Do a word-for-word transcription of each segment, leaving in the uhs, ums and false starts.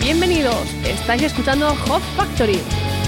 Bienvenidos, estáis escuchando Hot Factory.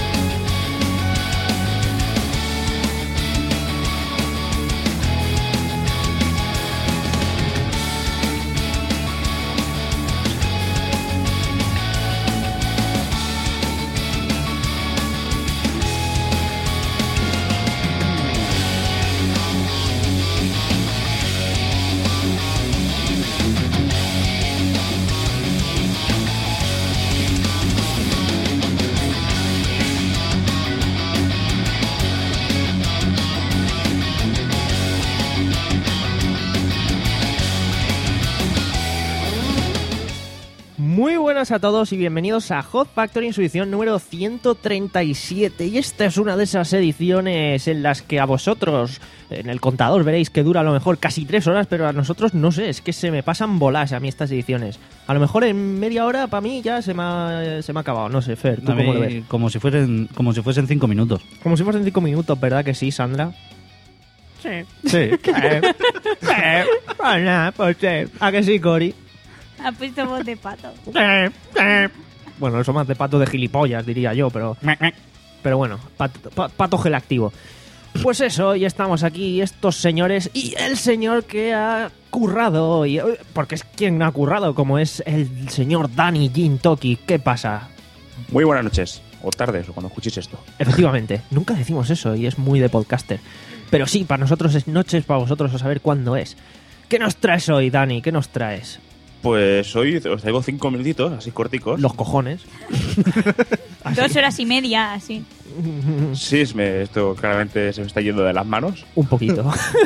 Muy buenas a todos y bienvenidos a Hot Factory en su edición número ciento treinta y siete. Y esta es una de esas ediciones en las que a vosotros, en el contador, veréis que dura a lo mejor casi tres horas, pero a nosotros, no sé, es que se me pasan bolas a mí estas ediciones. A lo mejor en media hora, para mí, ya se me ha, se me ha acabado. No sé, Fer, ¿tú A cómo mí, lo ves? Como si fuesen, como si fuesen cinco minutos. Como si fuesen cinco minutos, ¿verdad que sí, Sandra? Sí. Sí. Eh, eh, ah, nah, pues sí. ¿A que sí, Cori? Ha puesto voz de pato. Eh, eh. Bueno, eso más de pato de gilipollas, diría yo, pero... Pero bueno, pato, pa- pato gel activo. Pues eso, y estamos aquí, estos señores, y el señor que ha currado hoy, porque es quien ha currado, como es el señor Dani Gintoki. ¿Qué pasa? Muy buenas noches, o tardes, o cuando escuchéis esto. Efectivamente, nunca decimos eso, y es muy de podcaster. Pero sí, para nosotros es noches, para vosotros a saber cuándo es. ¿Qué nos traes hoy, Dani? ¿Qué nos traes? Pues hoy os traigo cinco minutitos, así corticos. Los cojones. Dos horas y media, así. Sí, es me- esto claramente se me está yendo de las manos. Un poquito.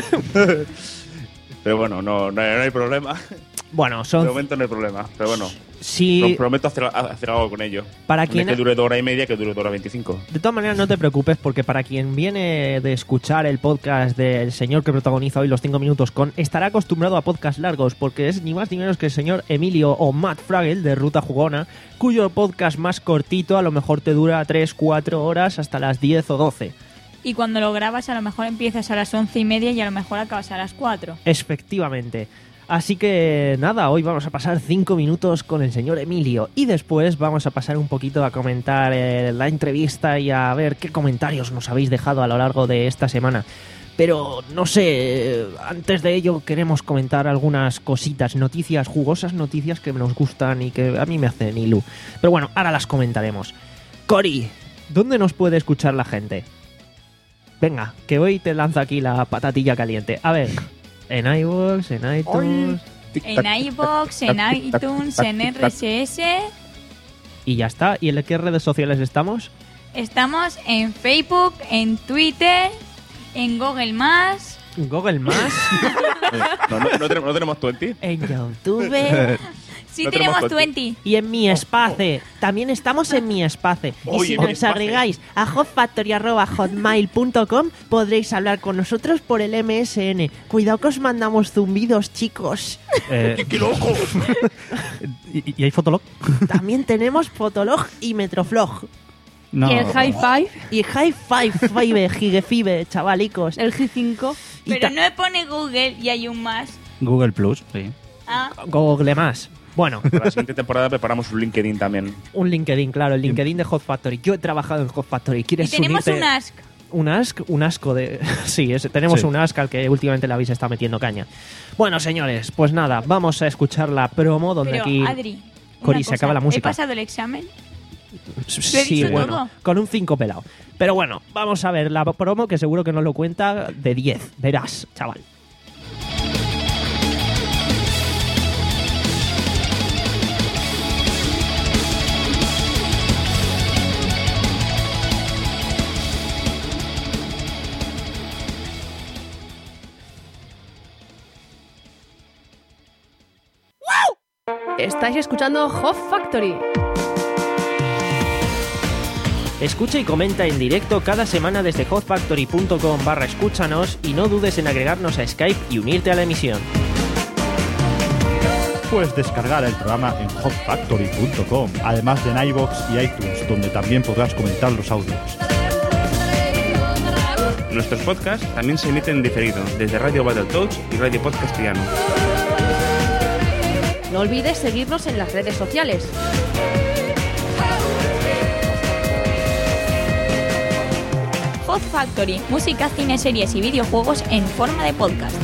Pero bueno, no, no, hay, no hay problema. Bueno, De son... momento no hay problema. Pero bueno, Sí, os prometo hacer, hacer algo con ello. para En vez quien... que dure dos horas y media, que dure dos horas veinticinco. De todas maneras, no te preocupes, porque para quien viene de escuchar el podcast del señor que protagoniza hoy los cinco minutos con, estará acostumbrado a podcasts largos, porque es ni más ni menos que el señor Emilio o Matt Fraggle de Ruta Jugona, cuyo podcast más cortito a lo mejor te dura tres cuatro horas hasta las diez o doce. Y cuando lo grabas, a lo mejor empiezas a las once y media y a lo mejor acabas a las cuatro. Efectivamente. Así que nada, hoy vamos a pasar cinco minutos con el señor Emilio y después vamos a pasar un poquito a comentar eh, la entrevista y a ver qué comentarios nos habéis dejado a lo largo de esta semana. Pero no sé, eh, antes de ello queremos comentar algunas cositas, noticias, jugosas noticias que nos gustan y que a mí me hacen ilu. Pero bueno, ahora las comentaremos. Cori, ¿dónde nos puede escuchar la gente? Venga, que hoy te lanzo aquí la patatilla caliente. A ver, en iVoox, en iTunes... En iVoox, en iTunes, en R S S. Y ya está. ¿Y en qué redes sociales estamos? Estamos en Facebook, en Twitter, en Google Más, En Google Más, No, no, no tenemos, no tenemos veinte. en YouTube Sí No tenemos tenemos veinte. y en Mi Espace. También estamos en Mi Espace. Y Oye, si en Mi nos Espace. agregáis a hotfactory arroba hotmail punto com podréis hablar con nosotros por el M S N. Cuidado que os mandamos zumbidos, chicos. Eh, ¡Qué loco! ¿y, y hay Fotolog? También tenemos Fotolog y Metroflog. No. Y el High Five, Y High Five, Five, Gigefibe, chavalicos. el G cinco. Y Pero ta- no pone Google y hay un más. Google Plus, sí. Ah, Google Más. Bueno, Para la siguiente temporada preparamos un LinkedIn también. un LinkedIn, claro, el LinkedIn de Hot Factory. Yo he trabajado en Hot Factory. y ¿Quieres tenemos unirte? un Ask. Un ask, un asco de... Sí, ese- tenemos Sí. un ask al que últimamente le habéis estado metiendo caña. Bueno, señores, pues nada, vamos a escuchar la promo donde Pero, aquí... Adri, una Cori, se cosa, acaba la música. ¿he pasado el examen? Sí, he dicho bueno, todo. con un cinco pelado. Pero bueno, vamos a ver la promo que seguro que nos lo cuenta de diez. Verás, chaval. Estáis escuchando Hot Factory. Escucha y comenta en directo cada semana desde hotfactory.com barra escúchanos y no dudes en agregarnos a Skype y unirte a la emisión. Puedes descargar el programa en hot factory punto com, además de en iVoox y iTunes, donde también podrás comentar los audios. Nuestros podcasts también se emiten en diferido desde Radio Battletoads y Radio Podcast Piano. No olvides seguirnos en las redes sociales. Hot Factory, música, cine, series y videojuegos en forma de podcast.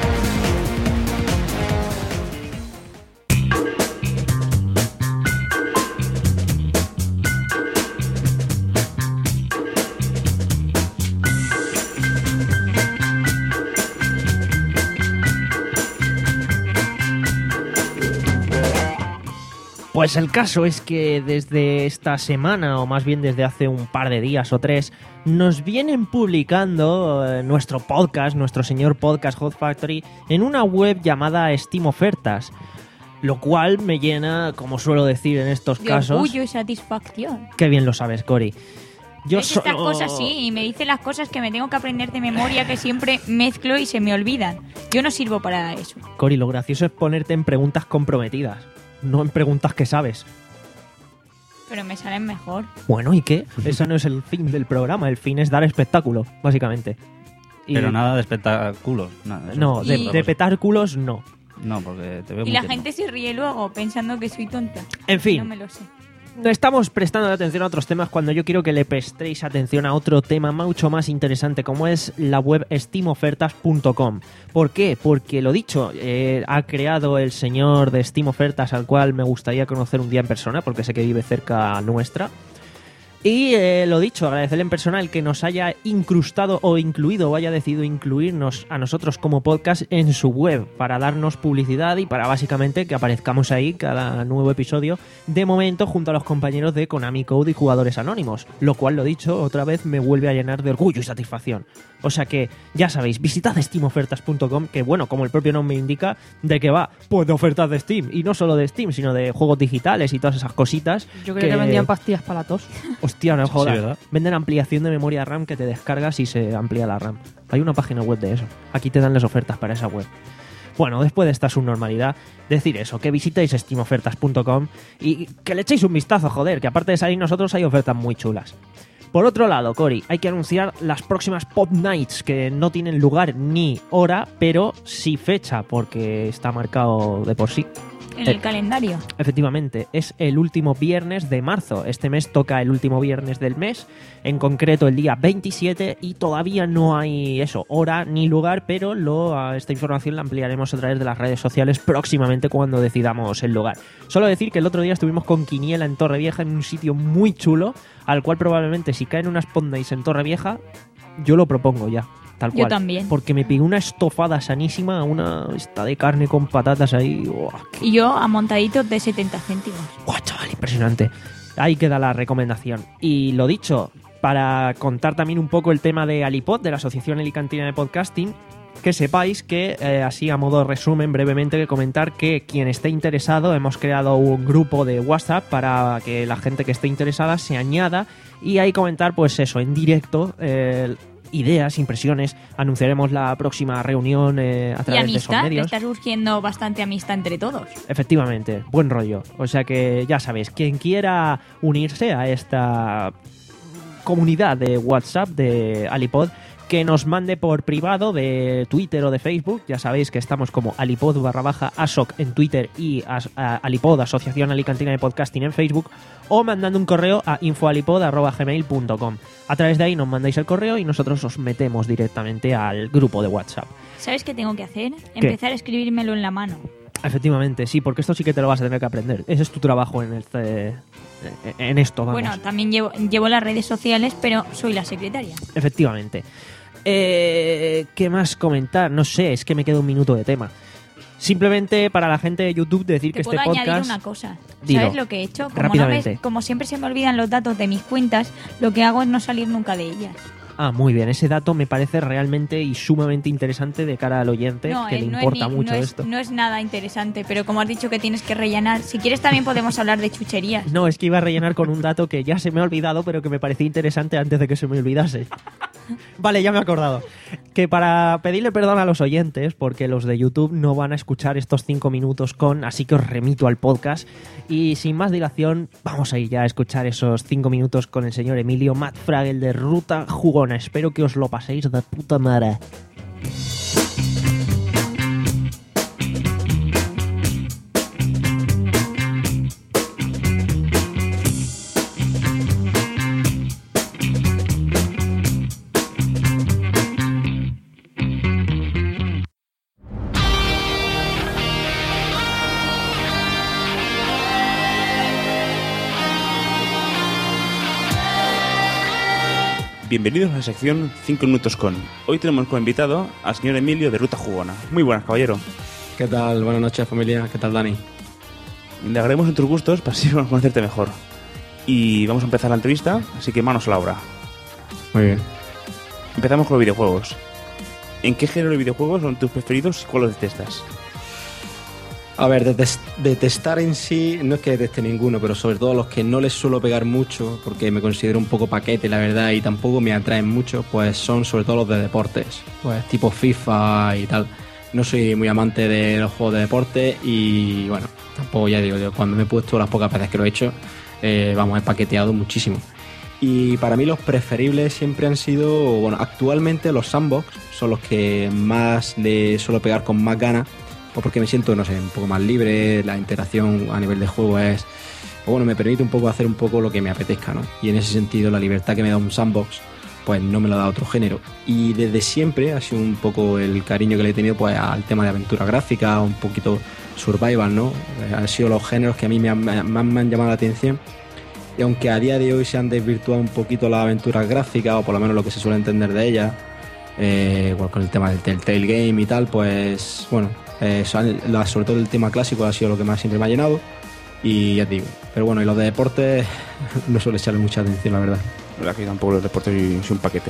Pues el caso es que desde esta semana, o más bien desde hace un par de días o tres, nos vienen publicando eh, nuestro podcast, nuestro señor podcast Hot Factory, en una web llamada Steam Ofertas, lo cual me llena, como suelo decir en estos De casos... orgullo y satisfacción. Qué bien lo sabes, Cori. Yo ¿Ves estas solo- cosas sí? Y me dice las cosas que me tengo que aprender de memoria, que siempre mezclo y se me olvidan. Yo no sirvo para eso. Cori, lo gracioso es ponerte en preguntas comprometidas, no en preguntas que sabes. Pero me salen mejor. Bueno, ¿y qué? Ese no es el fin del programa, el fin es dar espectáculo, básicamente. Y- Pero nada de espectáculos. Nada, eso No, es de, otra de cosa. petar culos no. No, porque te veo Y muy la tierno. gente se ríe luego pensando que soy tonta. En fin. No me lo sé. No estamos prestando atención a otros temas cuando yo quiero que le prestéis atención a otro tema mucho más interesante, como es la web steam ofertas punto com. ¿Por qué? Porque lo dicho, eh, ha creado el señor de Steam Ofertas, al cual me gustaría conocer un día en persona, porque sé que vive cerca nuestra. Y eh, lo dicho, agradecerle en persona el que nos haya incrustado o incluido o haya decidido incluirnos a nosotros como podcast en su web para darnos publicidad y para básicamente que aparezcamos ahí cada nuevo episodio, de momento junto a los compañeros de Konami Code y Jugadores Anónimos, lo cual, lo dicho, otra vez me vuelve a llenar de orgullo y satisfacción. O sea que, ya sabéis, visitad steam ofertas punto com, que bueno, como el propio nombre indica, ¿de qué va? Pues de ofertas de Steam, y no solo de Steam, sino de juegos digitales y todas esas cositas. Yo creo que, vendían pastillas para la tos. Hostia, no Sí, jodas. ¿verdad? Venden ampliación de memoria RAM que te descargas y se amplía la RAM. Hay una página web de eso. Aquí te dan las ofertas para esa web. Bueno, después de esta subnormalidad, decir eso, que visitéis steam ofertas punto com y que le echéis un vistazo, joder, que aparte de salir nosotros hay ofertas muy chulas. Por otro lado, Cori, hay que anunciar las próximas Pod Nights, que no tienen lugar ni hora, pero sí fecha, porque está marcado de por sí. En Eh, el calendario. Efectivamente, es el último viernes de marzo. Este mes toca el último viernes del mes, en concreto el día veintisiete, y todavía no hay eso, hora ni lugar, pero lo, a esta información la ampliaremos a través de las redes sociales próximamente cuando decidamos el lugar. Solo decir que el otro día estuvimos con Quiniela en Torrevieja, en un sitio muy chulo, al cual probablemente si caen unas Pod Nights en Torrevieja, yo lo propongo ya. Tal Yo cual. también. Porque me pidió una estofada sanísima, una esta de carne con patatas ahí. ¡Uah! Y yo a montaditos de setenta céntimos. ¡Guau, chaval! Impresionante. Ahí queda la recomendación. Y lo dicho, para contar también un poco el tema de Alipod, de la Asociación Alicantina de Podcasting, que sepáis que, eh, así a modo de resumen, brevemente, que comentar que quien esté interesado, hemos creado un grupo de WhatsApp para que la gente que esté interesada se añada y ahí comentar, pues eso, en directo, eh, ideas, impresiones. Anunciaremos la próxima reunión eh, a Y través de esos amistad, que medios. está surgiendo bastante amistad entre todos. Efectivamente, buen rollo. O sea que ya sabéis, quien quiera unirse a esta comunidad de WhatsApp de Alipod, que nos mande por privado de Twitter o de Facebook. Ya sabéis que estamos como Alipod barra baja ASOC en Twitter y as, a, Alipod, Asociación Alicantina de Podcasting, en Facebook, o mandando un correo a infoalipod arroba gmail punto com. A través de ahí nos mandáis el correo y nosotros os metemos directamente al grupo de WhatsApp. ¿Sabes qué tengo que hacer? Empezar a escribírmelo en la mano. Efectivamente, sí, porque esto sí que te lo vas a tener que aprender. Ese es tu trabajo en, este, en esto, vamos. Bueno, también llevo, llevo las redes sociales, pero soy la secretaria. Efectivamente. Eh, ¿Qué más comentar? No sé, es que me queda un minuto de tema. Simplemente para la gente de YouTube decir Te que puedo este añadir podcast... una cosa. Dilo. ¿Sabes lo que he hecho? Como, no Rápidamente. me- como siempre se me olvidan los datos de mis cuentas, lo que hago es no salir nunca de ellas. Ah, muy bien. Ese dato me parece realmente y sumamente interesante de cara al oyente, No, que eh, le no es importa ni- mucho no es, esto. no es nada interesante, pero como has dicho que tienes que rellenar, si quieres también podemos hablar de chucherías. No, es que iba a rellenar con un dato que ya se me ha olvidado, pero que me parecía interesante antes de que se me olvidase. Vale, ya me he acordado. Que para pedirle perdón a los oyentes, porque los de YouTube no van a escuchar estos cinco minutos con, así que os remito al podcast. Y sin más dilación, vamos a ir ya a escuchar esos cinco minutos con el señor Emilio Matt Fragel de Ruta Jugona. Espero que os lo paséis de puta madre. Bienvenidos a la sección cinco minutos con. Hoy tenemos como invitado al señor Emilio de Ruta Jugona. Muy buenas, caballero. ¿Qué tal? Buenas noches, familia. ¿Qué tal, Dani? Indagaremos en tus gustos para así conocerte mejor. Y vamos a empezar la entrevista, así que manos a la obra. Muy bien. Empezamos con los videojuegos. ¿En qué género de videojuegos son tus preferidos y cuáles detestas? A ver, detes- detestar en sí, no es que deteste ninguno, pero sobre todo los que no les suelo pegar mucho, porque me considero un poco paquete, la verdad, y tampoco me atraen mucho, pues son sobre todo los de deportes, pues tipo FIFA y tal. No soy muy amante de los juegos de deporte y, bueno, tampoco, ya digo, yo cuando me he puesto las pocas veces que lo he hecho, eh, vamos, he paqueteado muchísimo. Y para mí los preferibles siempre han sido, bueno, actualmente los sandbox son los que más le suelo pegar con más ganas, o porque me siento, no sé, un poco más libre, la interacción a nivel de juego es, o bueno, me permite un poco hacer un poco lo que me apetezca, ¿no? Y en ese sentido la libertad que me da un sandbox, pues no me lo da otro género. Y desde siempre ha sido un poco el cariño que le he tenido pues al tema de aventura gráfica, un poquito survival, ¿no? Han sido los géneros que a mí me han, más me han llamado la atención. Y aunque a día de hoy se han desvirtuado un poquito las aventuras gráficas, o por lo menos lo que se suele entender de ellas, eh, bueno, con el tema del Telltale Game y tal, pues bueno, eh, son, la, sobre todo el tema clásico ha sido lo que más siempre me ha llenado. Y ya te digo, pero bueno, y los de deportes no suele echarle mucha atención, la verdad. La verdad que tampoco los deportes soy un paquete.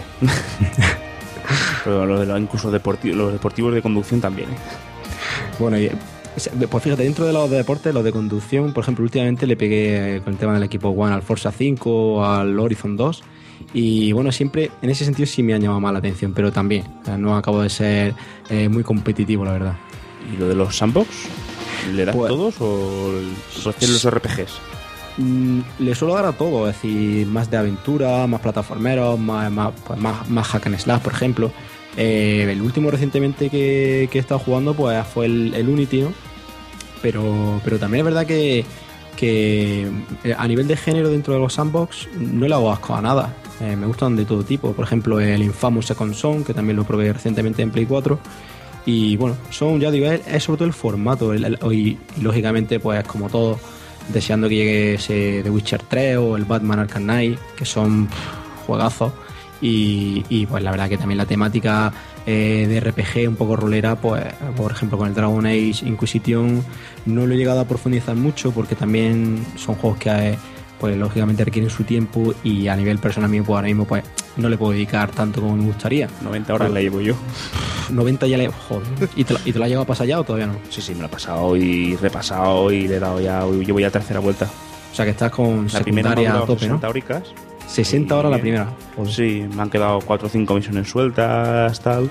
Pero los de los, incluso deporti- los deportivos de conducción también, ¿eh? Bueno, y, pues fíjate, dentro de los de deportes, los de conducción, por ejemplo, últimamente le pegué con el tema del equipo One al Forza cinco, al Horizon dos. Y bueno, siempre en ese sentido sí me han llamado más la atención, pero también, o sea, no acabo de ser eh, muy competitivo, la verdad. ¿Y lo de los sandbox? ¿Le das Pues, todos o recién los R P Gs? Mm, le suelo dar a todo, es decir, más de aventura, más plataformeros, más, más, pues más, más hack and slash, por ejemplo. Eh, el último recientemente que, que he estado jugando pues fue el, el Unity, ¿no? Pero, pero también es verdad que, que a nivel de género dentro de los sandbox no le hago asco a nada. Eh, me gustan de todo tipo. Por ejemplo, el Infamous Second Son, que también lo probé recientemente en Play cuatro. Y bueno, son, ya digo, es, es sobre todo el formato. El, el, y, y lógicamente, pues como todo, deseando que llegue ese The Witcher tres o el Batman Arkham Knight, que son pff, juegazos. Y, y pues la verdad que también la temática eh, de R P G un poco rolera, pues por ejemplo con el Dragon Age Inquisition no lo he llegado a profundizar mucho porque también son juegos que eh, pues lógicamente requieren su tiempo y a nivel personal mío pues ahora mismo pues no le puedo dedicar tanto como me gustaría. noventa horas la llevo yo. noventa ya le... Joder. ¿Y te, ¿Y te lo has llegado a pasar ya o todavía no? Sí, sí, me lo he pasado y repasado y le he dado ya, llevo ya tercera vuelta. O sea que estás con La primera me secundaria ha a durado tope, ¿no? sesenta horitas. sesenta horas la primera. Joder. Sí, me han quedado cuatro o cinco misiones sueltas, tal.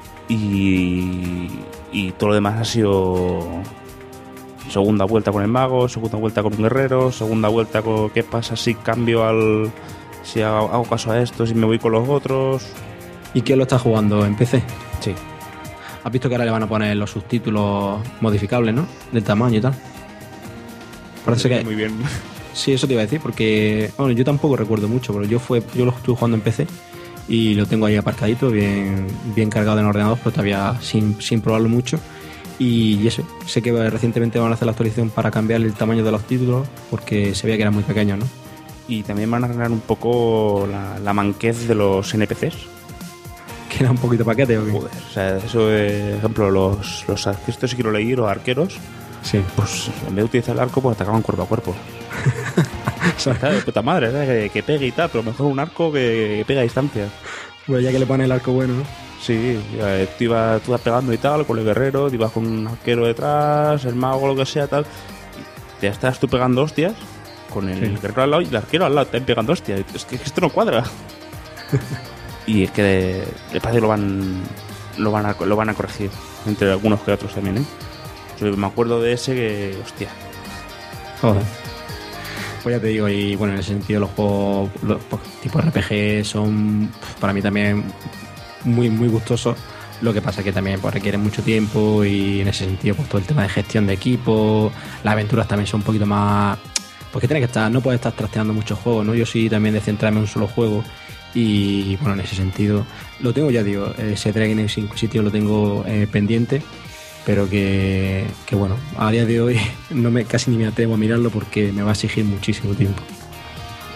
Y, y todo lo demás ha sido segunda vuelta con el mago, segunda vuelta con un guerrero, segunda vuelta con qué pasa si cambio al... si hago, hago caso a esto, si me voy con los otros. ¿Y quién lo está jugando en P C? Sí. Has visto que ahora le van a poner los subtítulos modificables, ¿no? Del tamaño y tal. Parece que... Muy bien. Sí, eso te iba a decir, porque bueno, yo tampoco recuerdo mucho, pero yo fue yo lo estuve jugando en P C y lo tengo ahí aparcadito, bien, bien cargado en el ordenador, pero todavía sin, sin probarlo mucho. Y eso, sé que recientemente van a hacer la actualización para cambiar el tamaño de los títulos, porque se veía que eran muy pequeños, ¿no? Y también van a arreglar un poco la, la manquez de los N P Cs. Que era un poquito paquete, ¿o qué? Joder, o sea, eso de ejemplo, los, los estos quiero leer o arqueros, Sí. pues en vez de utilizar el arco, pues atacaban cuerpo a cuerpo. O sea, está de puta madre, ¿sabes? Que, que pegue y tal, pero mejor un arco que, que pega a distancia. Pues ya que le pone el arco bueno, ¿no? Sí, ya, tú, ibas, tú ibas pegando y tal, con el guerrero, te ibas con un arquero detrás, el mago, lo que sea, tal. Y ya estás tú pegando hostias, con el Sí. guerrero al lado y el arquero al lado, también pegando hostias. Es que, es que esto no cuadra. Y es que de, de parece que lo van, lo, van a, lo van a corregir, entre algunos que otros también, ¿eh? Yo me acuerdo de ese que, hostia. Joder. Pues ya te digo, y bueno, en ese sentido los juegos los, pues, tipo R P G son para mí también muy muy gustosos. Lo que pasa es que también pues, requieren mucho tiempo y en ese sentido pues todo el tema de gestión de equipo, las aventuras también son un poquito más... Porque tienes que estar, no puedes estar trasteando muchos juegos, ¿no? Yo sí también de centrarme en un solo juego y bueno, en ese sentido lo tengo, ya digo, ese Dragon Age Inquisition lo tengo eh, pendiente, pero que, que bueno, a día de hoy no me, casi ni me atrevo a mirarlo porque me va a exigir muchísimo tiempo.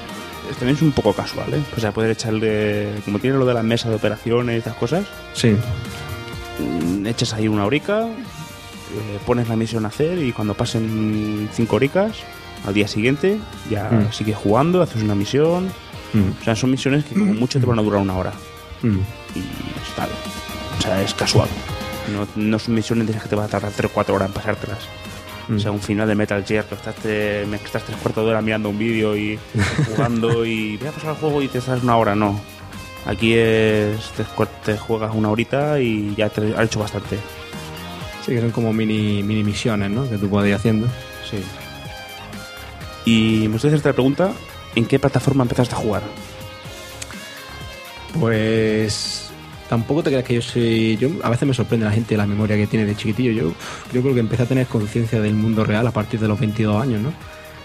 también es un poco casual, ¿eh? O sea, poder echarle... Como tiene lo de las mesas de operaciones y estas cosas... Sí. Echas ahí una horica, eh, pones la misión a hacer y cuando pasen cinco horicas, al día siguiente ya mm. sigues jugando, haces una misión. Mm. O sea, son misiones que como mucho te van a durar una hora. Mm. Y está bien. O sea, es casual. No, no son misiones de las que te vas a tardar tres o cuatro horas en pasártelas. Mm. O sea, un final de Metal Gear que estás, te, estás tres cuartos de hora mirando un vídeo y jugando y voy a pasar el juego y te estás una hora, no. Aquí es te, te juegas una horita y ya te has hecho bastante. Sí, que son como mini, mini misiones, ¿no? Que tú puedes ir haciendo. Sí. Y me estoy haciendo esta pregunta, ¿en qué plataforma empezaste a jugar? Pues tampoco te creas que yo soy... Yo a veces me sorprende la gente la memoria que tiene de chiquitillo. Yo, yo creo que empecé a tener conciencia del mundo real a partir de los veintidós años, ¿no?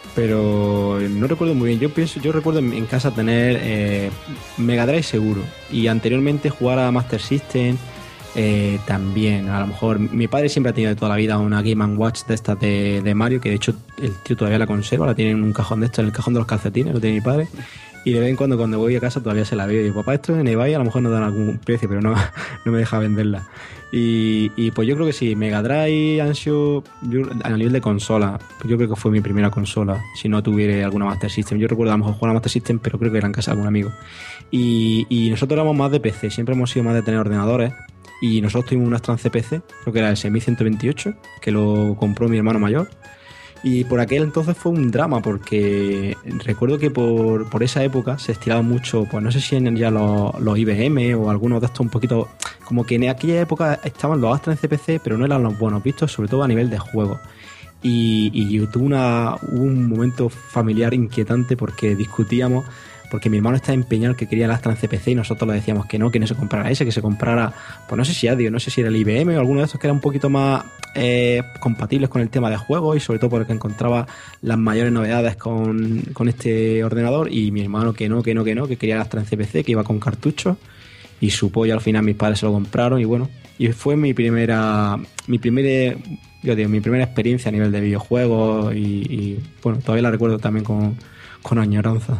Pero no recuerdo muy bien. Yo pienso, yo recuerdo en casa tener eh, Mega Drive seguro y anteriormente jugar a Master System eh, también. A lo mejor mi padre siempre ha tenido de toda la vida una Game and Watch de estas de, de Mario, que de hecho el tío todavía la conserva, la tiene en un cajón de estos, en el cajón de los calcetines, lo tiene mi padre. Y de vez en cuando cuando voy a casa todavía se la veo y digo, papá, esto en eBay a lo mejor nos dan algún precio, pero no, no me deja venderla. Y, y pues yo creo que sí, Mega Drive han sido, yo, a nivel de consola, yo creo que fue mi primera consola, si no tuviera alguna Master System. Yo recuerdo a lo mejor jugar a Master System, pero creo que era en casa de algún amigo. Y, y nosotros éramos más de P C, siempre hemos sido más de tener ordenadores. Y nosotros tuvimos un Astran C P C, creo que era el seis mil ciento veintiocho, que lo compró mi hermano mayor. Y por aquel entonces fue un drama, porque recuerdo que por, por esa época se estiraba mucho, pues no sé si en ya los, los I B M o algunos de estos un poquito, como que en aquella época estaban los Astra en C P C, pero no eran los buenos vistos, sobre todo a nivel de juego. Y, y yo tuve una, un momento familiar inquietante porque discutíamos, porque mi hermano estaba empeñado en que quería el Astra en C P C y nosotros le decíamos que no, que no se comprara ese, que se comprara, pues no sé si Adio, no sé si era el I B M o alguno de estos que eran un poquito más eh, compatibles con el tema de juego y sobre todo porque encontraba las mayores novedades con, con este ordenador. Y mi hermano que no, que no, que no, que quería el Astra en C P C, que iba con cartuchos, y supo y al final mis padres se lo compraron y bueno, y fue mi primera, mi primera, yo digo, mi primera experiencia a nivel de videojuegos y, y bueno, todavía la recuerdo también con con añoranza.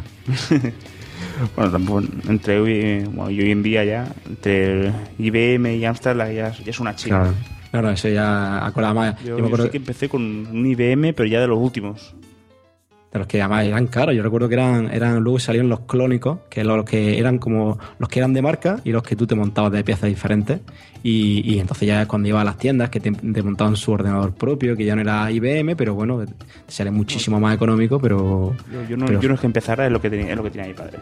Bueno, tampoco entre hoy, bueno, y hoy en día ya entre I B M y Amstrad ya, ya es una chica. Claro, claro, eso ya acordaba más. Yo, yo me acuerdo yo sí que empecé con un I B M, pero ya de los últimos. De los que además eran caros. Yo recuerdo que eran, eran luego salieron los clónicos, que los que eran como los que eran de marca y los que tú te montabas de piezas diferentes. Y, y entonces ya cuando ibas a las tiendas que te, te montaban su ordenador propio, que ya no era I B M, pero bueno, sale muchísimo más económico, pero... Yo, yo, no, pero... yo no es que empezara, es lo que tenía, es lo que tenía mi padre.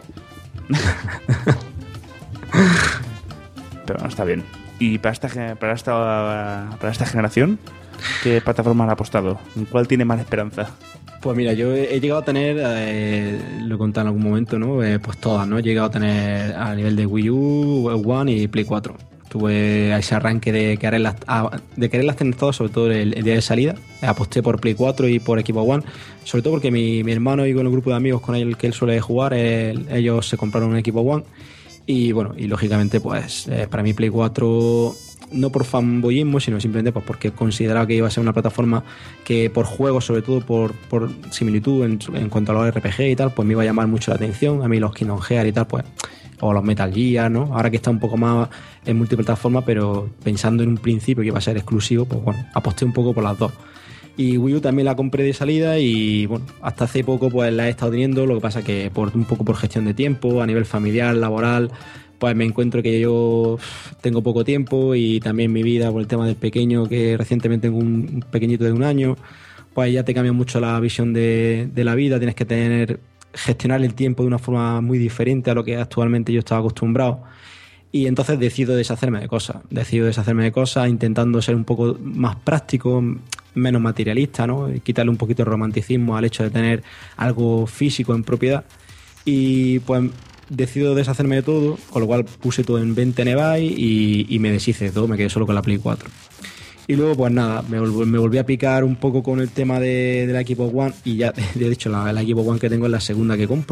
Pero no, está bien. Y para esta, para esta, para esta generación, ¿qué plataforma han apostado? ¿En cuál tiene más esperanza? Pues mira, yo he, he llegado a tener, eh, lo he contado en algún momento, ¿no? Eh, pues todas, ¿no? He llegado a tener a nivel de Wii U, One y Play cuatro. Tuve a ese arranque de quererlas, de quererlas tener todas, sobre todo el, el día de salida. Aposté por Play cuatro y por Xbox One, sobre todo porque mi, mi hermano y con el grupo de amigos con el que él suele jugar, él, ellos se compraron un Xbox One. Y bueno, y lógicamente, pues eh, para mí Play cuatro... no por fanboyismo, sino simplemente pues porque consideraba que iba a ser una plataforma que por juegos, sobre todo por, por similitud en, en cuanto a los R P G y tal, pues me iba a llamar mucho la atención. A mí los Kingdom Hearts y tal, pues, o los Metal Gear, ¿no? Ahora que está un poco más en multiplataforma, pero pensando en un principio que iba a ser exclusivo, pues bueno, aposté un poco por las dos. Y Wii U también la compré de salida y bueno, hasta hace poco pues la he estado teniendo, lo que pasa que por un poco por gestión de tiempo, a nivel familiar, laboral, pues me encuentro que yo tengo poco tiempo y también mi vida por el tema del pequeño, que recientemente tengo un pequeñito de un año, pues ya te cambia mucho la visión de, de la vida, tienes que tener gestionar el tiempo de una forma muy diferente a lo que actualmente yo estaba acostumbrado. Y entonces decido deshacerme de cosas, decido deshacerme de cosas intentando ser un poco más práctico, menos materialista, ¿no? Y quitarle un poquito de romanticismo al hecho de tener algo físico en propiedad. Y pues decido deshacerme de todo, con lo cual puse todo en veinte megabytes y, y me deshice de todo, me quedé solo con la Play cuatro. Y luego pues nada, me, vol- me volví a picar un poco con el tema de, de la Xbox One y ya, de hecho la, la Xbox One que tengo es la segunda que compro,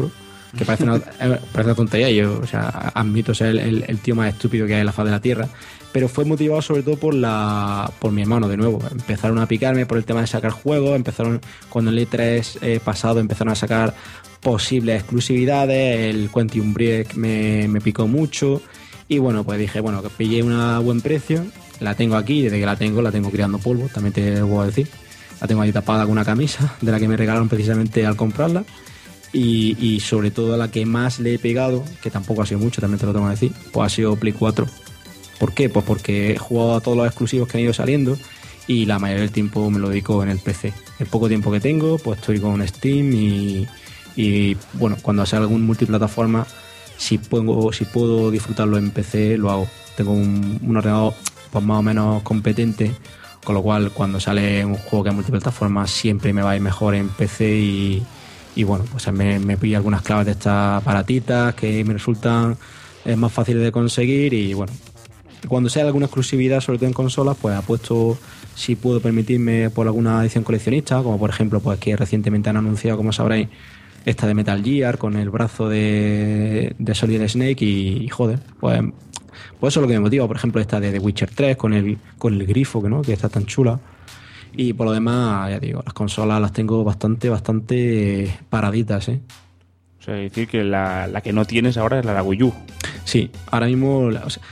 que parece una, parece una tontería. Yo, o sea, admito ser el, el, el tío más estúpido que hay en la faz de la Tierra. Pero fue motivado sobre todo por la por mi hermano, de nuevo. Empezaron a picarme por el tema de sacar juegos. Empezaron, cuando el E tres eh, pasado empezaron a sacar posibles exclusividades. El Quantum Break me, me picó mucho. Y bueno, pues dije, bueno, que pillé una buen precio. La tengo aquí, desde que la tengo, la tengo criando polvo, también te voy a decir. La tengo ahí tapada con una camisa, de la que me regalaron precisamente al comprarla. Y, y sobre todo la que más le he pegado, que tampoco ha sido mucho, también te lo tengo que decir, pues ha sido Play cuatro. ¿Por qué? Pues porque he jugado a todos los exclusivos que han ido saliendo y la mayoría del tiempo me lo dedico en el P C. El poco tiempo que tengo, pues estoy con Steam y, y bueno, cuando sea algún multiplataforma, si puedo, si puedo disfrutarlo en P C, lo hago. Tengo un, un ordenador pues más o menos competente, con lo cual cuando sale un juego que es multiplataforma siempre me va a ir mejor en P C y, y bueno, pues me, me pillo algunas claves de estas baratitas que me resultan eh, más fáciles de conseguir y bueno, cuando sea alguna exclusividad, sobre todo en consolas, pues apuesto si puedo permitirme por alguna edición coleccionista, como por ejemplo, pues que recientemente han anunciado, como sabréis, esta de Metal Gear con el brazo de, de Solid Snake y, y joder, pues, pues eso es lo que me motiva. Por ejemplo, esta de The Witcher tres con el, con el grifo, que no, que está tan chula. Y por lo demás, ya digo, las consolas las tengo bastante, bastante paraditas, ¿eh? O sea, decir que la, la que no tienes ahora es la de la Wii U. Sí, ahora mismo... O sea,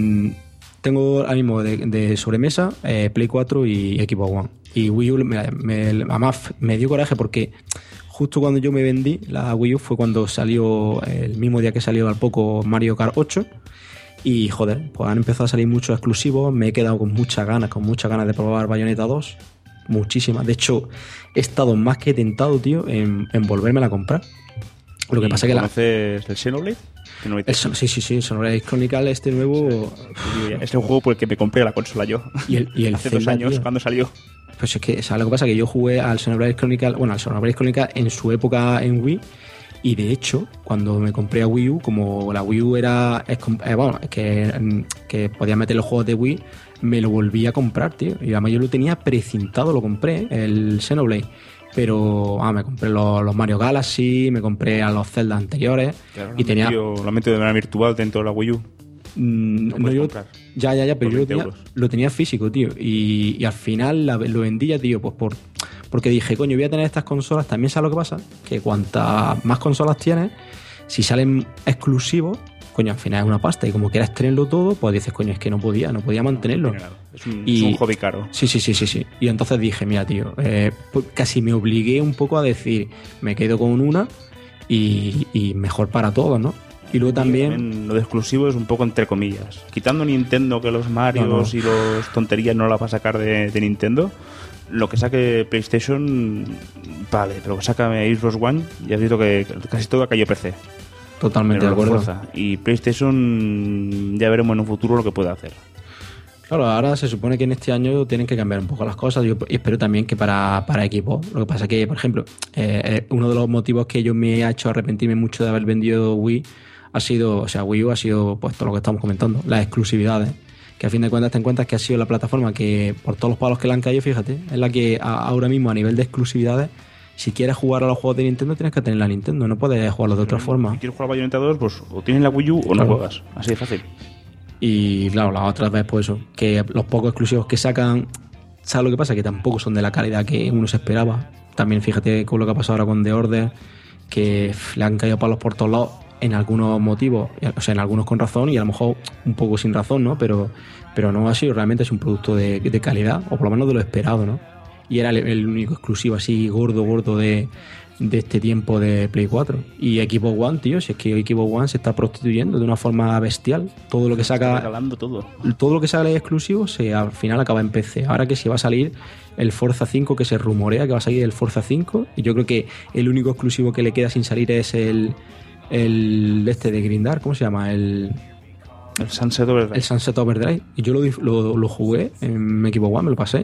tengo ahora mismo de, de sobremesa eh, Play cuatro y Xbox One. Y Wii U, me, me, además me dio coraje porque justo cuando yo me vendí la Wii U fue cuando salió, el mismo día que salió al poco Mario Kart ocho. Y joder, pues han empezado a salir muchos exclusivos. Me he quedado con muchas ganas, con muchas ganas de probar Bayonetta dos. Muchísimas. De hecho, he estado más que tentado, tío, en, en volvérmela a comprar. Lo que pasa es que la... ¿Conoces el Xenoblade? El, sí, sí, sí, Xenoblade Chronicle, este nuevo... Sí, es el juego por el que me compré la consola yo. Y el, y el Hace Zelda, dos años, tío. Cuando salió. Pues es que, ¿sabes lo que pasa? Que yo jugué al Xenoblade Chronicle, bueno, al Xenoblade Chronicle en su época en Wii, y de hecho, cuando me compré a Wii U, como la Wii U era... Es, eh, bueno, es que, que podía meter los juegos de Wii, me lo volví a comprar, tío. Y además yo lo tenía precintado, lo compré, el Xenoblade. Pero ah, me compré los, los Mario Galaxy, me compré a los Zelda anteriores. Claro, y tenía... Lo meto de manera virtual dentro de la Wii U. Mm, no no, yo, comprar. ya, ya, ya, pero yo lo tenía, euros. lo tenía físico, tío. Y, y al final la, lo vendía, tío, pues por porque dije, coño, voy a tener estas consolas. También sabes lo que pasa, que cuantas más consolas tienes, si salen exclusivos, coño, al final es una pasta. Y como quieras tenerlo todo, pues dices, coño, es que no podía, no podía mantenerlo. Es un, y, es un hobby caro. Sí, sí, sí, sí, sí. Y entonces dije, mira, tío, eh, pues casi me obligué un poco a decir, me quedo con una y, y mejor para todos, ¿no? Y luego también... también lo de exclusivo es un poco entre comillas. Quitando Nintendo, que los Marios no, no. y los tonterías no la va a sacar de, de Nintendo, lo que saque PlayStation, vale, pero lo que saca Xbox One, ya has visto que casi todo ha caído P C. Totalmente de acuerdo. Fuerza. Y PlayStation ya veremos en un futuro lo que puede hacer. Claro, ahora se supone que en este año tienen que cambiar un poco las cosas. Yo espero también que para, para equipos. Lo que pasa es que, por ejemplo, eh, uno de los motivos que yo me ha hecho arrepentirme mucho de haber vendido Wii ha sido, o sea, Wii U ha sido pues todo lo que estamos comentando, las exclusividades. Que a fin de cuentas te encuentras que ha sido la plataforma que, por todos los palos que le han caído, fíjate, es la que a, ahora mismo a nivel de exclusividades, si quieres jugar a los juegos de Nintendo tienes que tener la Nintendo, no puedes jugarlos de otra Si forma. Si quieres jugar a Bayonetta dos, pues o tienes la Wii U o claro. no juegas. Así de fácil. Y claro, la otra vez pues eso, que los pocos exclusivos que sacan, ¿sabes lo que pasa? Que tampoco son de la calidad que uno se esperaba. También fíjate con lo que ha pasado ahora con The Order, que pff, le han caído palos por todos lados en algunos motivos, o sea, en algunos con razón y a lo mejor un poco sin razón, ¿no? Pero, pero no ha sido, realmente es un producto de, de calidad, o por lo menos de lo esperado, ¿no? Y era el, el único exclusivo así gordo, gordo de, de este tiempo de Play cuatro. Y Xbox One, tío, si es que Xbox One se está prostituyendo de una forma bestial. Todo lo que Está saca... regalando todo. Todo lo que sale exclusivo se, al final acaba en P C. Ahora que sí va a salir el Forza cinco, que se rumorea que va a salir el Forza cinco, y yo creo que el único exclusivo que le queda sin salir es el... el este de Grindar, ¿cómo se llama? El... El Sunset Overdrive. El Sunset Overdrive. Y yo lo, lo, lo jugué en Xbox One, me lo pasé.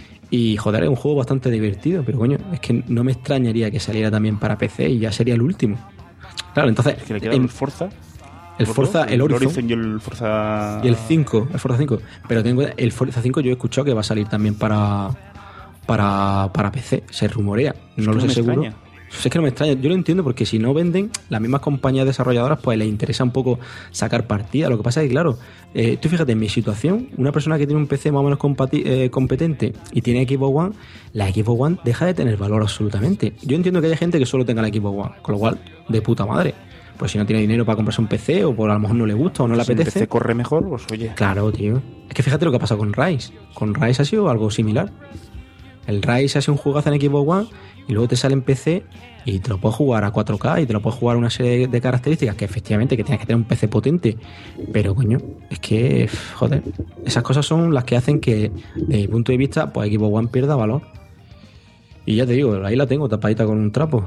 Y joder, es un juego bastante divertido, pero coño, es que no me extrañaría que saliera también para P C y ya sería el último. Claro, entonces... Es que le queda en, el Forza. El Forza, el Horizon, Horizon y el Forza... Y el cinco, el Forza cinco. Pero tengo el Forza cinco yo he escuchado que va a salir también para para, para P C. Se rumorea, no Es lo que sé me seguro. extraña. Es que no me extraña, yo lo entiendo porque si no venden, las mismas compañías desarrolladoras pues les interesa un poco sacar partida. Lo que pasa es que, claro, eh, tú fíjate, en mi situación, una persona que tiene un P C más o menos compati- eh, competente y tiene Xbox One, la Xbox One deja de tener valor absolutamente. Yo entiendo que haya gente que solo tenga la Xbox One, con lo cual, de puta madre. Pues si no tiene dinero para comprarse un P C o por a lo mejor no le gusta o no le Si el apetece. P C corre mejor, pues oye. Claro, tío. Es que fíjate lo que ha pasado con Rise. Con Rise ha sido algo similar. El Rise ha sido un juegazo en Xbox One y luego te sale en P C y te lo puedes jugar a cuatro K y te lo puedes jugar a una serie de características que efectivamente que tienes que tener un P C potente. Pero, coño, es que, joder, esas cosas son las que hacen que, desde mi punto de vista, pues Xbox One pierda valor. Y ya te digo, ahí la tengo tapadita con un trapo.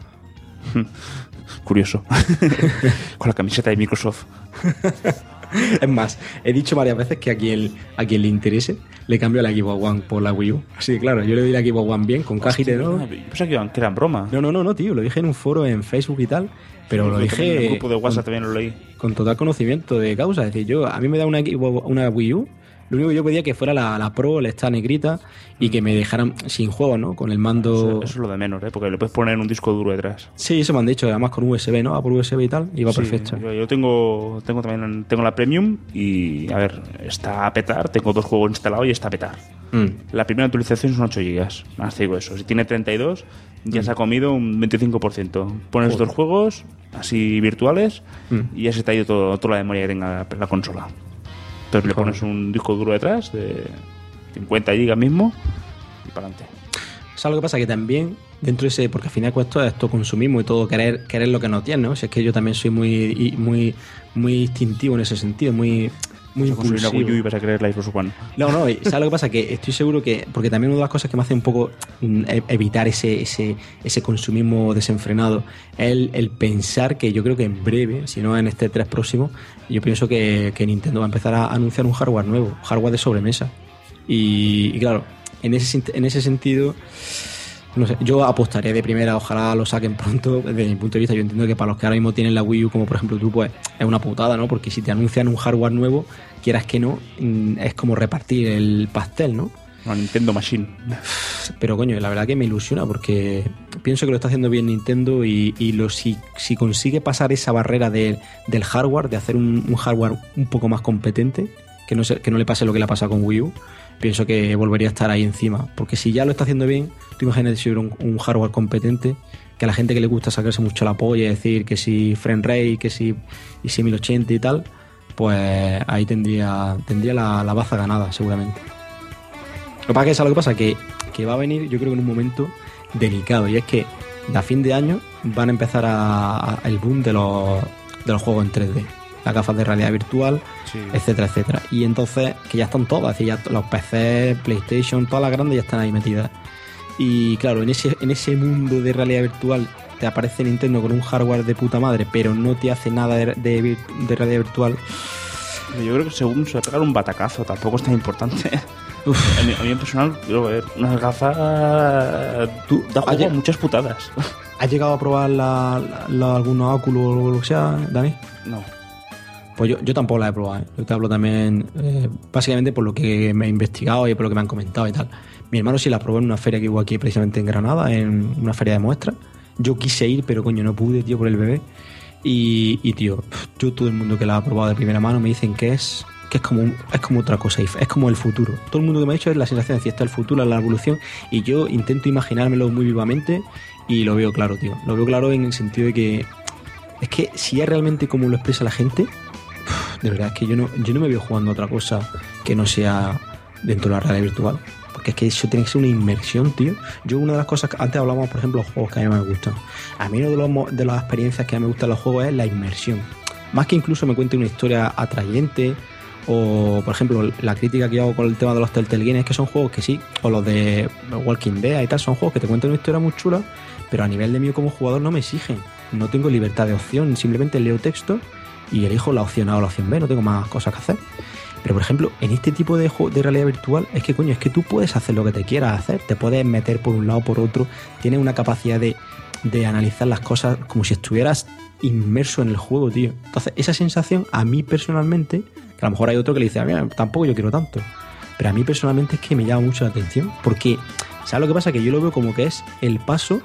Curioso. Con la camiseta de Microsoft. Es más, he dicho varias veces que a quien, a quien le interese le cambio la Xbox One por la Wii U. Así que claro, yo le doy la Xbox One bien, con caja y tenor. Yo pensaba que iban- que eran broma. No, no, no, no, tío, lo dije en un foro en Facebook y tal, pero lo En dije el grupo de WhatsApp con, también lo leí. con total conocimiento de causa. Es decir, yo a mí me da una, Xbox- una Wii U, lo único que yo pedía que fuera la, la Pro, la esta negrita, y que me dejaran sin juego, ¿no? Con el mando... Eso, eso es lo de menos, ¿eh? Porque le puedes poner un disco duro detrás. Sí, eso me han dicho, además con U S B, ¿no? A por U S B y tal, y va Sí, perfecto. Yo, yo tengo, tengo también tengo la Premium y, a ver, está a petar. Tengo dos juegos instalados y está a petar. Mm. La primera actualización son ocho gigas. Más te digo eso. Si tiene treinta y dos, ya Mm. se ha comido un veinticinco por ciento. Pones Joder. dos juegos así virtuales Mm. y ya se te ha ido todo, toda la memoria que tenga la, la consola. Entonces le Joder. pones un disco duro detrás de cincuenta gigas mismo y para adelante. ¿Sabes lo que pasa? Que también dentro de ese, porque al final esto es esto consumismo y todo querer querer lo que no tienes, ¿no? Si es que yo también soy muy y- muy muy instintivo en ese sentido, muy muy Vas a construir una impulsivo. Wii U y vas a querer la Xbox One. No, no, y ¿sabes lo que pasa? Que estoy seguro que, porque también una de las cosas que me hace un poco mm, e- evitar ese, ese, ese consumismo desenfrenado es el, el pensar que yo creo que en breve, si no en este tres próximo, yo pienso que, que Nintendo va a empezar a anunciar un hardware nuevo, hardware de sobremesa. Y, y claro, en ese, en ese sentido, no sé, yo apostaría de primera, ojalá lo saquen pronto. Desde mi punto de vista, yo entiendo que para los que ahora mismo tienen la Wii U, como por ejemplo tú, pues es una putada, ¿no? Porque si te anuncian un hardware nuevo, quieras que no, mm, es como repartir el pastel, ¿no? Una Nintendo Machine. Pero coño, la verdad que me ilusiona porque pienso que lo está haciendo bien Nintendo y, y lo, si, si consigue pasar esa barrera de, del hardware, de hacer un, un hardware un poco más competente, que no, se, que no le pase lo que le ha pasado con Wii U, pienso que volvería a estar ahí encima. Porque si ya lo está haciendo bien, tú imagínate si hubiera un, un hardware competente, que a la gente que le gusta sacarse mucho la polla y decir que si frame rate, que si, y si mil ochenta y tal, pues ahí tendría, tendría la, la baza ganada seguramente. Lo que pasa es que, ¿sabes lo que pasa? Que, que va a venir, yo creo que en un momento delicado, y es que a fin de año van a empezar a, a- el boom de los, de los juegos en tres D, las gafas de realidad virtual, Sí. etcétera, etcétera. Y entonces, que ya están todas, es decir, ya los P C, PlayStation, todas las grandes ya están ahí metidas. Y claro, en ese, en ese mundo de realidad virtual te aparece Nintendo con un hardware de puta madre, pero no te hace nada de, de, vir- de realidad virtual. Yo creo que según se va a pegar un batacazo, tampoco es tan importante. A mí, a mí en personal, quiero ver, unas gafas. Tú, da juego Oye. a muchas putadas. ¿Has llegado a probar la, la- la- algunos Oculus o lo que sea, Dani? No. Pues yo, yo tampoco la he probado, ¿eh? Yo te hablo también, eh, básicamente por lo que me he investigado y por lo que me han comentado y tal. Mi hermano sí la probó en una feria que hubo aquí precisamente en Granada, en una feria de muestras. Yo quise ir, pero coño, no pude, tío, por el bebé. Y, y tío, pf, yo todo el mundo que la ha probado de primera mano me dicen que es que es como un- es como otra cosa, es como el futuro. Todo el mundo que me ha dicho es la sensación de que esto es el futuro, es la evolución, y yo intento imaginármelo muy vivamente y lo veo claro, tío. Lo veo claro en el sentido de que es que si es realmente como lo expresa la gente, uf, de verdad es que yo no, yo no me veo jugando a otra cosa que no sea dentro de la realidad virtual. Porque es que eso tiene que ser una inmersión, tío. Yo una de las cosas que antes hablábamos, por ejemplo, los juegos que a mí me gustan. A mí una de, los, mo- de las experiencias que a mí me gustan los juegos es la inmersión. Más que incluso me cuente una historia atrayente, o por ejemplo la crítica que yo hago con el tema de los Telltale Games es que son juegos que sí, o los de Walking Dead y tal, son juegos que te cuentan una historia muy chula, pero a nivel de mí como jugador no me exigen. No tengo libertad de opción, simplemente leo texto y elijo la opción A o la opción B, no tengo más cosas que hacer. Pero por ejemplo, en este tipo de juego de realidad virtual, es que coño, es que tú puedes hacer lo que te quieras hacer, te puedes meter por un lado o por otro, tienes una capacidad de, de analizar las cosas como si estuvieras inmerso en el juego, tío. Entonces, esa sensación a mí personalmente, que a lo mejor hay otro que le dice, a mí tampoco yo quiero tanto, pero a mí personalmente es que me llama mucho la atención, porque, ¿sabes lo que pasa? Que yo lo veo como que es el paso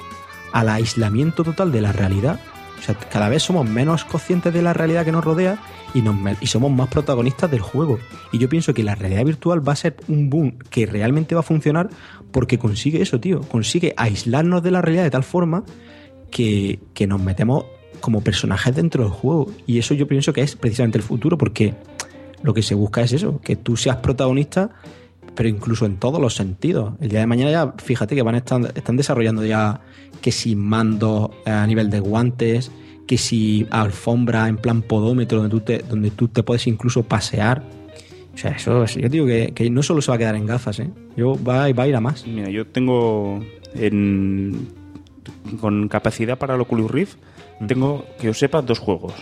al aislamiento total de la realidad. O sea, cada vez somos menos conscientes de la realidad que nos rodea y, nos, y somos más protagonistas del juego. Y yo pienso que la realidad virtual va a ser un boom que realmente va a funcionar porque consigue eso, tío. Consigue aislarnos de la realidad de tal forma que, que nos metemos como personajes dentro del juego. Y eso yo pienso que es precisamente el futuro, porque lo que se busca es eso, que tú seas protagonista, pero incluso en todos los sentidos. El día de mañana ya, fíjate que van a estar, están desarrollando ya que si mandos a nivel de guantes, que si alfombra en plan podómetro, donde tú te, donde tú te puedes incluso pasear. O sea, eso, yo digo que, que no solo se va a quedar en gafas, ¿eh? Yo, va, va a ir a más. Mira, yo tengo en, con capacidad para el Oculus Rift, mm. tengo, que yo sepa, dos juegos.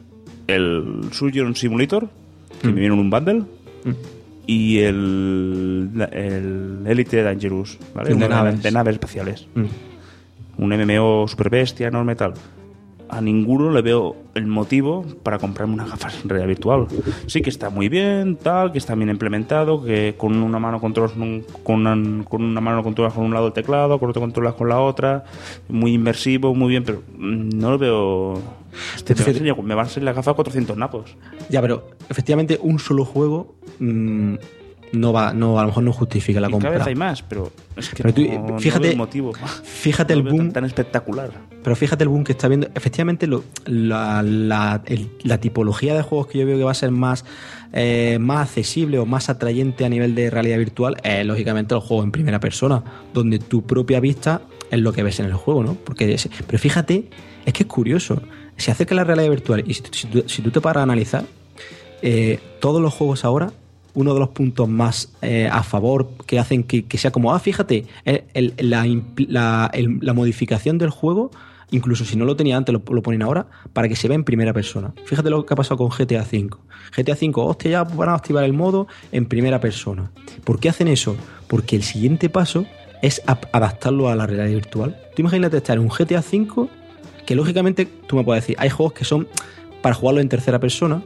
El Surgeon Simulator, que mm. me viene en un bundle, mm. y el, el Elite Dangerous, ¿vale? De naves. de naves espaciales. Mm. Un M M O super bestia, enorme, tal. A ninguno le veo el motivo para comprarme unas gafas en realidad virtual. Sí que está muy bien, tal, que está bien implementado, que con una mano controlas un, con, una, con una mano controlas con un lado el teclado, con otro controlas con la otra, muy inmersivo, muy bien, pero no lo veo. Este, me, va a salir, me van a salir las gafas cuatrocientos napos. Ya, pero efectivamente un solo juego mmm, no va, no, a lo mejor no justifica la y compra. Cada vez hay más, pero es que pero tú, no, fíjate, no veo el motivo. Fíjate no el boom tan, tan espectacular. Pero fíjate el boom que está viendo. Efectivamente, lo, la, la, el, la tipología de juegos que yo veo que va a ser más, eh, más accesible o más atrayente a nivel de realidad virtual es, lógicamente, los juegos en primera persona, donde tu propia vista es lo que ves en el juego, ¿no? Porque, pero fíjate, es que es curioso. Se acerca la realidad virtual y si, si, tú, si tú te paras a analizar, eh, todos los juegos ahora, uno de los puntos más eh, a favor que hacen que, que sea como, ah, fíjate, el, el, la, la, el, la modificación del juego, incluso si no lo tenía antes, lo, lo ponen ahora, para que se vea en primera persona. Fíjate lo que ha pasado con G T A cinco. G T A cinco, hostia, ya van a activar el modo en primera persona. ¿Por qué hacen eso? Porque el siguiente paso es adaptarlo a la realidad virtual. Tú imagínate estar en un G T A cinco, que lógicamente tú me puedes decir, hay juegos que son para jugarlo en tercera persona,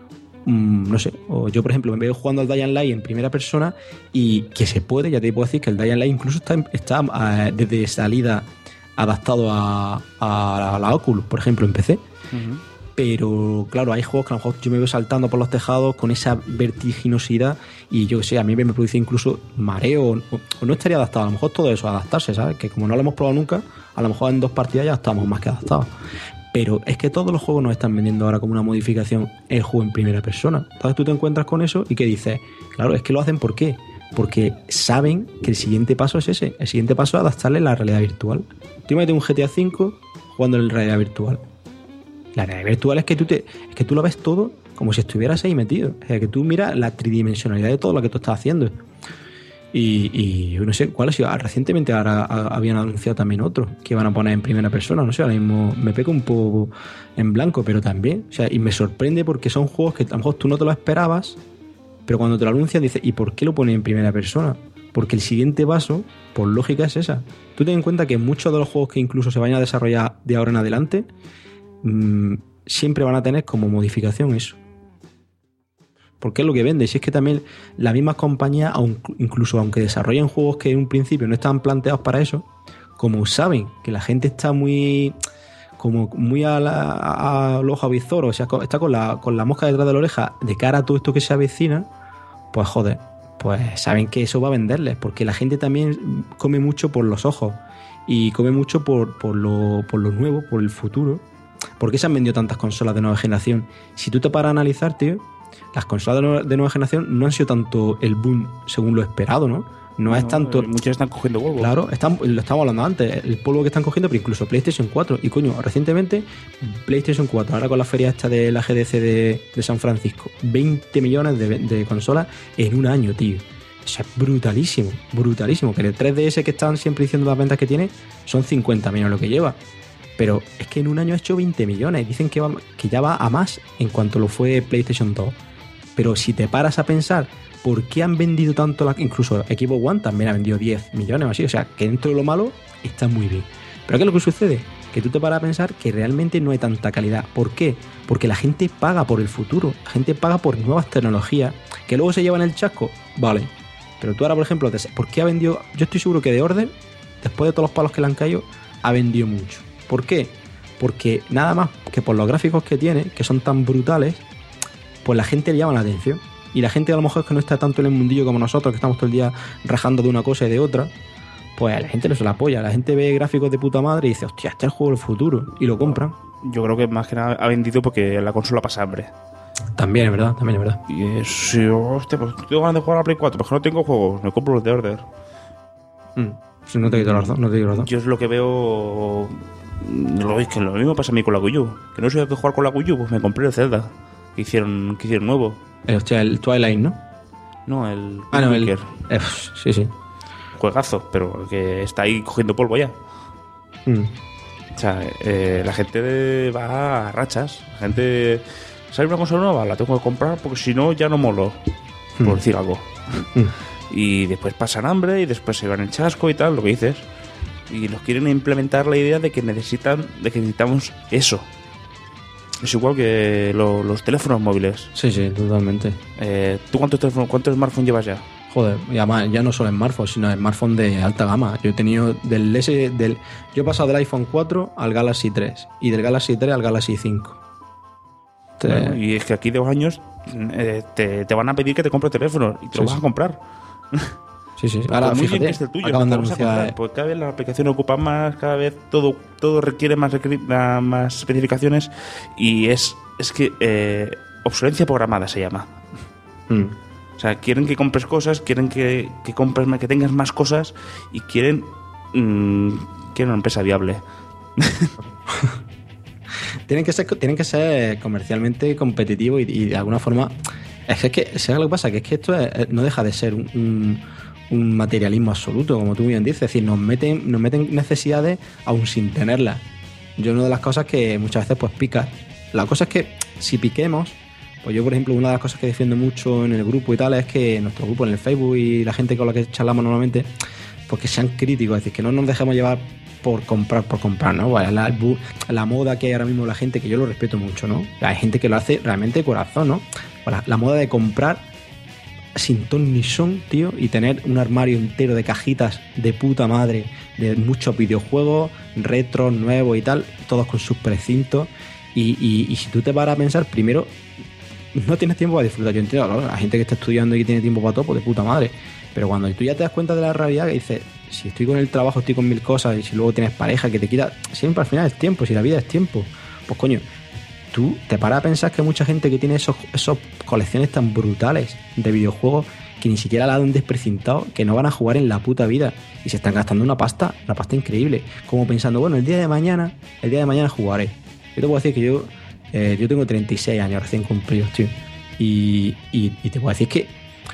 Mm, no sé, o yo por ejemplo me veo jugando al Dying Light en primera persona y que se puede, ya te puedo decir que el Dying Light incluso está, está uh, desde salida adaptado a, a la Oculus, por ejemplo, en P C. Uh-huh. Pero claro, hay juegos que a lo mejor yo me veo saltando por los tejados con esa vertiginosidad y yo que sé, a mí me produce incluso mareo o, o no estaría adaptado, a lo mejor todo eso, adaptarse, ¿sabes? Que como no lo hemos probado nunca, a lo mejor en dos partidas ya estamos más que adaptados. Pero es que todos los juegos nos están vendiendo ahora como una modificación el juego en primera persona. Entonces tú te encuentras con eso y ¿qué dices? Claro, es que lo hacen ¿por qué? Porque saben que el siguiente paso es ese. El siguiente paso es adaptarle la realidad virtual. Tú imagínate un G T A cinco jugando en realidad virtual. La realidad virtual es que tú te, es que tú lo ves todo como si estuvieras ahí metido. O sea, que tú miras la tridimensionalidad de todo lo que tú estás haciendo. Y, y yo no sé cuál ha sido. Recientemente ahora habían anunciado también otro que iban a poner en primera persona. No sé, ahora mismo me pego un poco en blanco, pero también. O sea, y me sorprende porque son juegos que a lo mejor tú no te lo esperabas, pero cuando te lo anuncian dices, ¿y por qué lo ponen en primera persona? Porque el siguiente paso, por lógica, es esa. Tú ten en cuenta que muchos de los juegos que incluso se vayan a desarrollar de ahora en adelante mmm, siempre van a tener como modificación eso. Porque es lo que vende. Si es que también las mismas compañías, incluso aunque desarrollen juegos que en un principio no estaban planteados para eso, como saben que la gente está muy como muy a la, al ojo avizor, o sea, está con la, con la mosca detrás de la oreja de cara a todo esto que se avecina, pues joder, pues saben que eso va a venderles, porque la gente también come mucho por los ojos y come mucho por, por, lo, por lo nuevo, por el futuro. ¿Por qué se han vendido tantas consolas de nueva generación? Si tú te paras a analizar, tío, las consolas de nueva, de nueva generación no han sido tanto el boom según lo esperado, ¿no? No, no es tanto... Muchas están cogiendo polvo. Claro, están, lo estamos hablando antes, el polvo que están cogiendo, pero incluso PlayStation cuatro. Y coño, recientemente PlayStation cuatro, ahora con la feria esta de la G D C de, de San Francisco, veinte millones de, de consolas en un año, tío. Eso es brutalísimo, brutalísimo. Que el tres D S que están siempre diciendo las ventas que tiene son cincuenta millones lo que lleva. Pero es que en un año ha hecho veinte millones. Dicen que, va, que ya va a más en cuanto lo fue PlayStation dos. Pero si te paras a pensar por qué han vendido tanto, la, incluso Xbox One también ha vendido diez millones o así, o sea, que dentro de lo malo está muy bien. Pero ¿qué es lo que sucede? Que tú te paras a pensar que realmente no hay tanta calidad. ¿Por qué? Porque la gente paga por el futuro, la gente paga por nuevas tecnologías, que luego se llevan el chasco, vale. Pero tú ahora, por ejemplo, ¿por qué ha vendido? Yo estoy seguro que de Order, después de todos los palos que le han caído, ha vendido mucho. ¿Por qué? Porque nada más que por los gráficos que tiene, que son tan brutales, pues la gente le llama la atención. Y la gente a lo mejor es que no está tanto en el mundillo como nosotros, que estamos todo el día rajando de una cosa y de otra, pues a la gente no se la apoya. La gente ve gráficos de puta madre y dice, hostia, este es el juego del futuro. Y lo compran. Yo creo que más que nada ha vendido porque la consola pasa hambre. También es verdad, también es verdad. Y es, sí, hostia, pues tengo ganas de jugar a la Play cuatro, porque no tengo juegos, me compro los de Order. Mm. Sí, no te quito la razón, no te quito la razón. Yo es lo que veo... Lo, es que lo mismo pasa a mí con la Wii U. Que no sé qué jugar con la Wii U, pues me compré el Zelda. Que hicieron, que hicieron nuevo. El, hostia, el Twilight, ¿no? No, el... Ah, no, el... Eh, sí, sí. Juegazo, pero que está ahí cogiendo polvo ya. Mm. O sea, eh, la gente va a rachas. La gente... ¿Sale una consola nueva? La tengo que comprar porque si no ya no molo. Mm. Por decir algo. Mm. Y después pasan hambre y después se van el chasco y tal, lo que dices. Y nos quieren implementar la idea de que necesitan, de que necesitamos eso. Es igual que lo, los teléfonos móviles. Sí, sí, totalmente. Eh, ¿Tú cuántos teléfonos, cuántos smartphones llevas ya? Joder, y además ya no solo smartphones, sino smartphones de alta gama. Yo he tenido del S, del, yo he pasado del iPhone cuatro al Galaxy tres y del Galaxy tres al Galaxy cinco. Te... Bueno, y es que aquí de dos años eh, te, te van a pedir que te compres teléfono y te Sí, lo vas sí. a comprar. Sí, sí. Pues Ahora muy bien fíjate, que esté el tuyo, acaban de te lo vas a anunciar... comprar, porque cada vez las aplicaciones ocupan más, cada vez todo todo requiere más, requer- más especificaciones y es, es que eh, obsolencia programada se llama. Mm. O sea, quieren que compres cosas, quieren que, que compres más, que tengas más cosas y quieren mmm, quieren una empresa viable. Tienen que ser, tienen que ser comercialmente competitivos y, y de alguna forma... Es que, es que ¿sabes lo que pasa? Que es que esto es, no deja de ser un, un, un materialismo absoluto, como tú bien dices. Es decir, nos meten, nos meten necesidades aún sin tenerlas. Yo una de las cosas que muchas veces pues pica. La cosa es que si piquemos, pues yo por ejemplo una de las cosas que defiendo mucho en el grupo y tal es que nuestro grupo en el Facebook y la gente con la que charlamos normalmente, pues que sean críticos, es decir, que no nos dejemos llevar por comprar, por comprar, ¿no? Bueno, la, la moda que hay ahora mismo la gente, que yo lo respeto mucho, ¿no? Hay gente que lo hace realmente de corazón, ¿no? La, la moda de comprar sin ton ni son, tío, y tener un armario entero de cajitas de puta madre, de muchos videojuegos, retros, nuevos y tal, todos con sus precintos. Y, y, y si tú te paras a pensar, primero, no tienes tiempo para disfrutar. Yo entiendo, ¿no? La gente que está estudiando y que tiene tiempo para todo, pues de puta madre. Pero cuando tú ya te das cuenta de la realidad, que dices, si estoy con el trabajo, estoy con mil cosas, y si luego tienes pareja que te quita, siempre al final es tiempo, si la vida es tiempo, pues coño, tú te paras a pensar que hay mucha gente que tiene esos, esos colecciones tan brutales de videojuegos que ni siquiera la han desprecintado, que no van a jugar en la puta vida y se están gastando una pasta, una pasta increíble, como pensando, bueno, el día de mañana, el día de mañana jugaré. Yo te puedo decir que yo, eh, yo tengo treinta y seis años recién cumplidos, tío, y, y, y te puedo decir que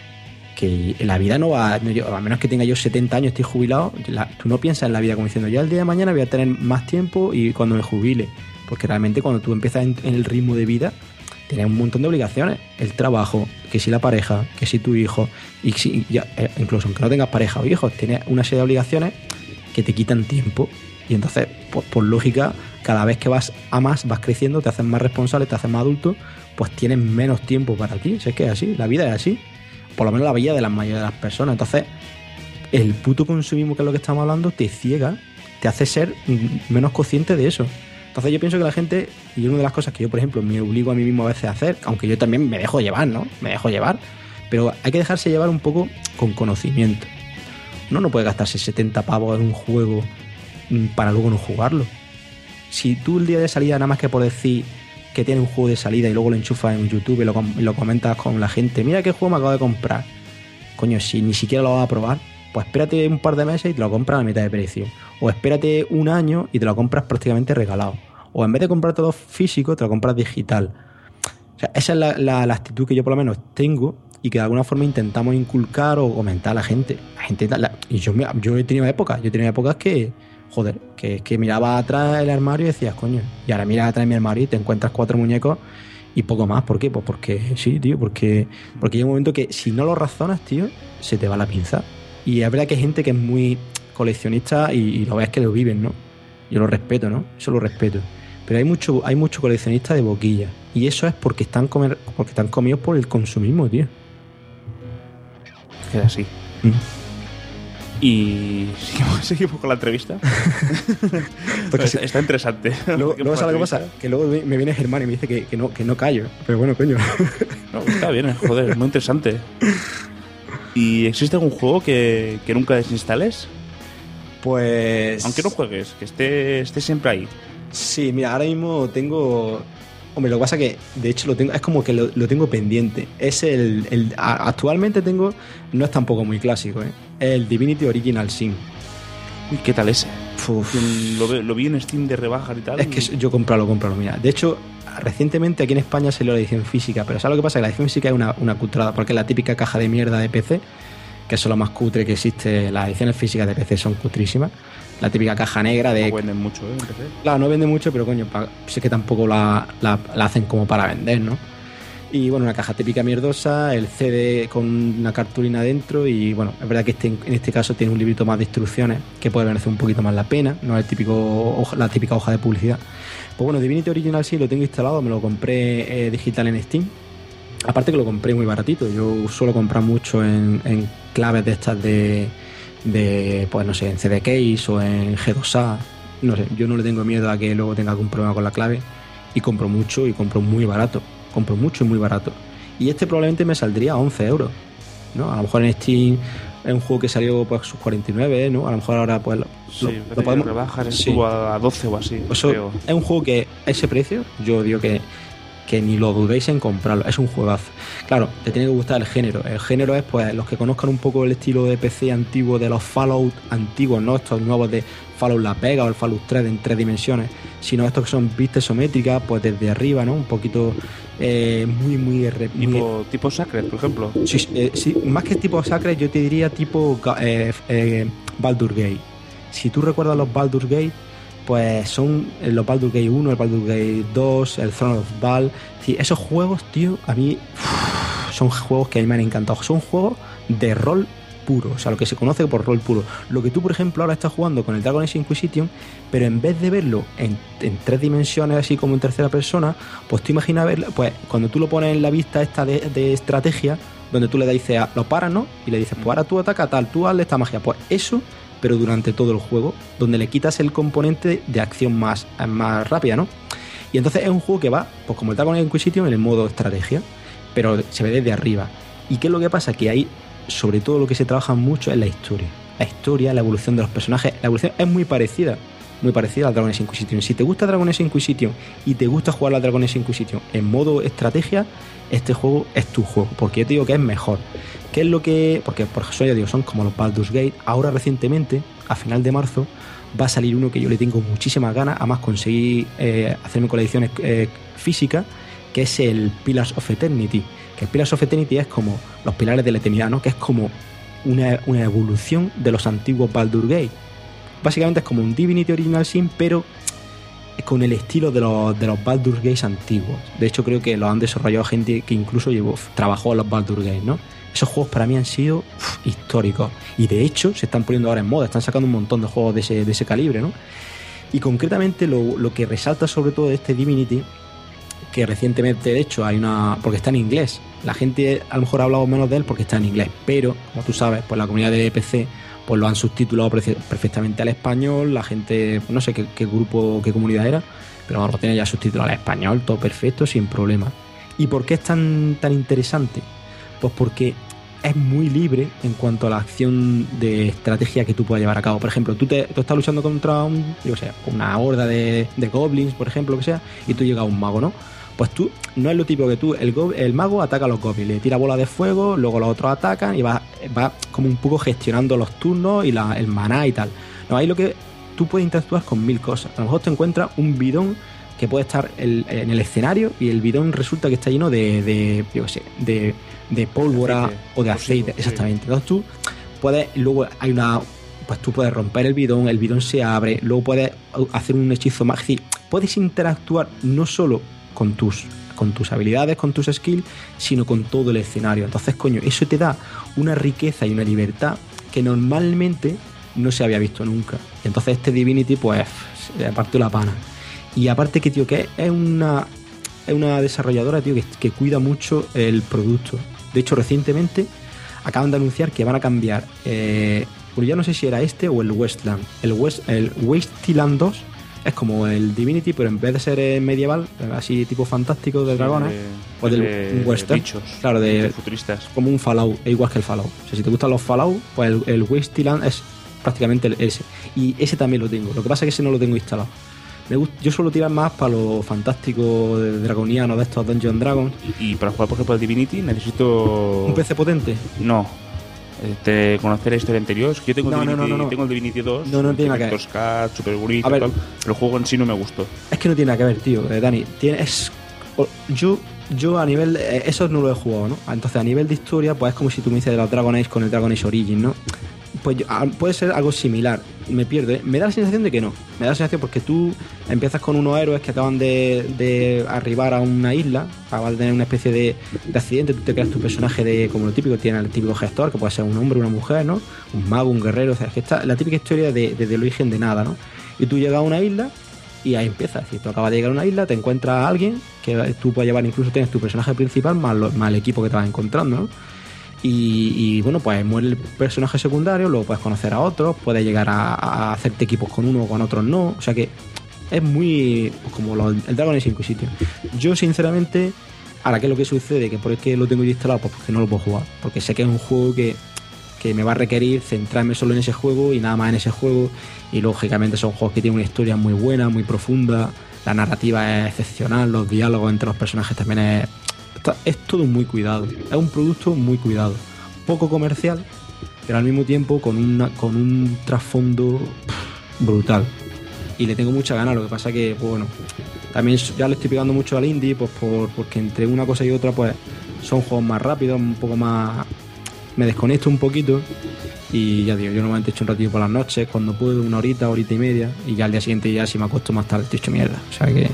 que la vida no va, no, yo, a menos que tenga yo setenta años, estoy jubilado, la, tú no piensas en la vida como diciendo, yo el día de mañana voy a tener más tiempo y cuando me jubile, porque realmente cuando tú empiezas en, en el ritmo de vida, tienes un montón de obligaciones, el trabajo, que si la pareja, que si tu hijo, y si, ya, eh, incluso aunque no tengas pareja o hijos, tienes una serie de obligaciones que te quitan tiempo, y entonces, por, por lógica, cada vez que vas a más, vas creciendo, te haces más responsable, te haces más adulto, pues tienes menos tiempo para ti, si es que es así, la vida es así. Por lo menos la vida de la mayoría de las personas. Entonces, el puto consumismo, que es lo que estamos hablando, te ciega, te hace ser menos consciente de eso. Entonces yo pienso que la gente, y una de las cosas que yo, por ejemplo, me obligo a mí mismo a veces a hacer, aunque yo también me dejo llevar, ¿no? Me dejo llevar, pero hay que dejarse llevar un poco con conocimiento. Uno no puede gastarse setenta pavos en un juego para luego no jugarlo. Si tú el día de salida, nada más que por decir que tiene un juego de salida y luego lo enchufas en YouTube y lo, y lo comentas con la gente, mira qué juego me acabo de comprar, coño, si ni siquiera lo vas a probar, pues espérate un par de meses y te lo compras a mitad de precio, o espérate un año y te lo compras prácticamente regalado, o en vez de comprar todo físico te lo compras digital. O sea, esa es la, la, la actitud que yo por lo menos tengo y que de alguna forma intentamos inculcar o comentar a la gente. La gente la, y yo, yo he tenido épocas, yo he tenido épocas que joder, que, que miraba atrás el armario y decías, coño, y ahora miras atrás de mi armario y te encuentras cuatro muñecos y poco más. ¿Por qué? Pues porque sí, tío, porque, porque hay un momento que si no lo razonas, tío, se te va la pinza. Y es verdad que hay gente que es muy coleccionista y, y lo ves que lo viven, ¿no? Yo lo respeto, ¿no? Eso lo respeto. Pero hay mucho, hay mucho coleccionista de boquilla. Y eso es porque están, comer, porque están comidos por el consumismo, tío. Es así. Mm. Y seguimos, seguimos con la entrevista. está, está interesante. Luego, luego ¿sabes lo que pasa? Que luego me viene Germán y me dice que, que, no, que no callo. Pero bueno, coño. No, está bien, joder, es muy interesante. ¿Y existe algún juego que, que nunca desinstales? Pues... Aunque no juegues, que esté, esté siempre ahí. Sí, mira, ahora mismo tengo... Hombre, lo que pasa que, de hecho, lo tengo, es como que lo, lo tengo pendiente. Es el, el... Actualmente tengo... No es tampoco muy clásico, ¿eh? El Divinity Original Sin. Uy, ¿qué tal ese? Uf. Lo, lo vi en Steam de rebajas y tal. Es que yo comprarlo, comprarlo, mira. De hecho, recientemente aquí en España salió la edición física, pero ¿sabes lo que pasa? Que la edición física es una, una cutrada, porque es la típica caja de mierda de P C, que es lo más cutre que existe. Las ediciones físicas de P C son cutrísimas. La típica caja negra de... No venden mucho, ¿eh? En P C. Claro, no vende mucho, pero coño, pa... sé que tampoco la, la, la hacen como para vender, ¿no? Y bueno, una caja típica mierdosa, el C D con una cartulina dentro y bueno, es verdad que este, en este caso tiene un librito más de instrucciones que puede merecer un poquito más la pena, no es el típico hoja, la típica hoja de publicidad. Pues bueno, Divinity Original sí lo tengo instalado, me lo compré eh, digital en Steam. Aparte que lo compré muy baratito, yo suelo comprar mucho en, en claves de estas de, de, pues no sé, en C D Case o en G dos A, no sé, yo no le tengo miedo a que luego tenga algún problema con la clave y compro mucho y compro muy barato. Compro mucho y muy barato. Y este probablemente me saldría a once euros, ¿no? A lo mejor en Steam es un juego que salió pues sus cuarenta y nueve, ¿no? A lo mejor ahora pues lo, sí, lo, lo podemos rebajar, sí. estuvo a doce o así. Eso, es un juego que ese precio, yo digo que, que ni lo dudéis en comprarlo. Es un juegazo. Claro, te tiene que gustar el género. El género es pues los que conozcan un poco el estilo de P C antiguo de los Fallout antiguos, no estos nuevos de Fallout Las Vegas o el Fallout tres en tres dimensiones, sino estos que son vistas isométricas, pues desde arriba, ¿no? Un poquito eh, muy, muy, muy... Tipo, tipo Sacred, por ejemplo. Sí, eh, sí, más que tipo Sacred, yo te diría tipo eh, eh, Baldur's Gate. Si tú recuerdas los Baldur's Gate, pues son los Baldur's Gate uno, el Baldur's Gate dos, el Throne of Val. Sí, esos juegos, tío, a mí uff, son juegos que a mí me han encantado. Son juegos de rol puro, o sea, lo que se conoce por rol puro. Lo que tú, por ejemplo, ahora estás jugando con el Dragon Age Inquisition, pero en vez de verlo en, en tres dimensiones, así como en tercera persona, pues tú imaginas verlo, pues cuando tú lo pones en la vista esta de, de estrategia, donde tú le dices, lo paras, ¿no? Y le dices, pues ahora tú ataca tal, tú hazle esta magia. Pues eso, pero durante todo el juego, donde le quitas el componente de acción más, más rápida, ¿no? Y entonces es un juego que va, pues como el Dragon Age Inquisition, en el modo estrategia, pero se ve desde arriba. ¿Y qué es lo que pasa? Que ahí, sobre todo lo que se trabaja mucho es la historia. La historia, la evolución de los personajes. La evolución es muy parecida, muy parecida al Dragon Age Inquisition. Si te gusta Dragon Age Inquisition y te gusta jugar al Dragon Age Inquisition en modo estrategia, este juego es tu juego, porque yo te digo que es mejor. ¿Qué es lo que...? Porque por eso ya digo, son como los Baldur's Gate. Ahora recientemente, a final de marzo, va a salir uno que yo le tengo muchísimas ganas. Además conseguí eh, hacerme con la edición eh, física, que es el Pillars of Eternity. Que el Pillars of Eternity es como los pilares de la eternidad, ¿no? Que es como una, una evolución de los antiguos Baldur's Gate. Básicamente es como un Divinity Original Sin, pero con el estilo de los, de los Baldur's Gate antiguos. De hecho, creo que lo han desarrollado gente que incluso llevó, trabajó en los Baldur's Gate, ¿no? Esos juegos para mí han sido uf, históricos. Y de hecho, se están poniendo ahora en moda. Están sacando un montón de juegos de ese, de ese calibre, ¿no? Y concretamente lo, lo que resalta sobre todo de este Divinity, que recientemente, de hecho, hay una... porque está en inglés. La gente a lo mejor ha hablado menos de él porque está en inglés. Pero, como tú sabes, pues la comunidad de P C pues lo han subtitulado perfectamente al español. La gente, pues no sé qué, qué grupo, qué comunidad era, pero bueno, lo tiene ya subtitulado al español, todo perfecto, sin problema. ¿Y por qué es tan, tan interesante? Pues porque es muy libre en cuanto a la acción de estrategia que tú puedas llevar a cabo. Por ejemplo, tú, te, tú estás luchando contra un, yo sé, una horda de, de goblins, por ejemplo, lo que sea, y tú llegas a un mago, ¿no? Pues tú, no es lo típico que tú, el, go, el mago ataca a los goblins, le tira bola de fuego, luego los otros atacan y va, va como un poco gestionando los turnos y la, el maná y tal. No, ahí lo que tú puedes interactuar con mil cosas. A lo mejor te encuentras un bidón que puede estar el, en el escenario y el bidón resulta que está lleno de, de yo qué sé, de, de pólvora aceite, o de aceite, sí, exactamente. Entonces tú puedes, luego hay una, pues tú puedes romper el bidón, el bidón se abre, luego puedes hacer un hechizo más, es decir, puedes interactuar no solo con tus, con tus habilidades, con tus skills, sino con todo el escenario. Entonces, coño, eso te da una riqueza y una libertad que normalmente no se había visto nunca. Entonces este Divinity, pues, partió la pana. Y aparte que, tío, que es una, es una desarrolladora, tío, que, que cuida mucho el producto. De hecho, recientemente acaban de anunciar que van a cambiar eh, Pues ya no sé si era este o el Westland. El, West, el Wasteland dos es como el Divinity, pero en vez de ser medieval, así tipo fantástico de dragones, pues del de, un western. Bichos, claro, de, de futuristas. Como un Fallout, es igual que el Fallout. O sea, si te gustan los Fallout, pues el, el Wasteland es prácticamente el, ese. Y ese también lo tengo. Lo que pasa es que ese no lo tengo instalado. Me gusta, yo suelo tirar más para lo fantástico de dragoniano de estos Dungeons Dragons. Y, y para jugar, por ejemplo, al Divinity necesito... ¿Un P C potente? No. Te conocer la historia anterior. Es que yo tengo, no, el Divinity, no, no, no. tengo el Divinity dos. No, no tiene nada que ver. Cat, super bonito A y ver. tal. Pero el juego en sí no me gustó. Es que no tiene nada que ver, tío. Eh, Dani, tiene, es, o- yo, yo a nivel... eh, eso no lo he jugado, ¿no? Entonces, a nivel de historia, pues es como si tú me dices de los Dragon Age con el Dragon Age Origin, ¿no? Pues yo- a- puede ser algo similar. Me pierdo, ¿eh? Me da la sensación de que no. Me da la sensación porque tú empiezas con unos héroes que acaban de, de arribar a una isla, acaban de tener una especie de, de accidente, tú te creas tu personaje de, como lo típico, tiene el típico gestor, que puede ser un hombre, una mujer, ¿no? Un mago, un guerrero, o sea, es que está la típica historia de, de, del origen de nada, ¿no? Y tú llegas a una isla y ahí empiezas. Si tú acabas de llegar a una isla, te encuentras a alguien que tú puedes llevar, incluso tienes tu personaje principal más, lo- más el equipo que te vas encontrando, ¿no? Y, y, bueno, pues muere el personaje secundario, luego puedes conocer a otros, puedes llegar a, a hacerte equipos con uno o con otros no. O sea que es muy pues, como los- el Dragon Age Inquisition. Yo, sinceramente, ahora, ¿qué es lo que sucede? Que por qué lo tengo yo instalado, pues porque no lo puedo jugar. Porque sé que es un juego que, que me va a requerir centrarme solo en ese juego y nada más en ese juego. Y lógicamente son juegos que tienen una historia muy buena, muy profunda. La narrativa es excepcional, los diálogos entre los personajes también es. Está- es todo muy cuidado. Es un producto muy cuidado. Poco comercial, pero al mismo tiempo con, una, con un trasfondo pff, brutal. Y le tengo mucha ganas. Lo que pasa que, pues, bueno, también ya le estoy pegando mucho al indie, pues por, porque entre una cosa y otra, pues son juegos más rápidos, un poco más. Me desconecto un poquito. Y ya digo, yo normalmente echo un ratito por las noches, cuando puedo, una horita, horita y media. Y ya al día siguiente, ya si me acuesto más tarde, estoy hecho mierda. O sea que.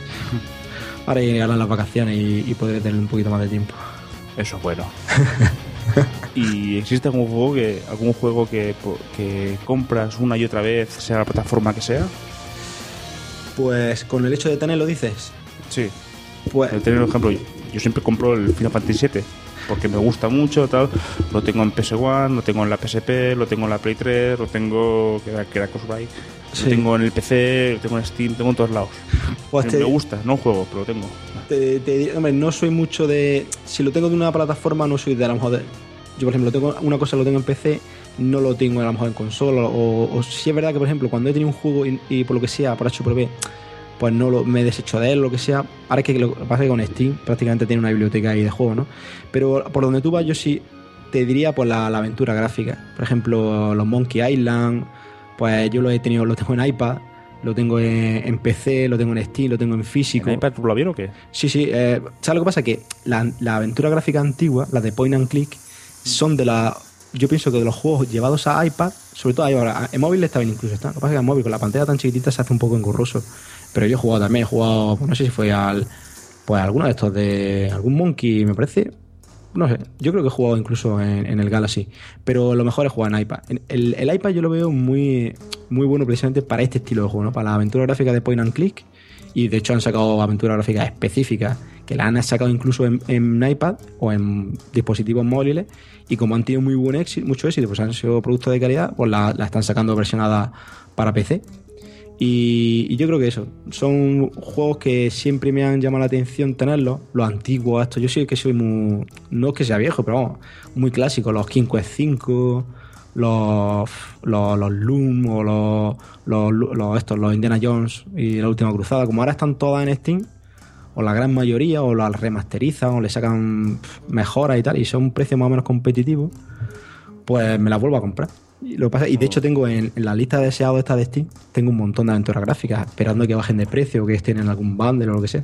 Ahora llegarán las vacaciones y, y podré tener un poquito más de tiempo. Eso es bueno. ¿Y existe algún juego que algún juego que, po- que compras una y otra vez, sea la plataforma que sea? Pues con el hecho de tenerlo, dices. Sí. Pues. Por tener un ejemplo, yo, yo siempre compro el Final Fantasy siete porque me gusta mucho, tal. Lo tengo en P S uno, lo tengo en la P S P, lo tengo en la Play tres, lo tengo que era, que era Crossbuy, Sí. lo tengo en el P C, lo tengo en Steam, tengo en todos lados. Pues me, te- me gusta, no juego, pero lo tengo. Te, te diré- hombre, no soy mucho de. Si lo tengo de una plataforma, no soy de a lo mejor de. Yo, por ejemplo, tengo una cosa lo tengo en P C, no lo tengo a lo mejor en consola. O, o si es verdad que, por ejemplo, cuando he tenido un juego y, y por lo que sea, por H por B, pues no lo, me he deshecho de él o lo que sea. Ahora es que lo que pasa es que con Steam prácticamente tiene una biblioteca ahí de juegos, ¿no? Pero por donde tú vas, yo sí te diría pues la, la aventura gráfica. Por ejemplo, los Monkey Island, pues yo lo he tenido, lo tengo en iPad. Lo tengo en, en P C, lo tengo en Steam, lo tengo en físico. ¿En iPad lo vieron o qué? Sí, sí. Eh, ¿Sabes lo que pasa? Que la, la aventura gráfica antigua, la de Point and Click, son de la. Yo pienso que de los juegos llevados a iPad, sobre todo ahora, en móvil está bien incluso. Está. Lo que pasa es que en móvil, con la pantalla tan chiquitita, se hace un poco engorroso. Pero yo he jugado también, he jugado, pues no sé si fue al. Pues alguno de estos de. Algún Monkey, me parece. No sé, yo creo que he jugado incluso en, en el Galaxy, pero lo mejor es jugar en iPad. En- El, el iPad yo lo veo muy, muy bueno precisamente para este estilo de juego, ¿no? Para la aventura gráfica de Point and Click, y de hecho han sacado aventuras gráficas específicas que la han sacado incluso en, en iPad o en dispositivos móviles, y como han tenido muy buen éxito, mucho éxito, pues han sido productos de calidad, pues la, la están sacando versionadas para P C. Y, y yo creo que eso, son juegos que siempre me han llamado la atención tenerlos, los antiguos, estos. Yo sí que soy muy, no es que sea viejo, pero vamos, muy clásicos, los King Quest cinco, los, los, los Loom o los, los, los, estos, los Indiana Jones y la Última Cruzada, como ahora están todas en Steam, o la gran mayoría, o las remasterizan, o le sacan pff, mejoras y tal, y son un precio más o menos competitivo, pues me las vuelvo a comprar. Y, lo que pasa, y de hecho tengo en, en la lista de deseados esta de Steam, tengo un montón de aventuras gráficas, esperando que bajen de precio o que estén en algún bundle o lo que sea.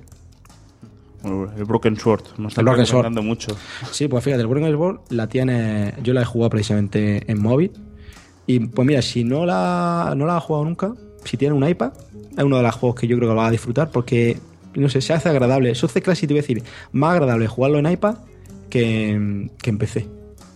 Bueno, el Broken Sword, me está El Broken Sword. recomendando mucho. Sí, pues fíjate, el Broken Sword la tiene, yo la he jugado precisamente en móvil. Y pues mira, si no la, no la has jugado nunca, si tienes un iPad, es uno de los juegos que yo creo que vas a disfrutar porque, no sé, se hace agradable. Eso hace casi, te voy a decir, más agradable jugarlo en iPad que en, que en P C.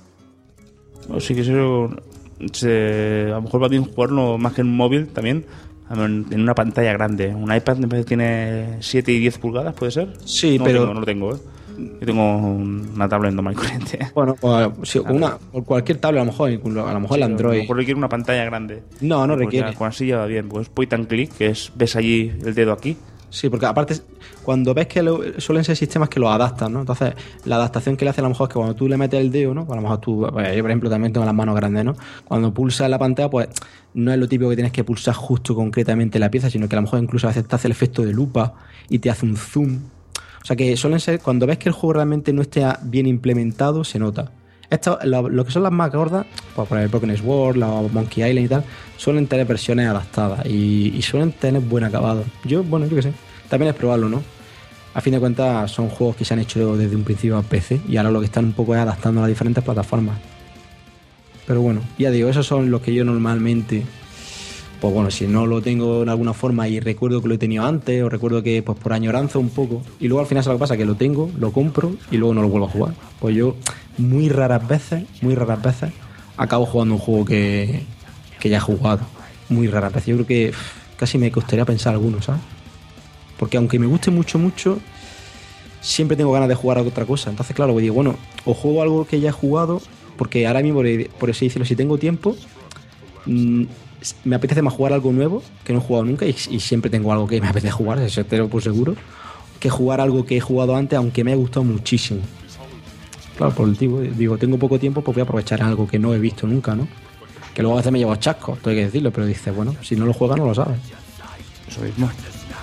No, sí que eso, se, a lo mejor va bien jugarlo más que en un móvil también, en, en una pantalla grande. Un iPad me parece que tiene siete y diez pulgadas, ¿puede ser? Sí, no pero- Lo tengo, no lo tengo, ¿eh? Yo tengo una tablet normal y corriente. Bueno, o, sí, o una, o cualquier tablet, a lo mejor, incluso, a lo mejor el Android. Por requiere una pantalla grande. No, no Pues requiere. ya, con así ya va bien. Pues point and click, que es ves allí el dedo aquí. Sí, porque aparte, cuando ves que lo- suelen ser sistemas que los adaptan, ¿no? Entonces, la adaptación que le hace a lo mejor es que cuando tú le metes el dedo, ¿no? A lo mejor tú, pues, yo por ejemplo también tengo las manos grandes, ¿no? Cuando pulsas la pantalla, pues no es lo típico que tienes que pulsar justo concretamente la pieza, sino que a lo mejor incluso a veces te hace el efecto de lupa y te hace un zoom. O sea que suelen ser, cuando ves que el juego realmente no esté bien implementado, se nota. Esto, lo, lo que son las más gordas, pues por el Broken Sword, los Monkey Island y tal, suelen tener versiones adaptadas y, y suelen tener buen acabado. Yo, bueno, yo qué sé, también es probarlo, ¿no? A fin de cuentas son juegos que se han hecho desde un principio a P C y ahora lo que están un poco es adaptando a las diferentes plataformas. Pero bueno, ya digo, esos son los que yo normalmente, pues bueno, si no lo tengo de alguna forma y recuerdo que lo he tenido antes o recuerdo que pues por añoranza un poco y luego al final ¿sabes lo que pasa? Que lo tengo, lo compro y luego no lo vuelvo a jugar. Pues yo muy raras veces, muy raras veces acabo jugando un juego que, que ya he jugado. Muy raras veces. Yo creo que uf, casi me costaría pensar alguno, ¿sabes? Porque aunque me guste mucho, mucho, siempre tengo ganas de jugar a otra cosa. Entonces, claro, digo, bueno, o juego algo que ya he jugado, porque ahora mismo, por así decirlo, si tengo tiempo, mmm, me apetece más jugar algo nuevo que no he jugado nunca y, y siempre tengo algo que me apetece jugar, eso te lo por seguro, que jugar algo que he jugado antes, aunque me haya gustado muchísimo. Claro, por el tipo, digo, tengo poco tiempo, pues voy a aprovechar algo que no he visto nunca, ¿no? Que luego a veces me llevo chascos, tengo que decirlo, pero dices, bueno, si no lo juegas no lo sabes. Eso mismo.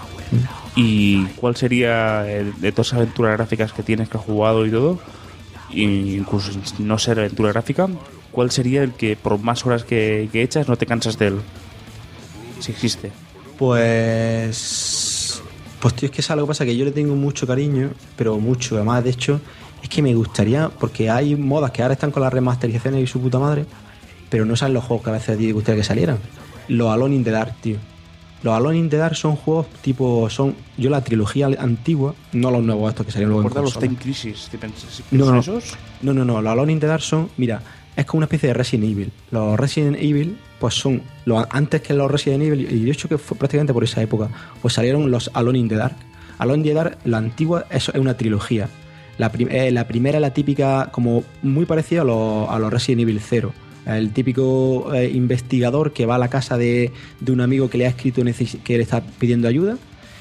¿Y cuál sería, el, de todas las aventuras gráficas que tienes que has jugado y todo, incluso no ser aventura gráfica, cuál sería el que por más horas que, que echas no te cansas de él? Si existe. Pues... Pues tío, es que es algo que pasa, que yo le tengo mucho cariño, pero mucho, además de hecho, es que me gustaría, porque hay modas que ahora están con las remasterizaciones y su puta madre, pero no salen los juegos que a veces a ti te gustaría que salieran. Los Alone in the Dark, tío. Los Alone in the Dark son juegos tipo, son yo la trilogía antigua, no los nuevos estos que salieron luego en ¿Recuerdas los consola. Time Crisis? ¿Te piensas, No, no, esos? no, no, no, los Alone in the Dark son, mira, es como una especie de Resident Evil. Los Resident Evil, pues son, los, antes que los Resident Evil, y de hecho que fue prácticamente por esa época, pues salieron los Alone in the Dark. Alone in the Dark, la antigua, eso es una trilogía. La, prim- eh, la primera es la típica, como muy parecida a los, a los Resident Evil cero. El típico eh, investigador que va a la casa de, de un amigo que le ha escrito neces- que le está pidiendo ayuda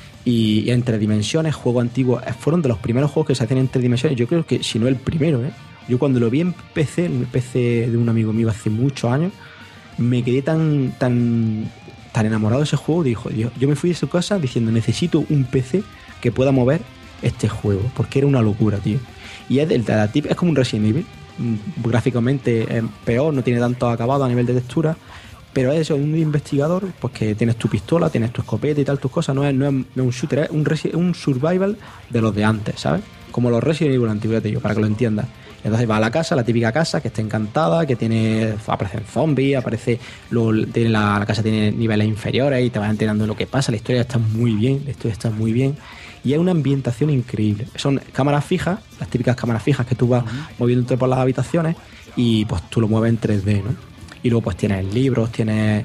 y, y entre dimensiones, juego antiguo, eh, fueron de los primeros juegos que se hacían entre dimensiones. Yo creo que si no el primero, ¿eh? Yo cuando lo vi en P C, en el P C de un amigo mío hace muchos años, me quedé tan tan tan enamorado de ese juego, dijo, Dios, yo me fui de su casa diciendo, necesito un P C que pueda mover este juego, porque era una locura, tío. Y es, de, de la tip, es como un Resident Evil, gráficamente es peor, no tiene tanto acabado a nivel de textura, pero es eso, un investigador, pues que tienes tu pistola, tienes tu escopeta y tal, tus cosas, no es, no es, no es un shooter, es un, resi- un survival de los de antes, ¿sabes? Como los Resident Evil antiguos, te digo, para que lo entiendas. Entonces va a la casa, la típica casa que está encantada, que tiene, aparecen zombies, aparece, luego tiene la, la casa tiene niveles inferiores y te vas enterando de lo que pasa, la historia está muy bien, la historia está muy bien. Y hay una ambientación increíble. Son cámaras fijas, las típicas cámaras fijas que tú vas uh-huh. moviéndote por las habitaciones y pues tú lo mueves en tres D, ¿no? Y luego pues tienes libros, tienes...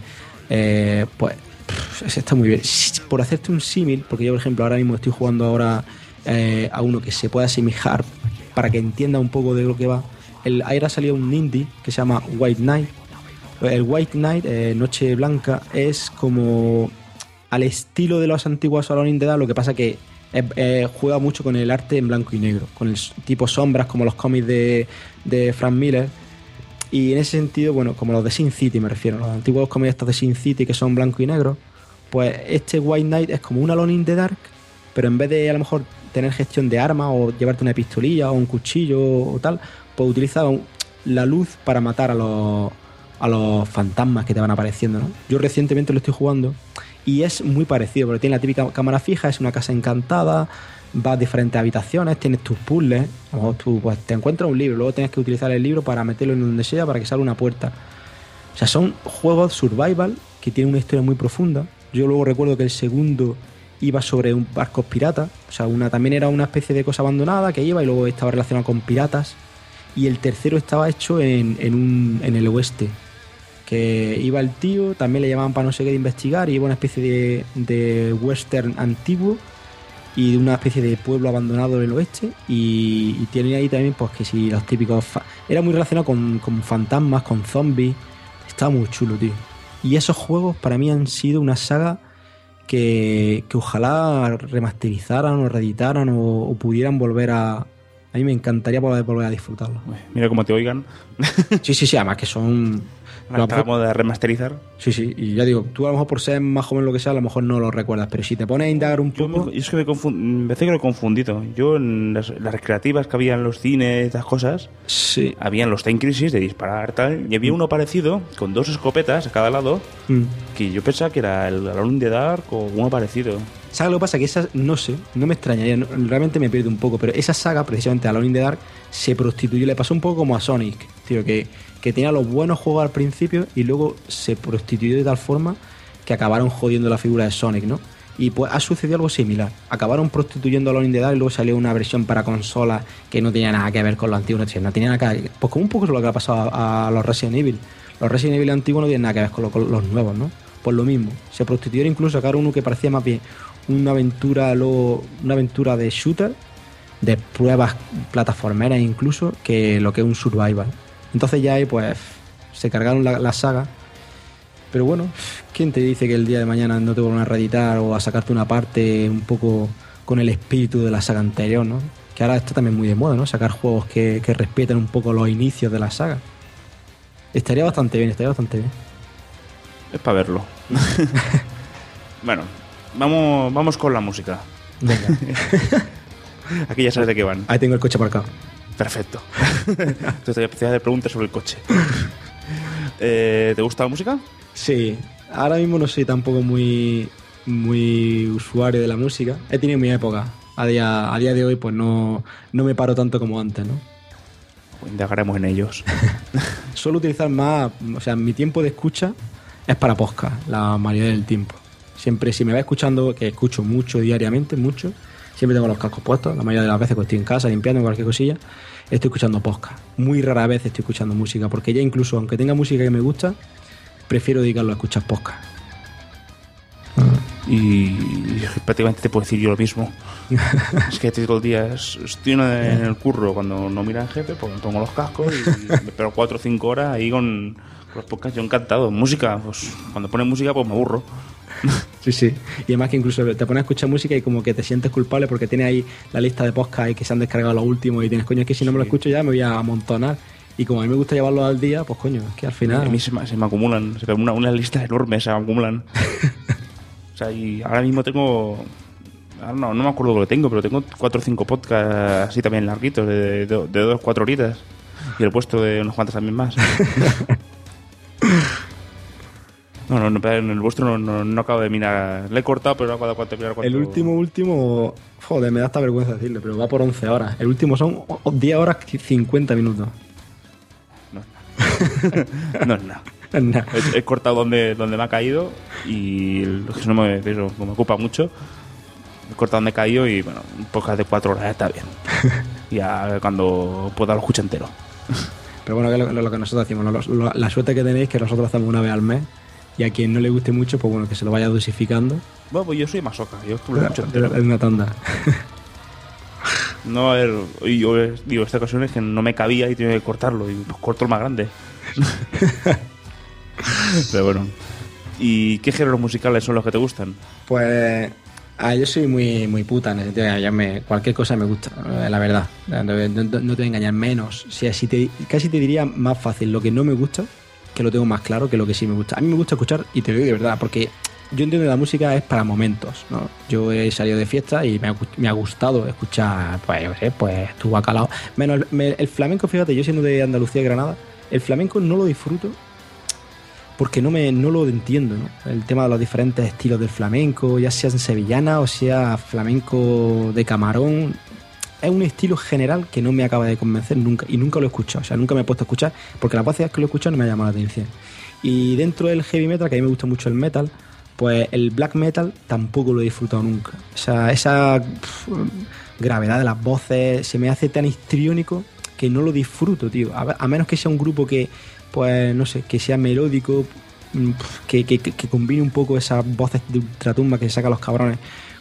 Eh, pues pff, está muy bien. Por hacerte un símil, porque yo por ejemplo ahora mismo estoy jugando ahora eh, a uno que se pueda asemejar para que entienda un poco de lo que va. El, ahora ha salido un indie que se llama White Knight. El White Knight, eh, Noche Blanca, es como al estilo de los antiguos Alone in the Dark, lo que pasa que Eh, eh, juega mucho con el arte en blanco y negro, con el tipo sombras como los cómics de, de Frank Miller, y en ese sentido, bueno, como los de Sin City me refiero, los antiguos cómics estos de Sin City que son blanco y negro, pues este White Knight es como un Alone in the Dark, pero en vez de a lo mejor tener gestión de armas o llevarte una pistolilla o un cuchillo o tal, pues utiliza la luz para matar a los, a los fantasmas que te van apareciendo, ¿no? Yo recientemente lo estoy jugando y es muy parecido, porque tiene la típica cámara fija, es una casa encantada, vas a diferentes habitaciones, tienes tus puzzles, a lo mejor tú pues, te encuentras un libro, luego tienes que utilizar el libro para meterlo en donde sea para que salga una puerta. O sea, son juegos survival que tienen una historia muy profunda. Yo luego recuerdo que el segundo iba sobre un barcos piratas, o sea, una también era una especie de cosa abandonada que iba y luego estaba relacionado con piratas. Y el tercero estaba hecho en, en, un, en el oeste, que iba el tío, también le llamaban para no sé qué de investigar, y iba una especie de, de western antiguo y de una especie de pueblo abandonado del oeste, y, y tiene ahí también pues que si los típicos fa- era muy relacionado con, con fantasmas, con zombies. Estaba muy chulo, tío. Y esos juegos para mí han sido una saga que, que ojalá remasterizaran o reeditaran o, o pudieran volver a... A mí me encantaría poder volver a disfrutarlo. Uy, mira cómo te oigan. Sí, sí, sí, además que son... Ahora acabamos de remasterizar. Sí, sí, y ya digo, tú a lo mejor por ser más joven lo que sea, a lo mejor no lo recuerdas, pero si te pones a indagar un Yo, poco... me, yo es que me confund, me parece que lo he confundido. Yo en las, las recreativas que había en los cines, estas cosas, Sí. habían los Time Crisis de disparar tal, y había uno parecido con dos escopetas a cada lado, Mm. que yo pensaba que era el Alone in the Dark o uno parecido. ¿Sabes lo que pasa? Que esa, no sé, no me extrañaría, no- realmente me pierdo un poco, pero esa saga, precisamente Alone in the Dark, se prostituyó, le pasó un poco como a Sonic, tío, que, que tenía los buenos juegos al principio y luego se prostituyó de tal forma que acabaron jodiendo la figura de Sonic, ¿no? Y pues ha sucedido algo similar. Acabaron prostituyendo a Alone in the Dark y luego salió una versión para consolas que no tenía nada que ver con lo antiguo, no tenía nada que ver. Pues como un poco lo que ha pasado a, a los Resident Evil. Los Resident Evil antiguos no tienen nada que ver con, lo- con los nuevos, ¿no? Pues lo mismo. Se prostituyeron, incluso sacaron uno que parecía más bien una aventura, luego, una aventura de shooter, de pruebas plataformeras incluso, que lo que es un survival. Entonces ya ahí pues se cargaron la, la saga. Pero bueno, ¿quién te dice que el día de mañana no te vuelvan a reeditar o a sacarte una parte un poco con el espíritu de la saga anterior, ¿no? Que ahora está también muy de moda, ¿no? Sacar juegos que, que respeten un poco los inicios de la saga. Estaría bastante bien, estaría bastante bien. Es para verlo. Bueno, vamos, vamos con la música. Venga, Aquí ya sabes de qué van. ahí tengo el coche aparcado. Perfecto. Entonces te voy a empezar a hacer preguntas sobre el coche. Eh, ¿Te gusta la música? Sí, ahora mismo no soy tampoco muy, muy usuario de la música. He tenido mi época. A día, a día de hoy pues no, no me paro tanto como antes, ¿no? Pues indagaremos en ellos. Suelo utilizar más, o sea, mi tiempo de escucha es para podcast, la mayoría del tiempo. Siempre, si me va escuchando, que escucho mucho diariamente, mucho, siempre tengo los cascos puestos, la mayoría de las veces que estoy en casa limpiando cualquier cosilla, estoy escuchando podcast. Muy rara vez estoy escuchando música, porque ya incluso, aunque tenga música que me gusta, prefiero dedicarlo a escuchar podcast. Y prácticamente te puedo decir yo lo mismo. Es que todo el día es- estoy en en el curro cuando no mira el jefe, pues me pongo los cascos y me pego cuatro o cinco horas ahí con, con los podcasts. Yo encantado. Música, pues cuando ponen música pues me aburro. Sí, sí. Y además que incluso te pones a escuchar música y como que te sientes culpable porque tienes ahí la lista de podcast y que se han descargado los últimos y tienes, coño, es que si no me lo escucho ya me voy a amontonar. Y como a mí me gusta llevarlo al día, pues coño, es que al A final... mí se me, se me acumulan, se me una, unas listas enormes se me acumulan. O sea, y ahora mismo tengo... ahora no, no me acuerdo lo que tengo, pero tengo cuatro o cinco podcasts así también larguitos, de, de, de dos, cuatro horitas. Y el puesto de unos cuantos también más. No, no, no, en el vuestro no, no, no acabo de mirar. Le he cortado, pero no acabo de mirar cuánto... El último, último... Joder, me da hasta vergüenza decirlo, pero va por once horas. El último son diez horas cincuenta minutos. No es nada. Nah. He, he cortado donde, donde me ha caído y lo que no me, eso, no me ocupa mucho. He cortado donde he caído y bueno, un podcast de cuatro horas está bien. Ya cuando pueda lo escucho entero. Pero bueno, que es lo, lo que nosotros hacemos. ¿No? Lo- lo- la suerte que tenéis es que nosotros hacemos una vez al mes. Y a quien no le guste mucho, pues bueno, que se lo vaya dosificando. Bueno, pues yo soy masoca, yo lo escucho entero. Es una tanda. No, a ver, y yo digo, esta ocasión es que no me cabía y tengo que cortarlo y pues corto el más grande. Pero bueno. ¿Y qué géneros musicales son los que te gustan? Pues ah, yo soy muy, muy puta en el sentido de que ya me- cualquier cosa me gusta, eh, la verdad. No, no- no te voy a engañar menos. O sea, si te, casi te diría más fácil lo que no me gusta, que lo tengo más claro que lo que sí me gusta. A mí me gusta escuchar, y te lo digo de verdad, porque yo entiendo que la música es para momentos, ¿no? Yo he salido de fiesta y me ha, gu- me ha gustado escuchar, pues yo qué sé, pues tu bacalao. Menos el, me- el flamenco, fíjate, yo siendo de Andalucía y Granada, el flamenco no lo disfruto porque no me no lo entiendo, ¿no? El tema de los diferentes estilos del flamenco, ya sea en sevillana o sea flamenco de camarón, es un estilo general que no me acaba de convencer nunca y nunca lo he escuchado, o sea, nunca me he puesto a escuchar porque las veces que lo he escuchado no me ha llamado la atención. Y dentro del heavy metal, que a mí me gusta mucho el metal, pues el black metal tampoco lo he disfrutado nunca. O sea, esa pf, gravedad de las voces se me hace tan histriónico que no lo disfruto, tío. A, a menos que sea un grupo que, pues, no sé, que sea melódico, mm, pf, que, que, que combine un poco esas voces de ultratumba que sacan los cabrones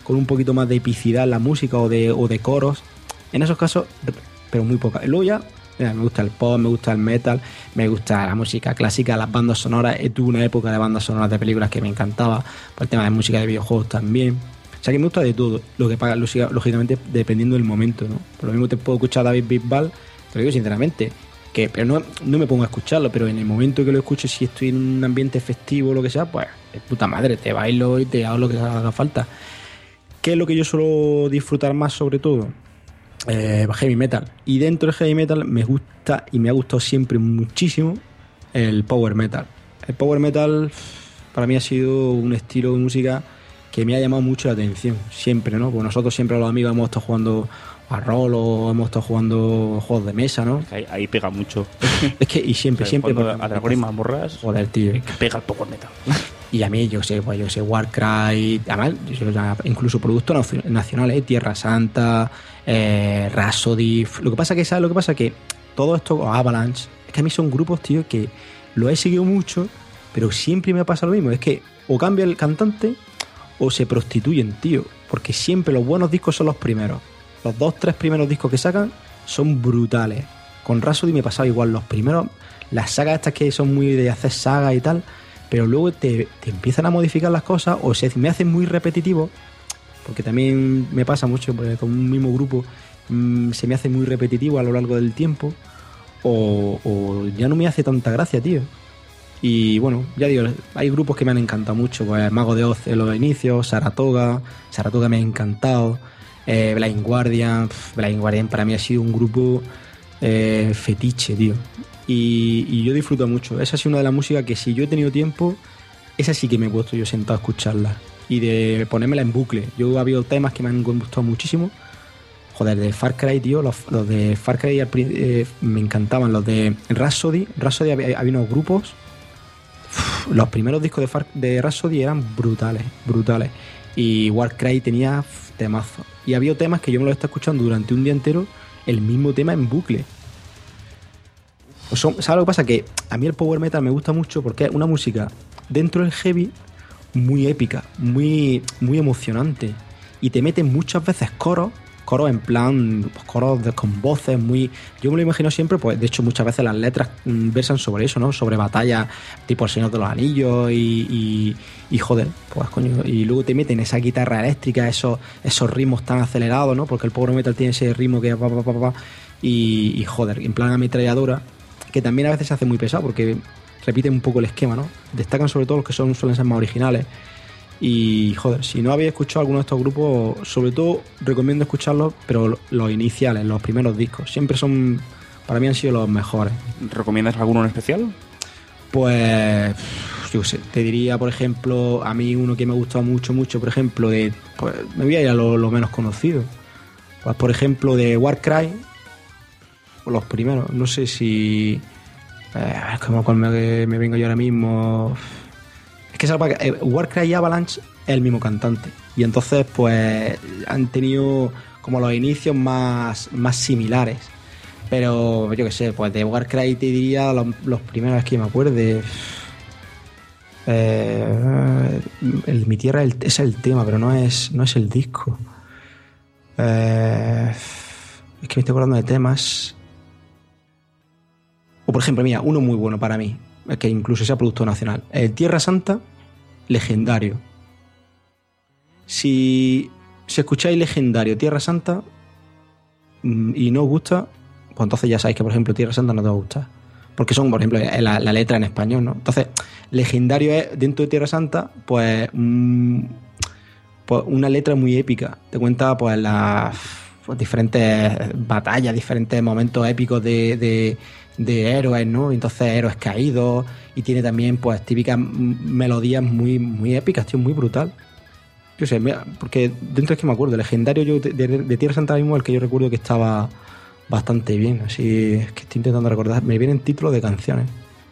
con un poquito más de epicidad en la música o de, o de coros. En esos casos, pero muy poca. Luego ya, mira, me gusta el pop, me gusta el metal, me gusta la música clásica, las bandas sonoras. Tuve una época de bandas sonoras de películas que me encantaba, por el tema de música de videojuegos también. O sea que me gusta de todo, lo que paga, lógicamente, dependiendo del momento, ¿no? Por lo mismo te puedo escuchar a David Bisbal, te lo digo sinceramente, que pero no, no me pongo a escucharlo, pero en el momento que lo escucho, si estoy en un ambiente festivo o lo que sea, pues de puta madre, te bailo y te hago lo que haga falta. ¿Qué es lo que yo suelo disfrutar más sobre todo? Eh, heavy metal. Y dentro del heavy metal me gusta y me ha gustado siempre muchísimo el power metal. El power metal para mí ha sido un estilo de música que me ha llamado mucho la atención, siempre, ¿no? Pues nosotros siempre los amigos hemos estado jugando a rol o hemos estado jugando juegos de mesa, ¿no? Ahí, ahí pega mucho. Es que, y siempre, O sea, siempre... cuando a Dragón y Mazmorras, Joder, tío. que pega el power metal. Y a mí, yo sé, pues yo sé, Warcry, además, yo sé, incluso productos nacionales, ¿eh? Tierra Santa, eh, Rhapsody. Lo que pasa que, ¿sabes? Lo que pasa que todo esto, o Avalanche, es que a mí son grupos, tío, que lo he seguido mucho, pero siempre me pasa lo mismo. Es que o cambia el cantante o se prostituyen, tío. Porque siempre los buenos discos son los primeros. Los dos, tres primeros discos que sacan son brutales. Con Rhapsody me pasaba igual. Los primeros, las sagas estas que son muy de hacer sagas y tal, pero luego te, te empiezan a modificar las cosas o se me hacen muy repetitivos, porque también me pasa mucho, porque con un mismo grupo mmm, se me hace muy repetitivo a lo largo del tiempo, o, o ya no me hace tanta gracia, tío. Y bueno, ya digo, hay grupos que me han encantado mucho, pues Mago de Oz en los inicios, Saratoga, Saratoga me ha encantado, eh, Blind Guardian, pff, Blind Guardian para mí ha sido un grupo eh, fetiche, tío. Y, y yo disfruto mucho. Esa ha sido una de las músicas que si yo he tenido tiempo, esa sí que me he puesto yo sentado a escucharla. Y de ponérmela en bucle. Yo ha habido temas que me han gustado muchísimo. Joder, de Far Cry, tío. Los, los de Far Cry eh, me encantaban. Los de Rhapsody. Rhapsody había, había unos grupos. Uf, los primeros discos de, Far, de Rhapsody eran brutales, brutales. Y Warcry tenía uf, temazo. Y había temas que yo me los estaba escuchando durante un día entero, el mismo tema en bucle. ¿Sabes lo que pasa? Que a mí el power metal me gusta mucho porque es una música dentro del heavy muy épica, muy, muy emocionante. Y te meten muchas veces coros, coros en plan, pues coros de, con voces muy... Yo me lo imagino siempre, pues de hecho muchas veces las letras mm, versan sobre eso, ¿no? Sobre batallas tipo El Señor de los Anillos y, y, y joder, pues coño. Y luego te meten esa guitarra eléctrica, esos, esos ritmos tan acelerados, ¿no? Porque el power metal tiene ese ritmo que... Pa, pa, pa, pa, y, y joder, en plan ametralladora, que también a veces se hace muy pesado porque repiten un poco el esquema, ¿no? Destacan sobre todo los que son, suelen ser más originales. Y joder, si no habéis escuchado alguno de estos grupos, sobre todo recomiendo escucharlos, pero los iniciales, los primeros discos, siempre son, para mí han sido los mejores. ¿Recomiendas alguno en especial? Pues, yo sé, te diría, por ejemplo, a mí uno que me ha gustado mucho, mucho, por ejemplo, de, pues me voy a ir a lo, lo menos conocido. Pues por ejemplo, de Warcry, los primeros, no sé si... Eh, a ver, como cuál me, me vengo yo ahora mismo... Es que salva que eh, Warcry y Avalanche es el mismo cantante. Y entonces, pues, han tenido como los inicios más, más similares. Pero, yo qué sé, pues de Warcry te diría los, los primeros que me acuerde. Eh, el, Mi Tierra el, es el tema, pero no es, no es el disco. Eh, es que me estoy acordando de temas... O por ejemplo, mira, uno muy bueno para mí, que incluso sea producto nacional. El Tierra Santa, Legendario. Si, si escucháis Legendario, Tierra Santa, y no os gusta, pues entonces ya sabéis que, por ejemplo, Tierra Santa no te va a gustar. Porque son, por ejemplo, la, la letra en español, ¿no? Entonces, Legendario es, dentro de Tierra Santa, pues, mm, pues una letra muy épica. Te cuenta, pues, las pues, diferentes batallas, diferentes momentos épicos de... de de héroes, ¿no? Entonces héroes caídos, y tiene también pues típicas melodías muy, muy épicas, tío, muy brutal. Yo sé, mira, porque dentro es que me acuerdo, Legendario yo de, de, de Tierra Santa mismo, el que yo recuerdo que estaba bastante bien, así es que estoy intentando recordar, me vienen títulos de canciones.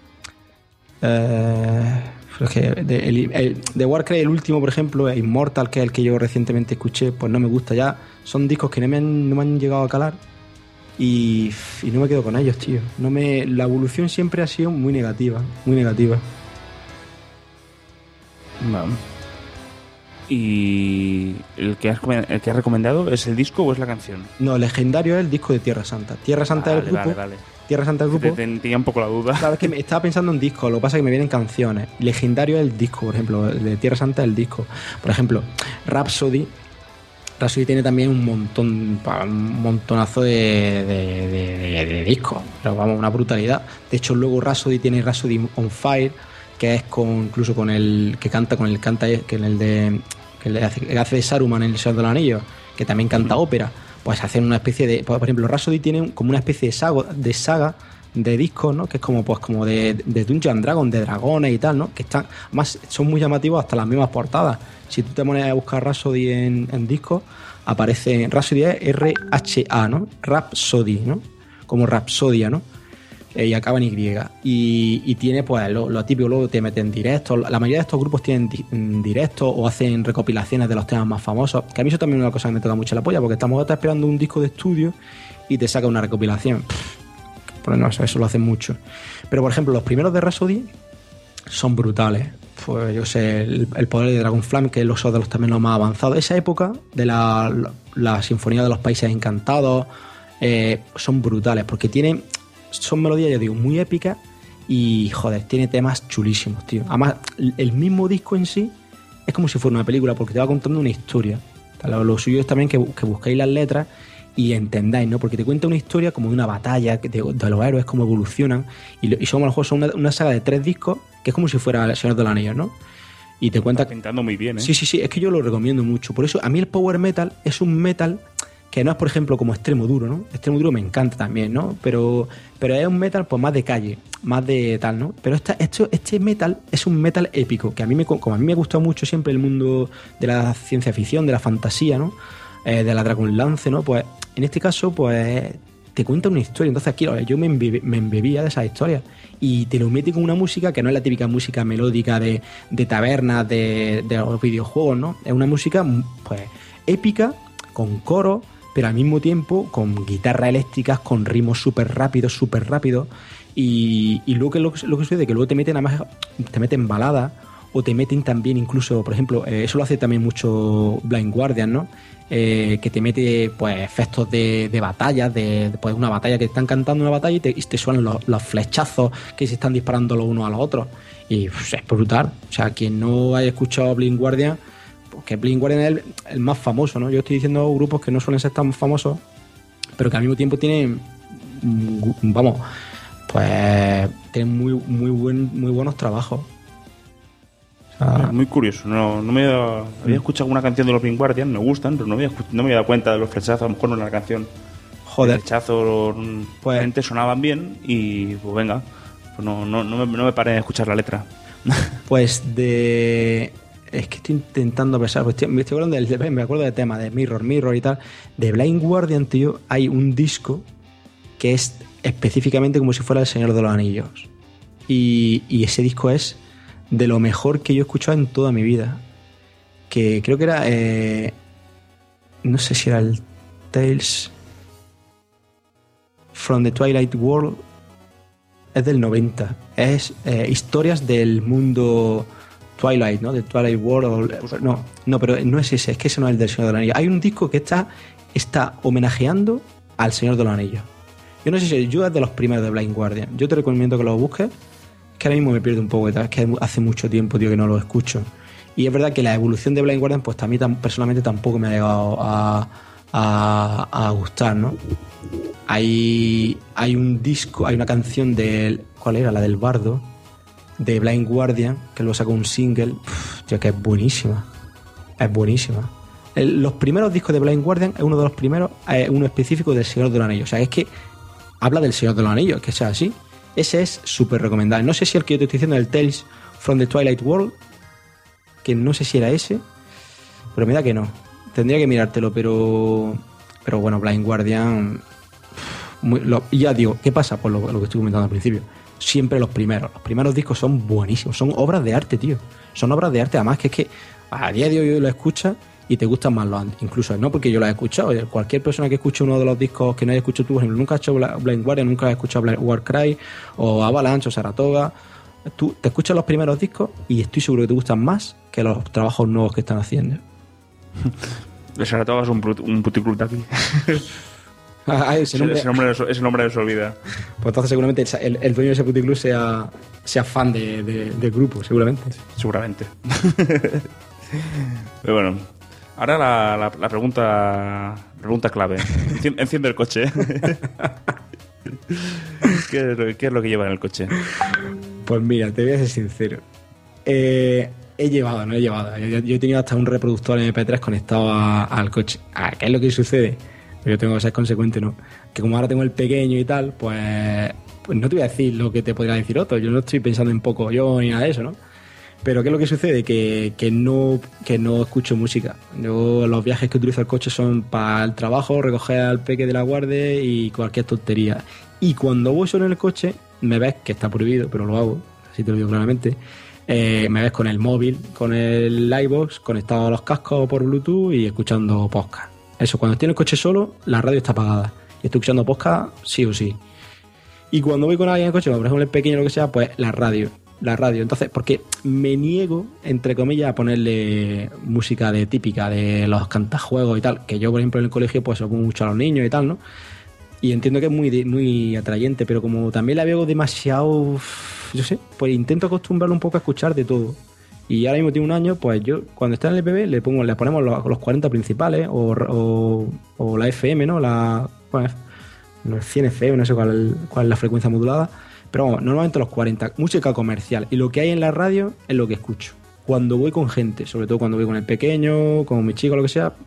Eh, es que de, el, el, de Warcry, el último, por ejemplo, Immortal, que es el que yo recientemente escuché, pues no me gusta ya, son discos que no me han, no me han llegado a calar. Y, y no me quedo con ellos, tío. No me, la evolución siempre ha sido muy negativa, muy negativa. No. ¿Y el que, has, el que has recomendado es el disco o es la canción? No, Legendario es el disco de Tierra Santa. Tierra Santa vale, es el grupo. Vale, vale. Tierra Santa es el grupo. Tenía un poco la duda. Claro, es que me estaba pensando en discos, lo que pasa es que me vienen canciones. Legendario es el disco, por ejemplo. El de Tierra Santa es el disco. Por ejemplo, Rhapsody. Rhapsody tiene también un montón, un montonazo de, de, de, de, de discos. Pero vamos, una brutalidad. De hecho, luego Rhapsody tiene Rhapsody on Fire, que es con incluso con el que canta, con el canta que en el de que le hace, que hace de Saruman en El Señor de los Anillos, que también canta ópera. Pues hacen una especie de, por ejemplo, Rhapsody tiene como una especie de saga, de saga de discos, ¿no? Que es como pues como de, de Dungeons and Dragons, de dragones y tal, ¿no? Que están más, son muy llamativos hasta las mismas portadas. Si tú te pones a buscar Rhapsody en, en discos, aparece Rhapsody es R H A, ¿no? Rhapsody, ¿no? Como Rapsodia, ¿no? Eh, y acaba en Y. Y, y tiene, pues, lo, lo típico, luego te meten directos. La mayoría de estos grupos tienen di directos o hacen recopilaciones de los temas más famosos. Que a mí eso también es una cosa que me toca mucho la polla, porque estamos esperando un disco de estudio y te saca una recopilación. Pff, pues no sé, eso lo hacen mucho. Pero, por ejemplo, los primeros de Rhapsody son brutales. Pues yo sé, el, el poder de Dragonflame, que es los de los también los más avanzados. Esa época de la, la, la Sinfonía de los Países Encantados eh, son brutales, porque tienen... Son melodías, ya digo, muy épicas y, joder, tiene temas chulísimos, tío. Además, el mismo disco en sí es como si fuera una película, porque te va contando una historia. Lo, lo suyo es también que, que busquéis las letras y entendáis, ¿no? Porque te cuenta una historia como de una batalla, de, de los héroes, cómo evolucionan. Y, y son a lo mejor son una, una saga de tres discos que es como si fuera El Señor de los Anillos, ¿no? Y te cuenta... Está pintando muy bien, ¿eh? Sí, sí, sí, es que yo lo recomiendo mucho. Por eso, a mí el power metal es un metal... que no es, por ejemplo, como Extremo Duro, ¿no? Extremo Duro me encanta también, ¿no? Pero, pero es un metal pues más de calle, más de tal, ¿no? Pero esta, esto, este metal es un metal épico, que a mí me, como a mí me gusta mucho siempre el mundo de la ciencia ficción, de la fantasía, ¿no? Eh, de la Dragonlance, ¿no? Pues en este caso, pues te cuenta una historia. Entonces aquí yo me, embe me embebía de esas historias y te lo mete con una música que no es la típica música melódica de, de tabernas, de, de los videojuegos, ¿no? Es una música, pues, épica, con coro, pero al mismo tiempo con guitarras eléctricas, con ritmos súper rápidos, súper rápidos. Y, y luego que lo, lo que sucede es que luego te meten, además, te meten baladas o te meten también incluso, por ejemplo, eh, eso lo hace también mucho Blind Guardian, ¿no? Eh, que te mete pues efectos de, de batallas, de, de pues, una batalla que están cantando una batalla y te, y te suenan los, los flechazos que se están disparando los unos a los otros. Y pues, es brutal. O sea, quien no haya escuchado Blind Guardian, que Blind Guardian es el, el más famoso, ¿no? Yo estoy diciendo grupos que no suelen ser tan famosos, pero que al mismo tiempo tienen, vamos, pues tienen muy muy buen muy buenos trabajos. O sea, muy curioso. No, no me había, había escuchado alguna canción de los Blind Guardian, me gustan, pero no me, había, no me había dado cuenta de los flechazos. A lo mejor no era la canción. Joder. Los flechazos Pues- pues, sonaban bien y pues venga, pues no, no, no, me, no me paré a escuchar la letra. Pues de... Es que estoy intentando pensar, pues estoy- me estoy hablando del, me acuerdo del tema de Mirror, Mirror y tal. De Blind Guardian, tío, hay un disco que es específicamente como si fuera El Señor de los Anillos. Y, y ese disco es de lo mejor que yo he escuchado en toda mi vida. Que creo que era... eh, no sé si era el Tales from the Twilight World. Es del noventa. Es eh, historias del mundo... Twilight, ¿no? De Twilight World. O, no, no, pero no es ese, es que ese no es el del Señor de los Anillos. Hay un disco que está, está homenajeando al Señor de los Anillos. Yo no sé si yo es de los primeros de Blind Guardian. Yo te recomiendo que lo busques. Es que ahora mismo me pierdo un poco, es que hace mucho tiempo, tío, que no lo escucho. Y es verdad que la evolución de Blind Guardian, pues a mí tam, personalmente tampoco me ha llegado a, a, a gustar, ¿no? Hay, hay un disco, hay una canción de... ¿Cuál era? La del Bardo. De Blind Guardian, que lo sacó un single, uf, tío, que es buenísima. Es buenísima. El, los primeros discos de Blind Guardian es uno de los primeros, es uno específico del Señor de los Anillos. O sea, es que habla del Señor de los Anillos, que sea así. Ese es súper recomendable. No sé si el que yo te estoy diciendo, el Tales from the Twilight World, que no sé si era ese, pero me da que no. Tendría que mirártelo, pero pero bueno, Blind Guardian, muy, lo, ya digo, ¿qué pasa? Por lo, lo que estoy comentando al principio. Siempre los primeros. Los primeros discos son buenísimos. Son obras de arte, tío. Son obras de arte. Además que es que a día de hoy lo escuchas y te gustan más los antes. Incluso no porque yo lo he escuchado. Cualquier persona que escuche uno de los discos que no haya escuchado tú, por ejemplo, nunca has hecho Blind Guardian, nunca has escuchado Warcry o Avalanche o Saratoga, tú te escuchas los primeros discos y estoy seguro que te gustan más que los trabajos nuevos que están haciendo. Les hará todos un, un puticlub aquí. Ah, ese, ese, nombre, ese nombre ese nombre se olvida. Pues entonces seguramente el, el dueño de ese puticlub sea, sea fan de, de, del grupo, seguramente. Seguramente. Pero bueno, ahora la, la, la pregunta pregunta clave. Enciende, enciende el coche. ¿Qué es, lo, ¿Qué es lo que lleva en el coche? Pues mira, te voy a ser sincero. Eh, he llevado, no he llevado. Yo, yo he tenido hasta un reproductor eme pe tres conectado a, al coche. A, ¿qué es lo que sucede? Yo tengo que ser consecuente, ¿no? Que como ahora tengo el pequeño y tal, pues, pues no te voy a decir lo que te podría decir otro. Yo no estoy pensando en poco yo ni nada de eso, ¿no? Pero ¿qué es lo que sucede? Que, que, no, que no escucho música. Yo los viajes que utilizo el coche son para el trabajo, recoger al peque de la guardia y cualquier tontería. Y cuando voy solo en el coche, me ves, que está prohibido, pero lo hago, así te lo digo claramente, eh, me ves con el móvil, con el iVoox, conectado a los cascos por Bluetooth y escuchando podcast. Eso, cuando estoy en el coche solo, la radio está apagada. Y estoy escuchando podcast sí o sí. Y cuando voy con alguien en el coche, por ejemplo el pequeño o lo que sea, pues la radio. La radio. Entonces, porque me niego, entre comillas, a ponerle música de típica de los cantajuegos y tal. Que yo, por ejemplo, en el colegio, pues lo pongo mucho a los niños y tal, ¿no? Y entiendo que es muy, muy atrayente, pero como también la veo demasiado, yo sé, pues intento acostumbrarlo un poco a escuchar de todo. Y ahora mismo tiene un año, pues yo cuando está en el P B le pongo, le ponemos los, los cuarenta principales o, o, o la F M, ¿no? La bueno, el cien F M, no sé cuál, cuál es la frecuencia modulada, pero vamos, normalmente los cuarenta, música comercial. Y lo que hay en la radio es lo que escucho. Cuando voy con gente, sobre todo cuando voy con el pequeño, con mi chico, lo que sea.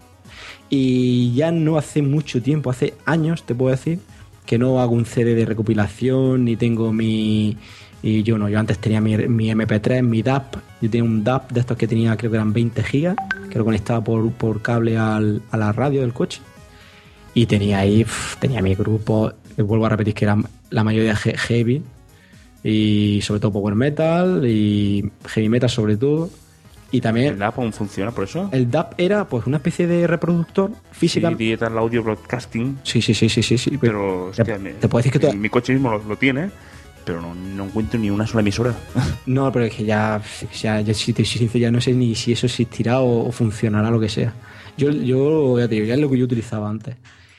Y ya no hace mucho tiempo, hace años, te puedo decir, que no hago un C D de recopilación, ni tengo mi... Y yo no, yo antes tenía mi, mi eme pe tres, mi D A P. Yo tenía un D A P de estos que tenía, creo que eran veinte gigas, que lo conectaba por, por cable al, a la radio del coche. Y tenía ahí, pff, tenía mi grupo, vuelvo a repetir que eran la mayoría he- heavy, y sobre todo power metal, y heavy metal sobre todo. Y también... ¿El D A P aún funciona por eso? El D A P era pues una especie de reproductor física. Sí, dieta el audio broadcasting. Sí, sí, sí, sí, sí, sí. Pero, te, hostia, me- te puedo decir que mi, tú... mi coche mismo lo, lo tiene, pero no, no encuentro ni una sola emisora. No, pero es que ya, ya, ya si te soy sincero, ya no sé ni si eso existirá o, o funcionará, lo que sea. Yo, yo ya te digo, ya es lo que yo utilizaba antes.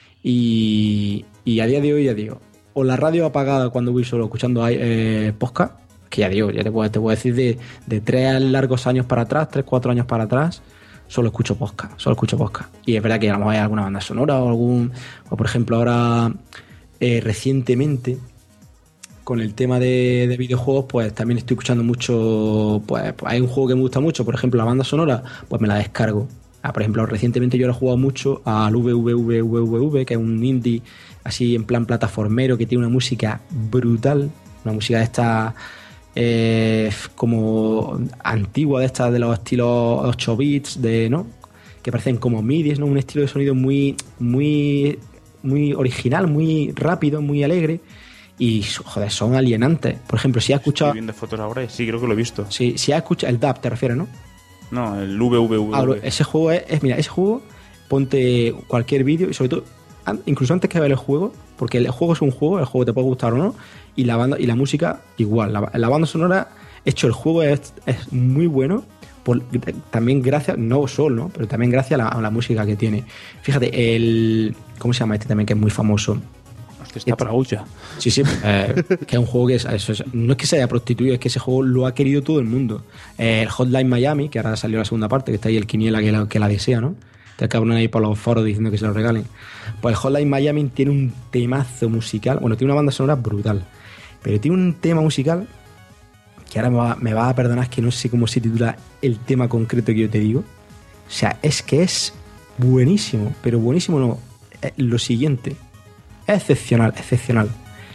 Y, y a día de hoy ya digo, o la radio apagada cuando voy solo escuchando eh, podcast, que ya digo, ya te puedo, te puedo decir de, de tres largos años para atrás, tres, cuatro años para atrás, solo escucho podcast, solo escucho podcast. Y es verdad que a lo mejor hay alguna banda sonora o algún, o por ejemplo ahora eh, recientemente con el tema de, de videojuegos, pues también estoy escuchando mucho, pues, pues hay un juego que me gusta mucho, por ejemplo la banda sonora, pues me la descargo. Ah, por ejemplo, recientemente yo he jugado mucho al ve ve ve ve ve ve, que es un indie así en plan plataformero que tiene una música brutal, una música de esta eh, como antigua, de estas de los estilos ocho bits, de, ¿no? Que parecen como midis, ¿no? Un estilo de sonido muy, muy, muy original, muy rápido, muy alegre. Y, joder, son alienantes. Por ejemplo, si has escuchado... Estoy viendo fotos ahora y sí, creo que lo he visto. Si, si has escuchado... El D A P te refieres, ¿no? No, el ve ve ve. Ah, ese juego es, es... Mira, ese juego, ponte cualquier vídeo y sobre todo, an- incluso antes que ver el juego, porque el juego es un juego, el juego te puede gustar o no, y la banda y la música igual. La, la banda sonora, hecho, el juego es, es muy bueno, por, también gracias, no solo, ¿no? Pero también gracias a la, a la música que tiene. Fíjate, el... ¿Cómo se llama este también, que es muy famoso? Está para Ouya. Sí, sí, eh, que es un juego que es, eso es- no es que se haya prostituido, es que ese juego lo ha querido todo el mundo. Eh, el Hotline Miami, que ahora salió la segunda parte, que está ahí el Quiniela que la, que la desea, ¿no? Te acaban ahí por los foros diciendo que se lo regalen. Pues el Hotline Miami tiene un temazo musical, bueno, tiene una banda sonora brutal, pero tiene un tema musical que ahora me va, me va a perdonar, que no sé cómo se titula el tema concreto que yo te digo. O sea, es que es buenísimo, pero buenísimo no, eh, lo siguiente. Es excepcional, excepcional.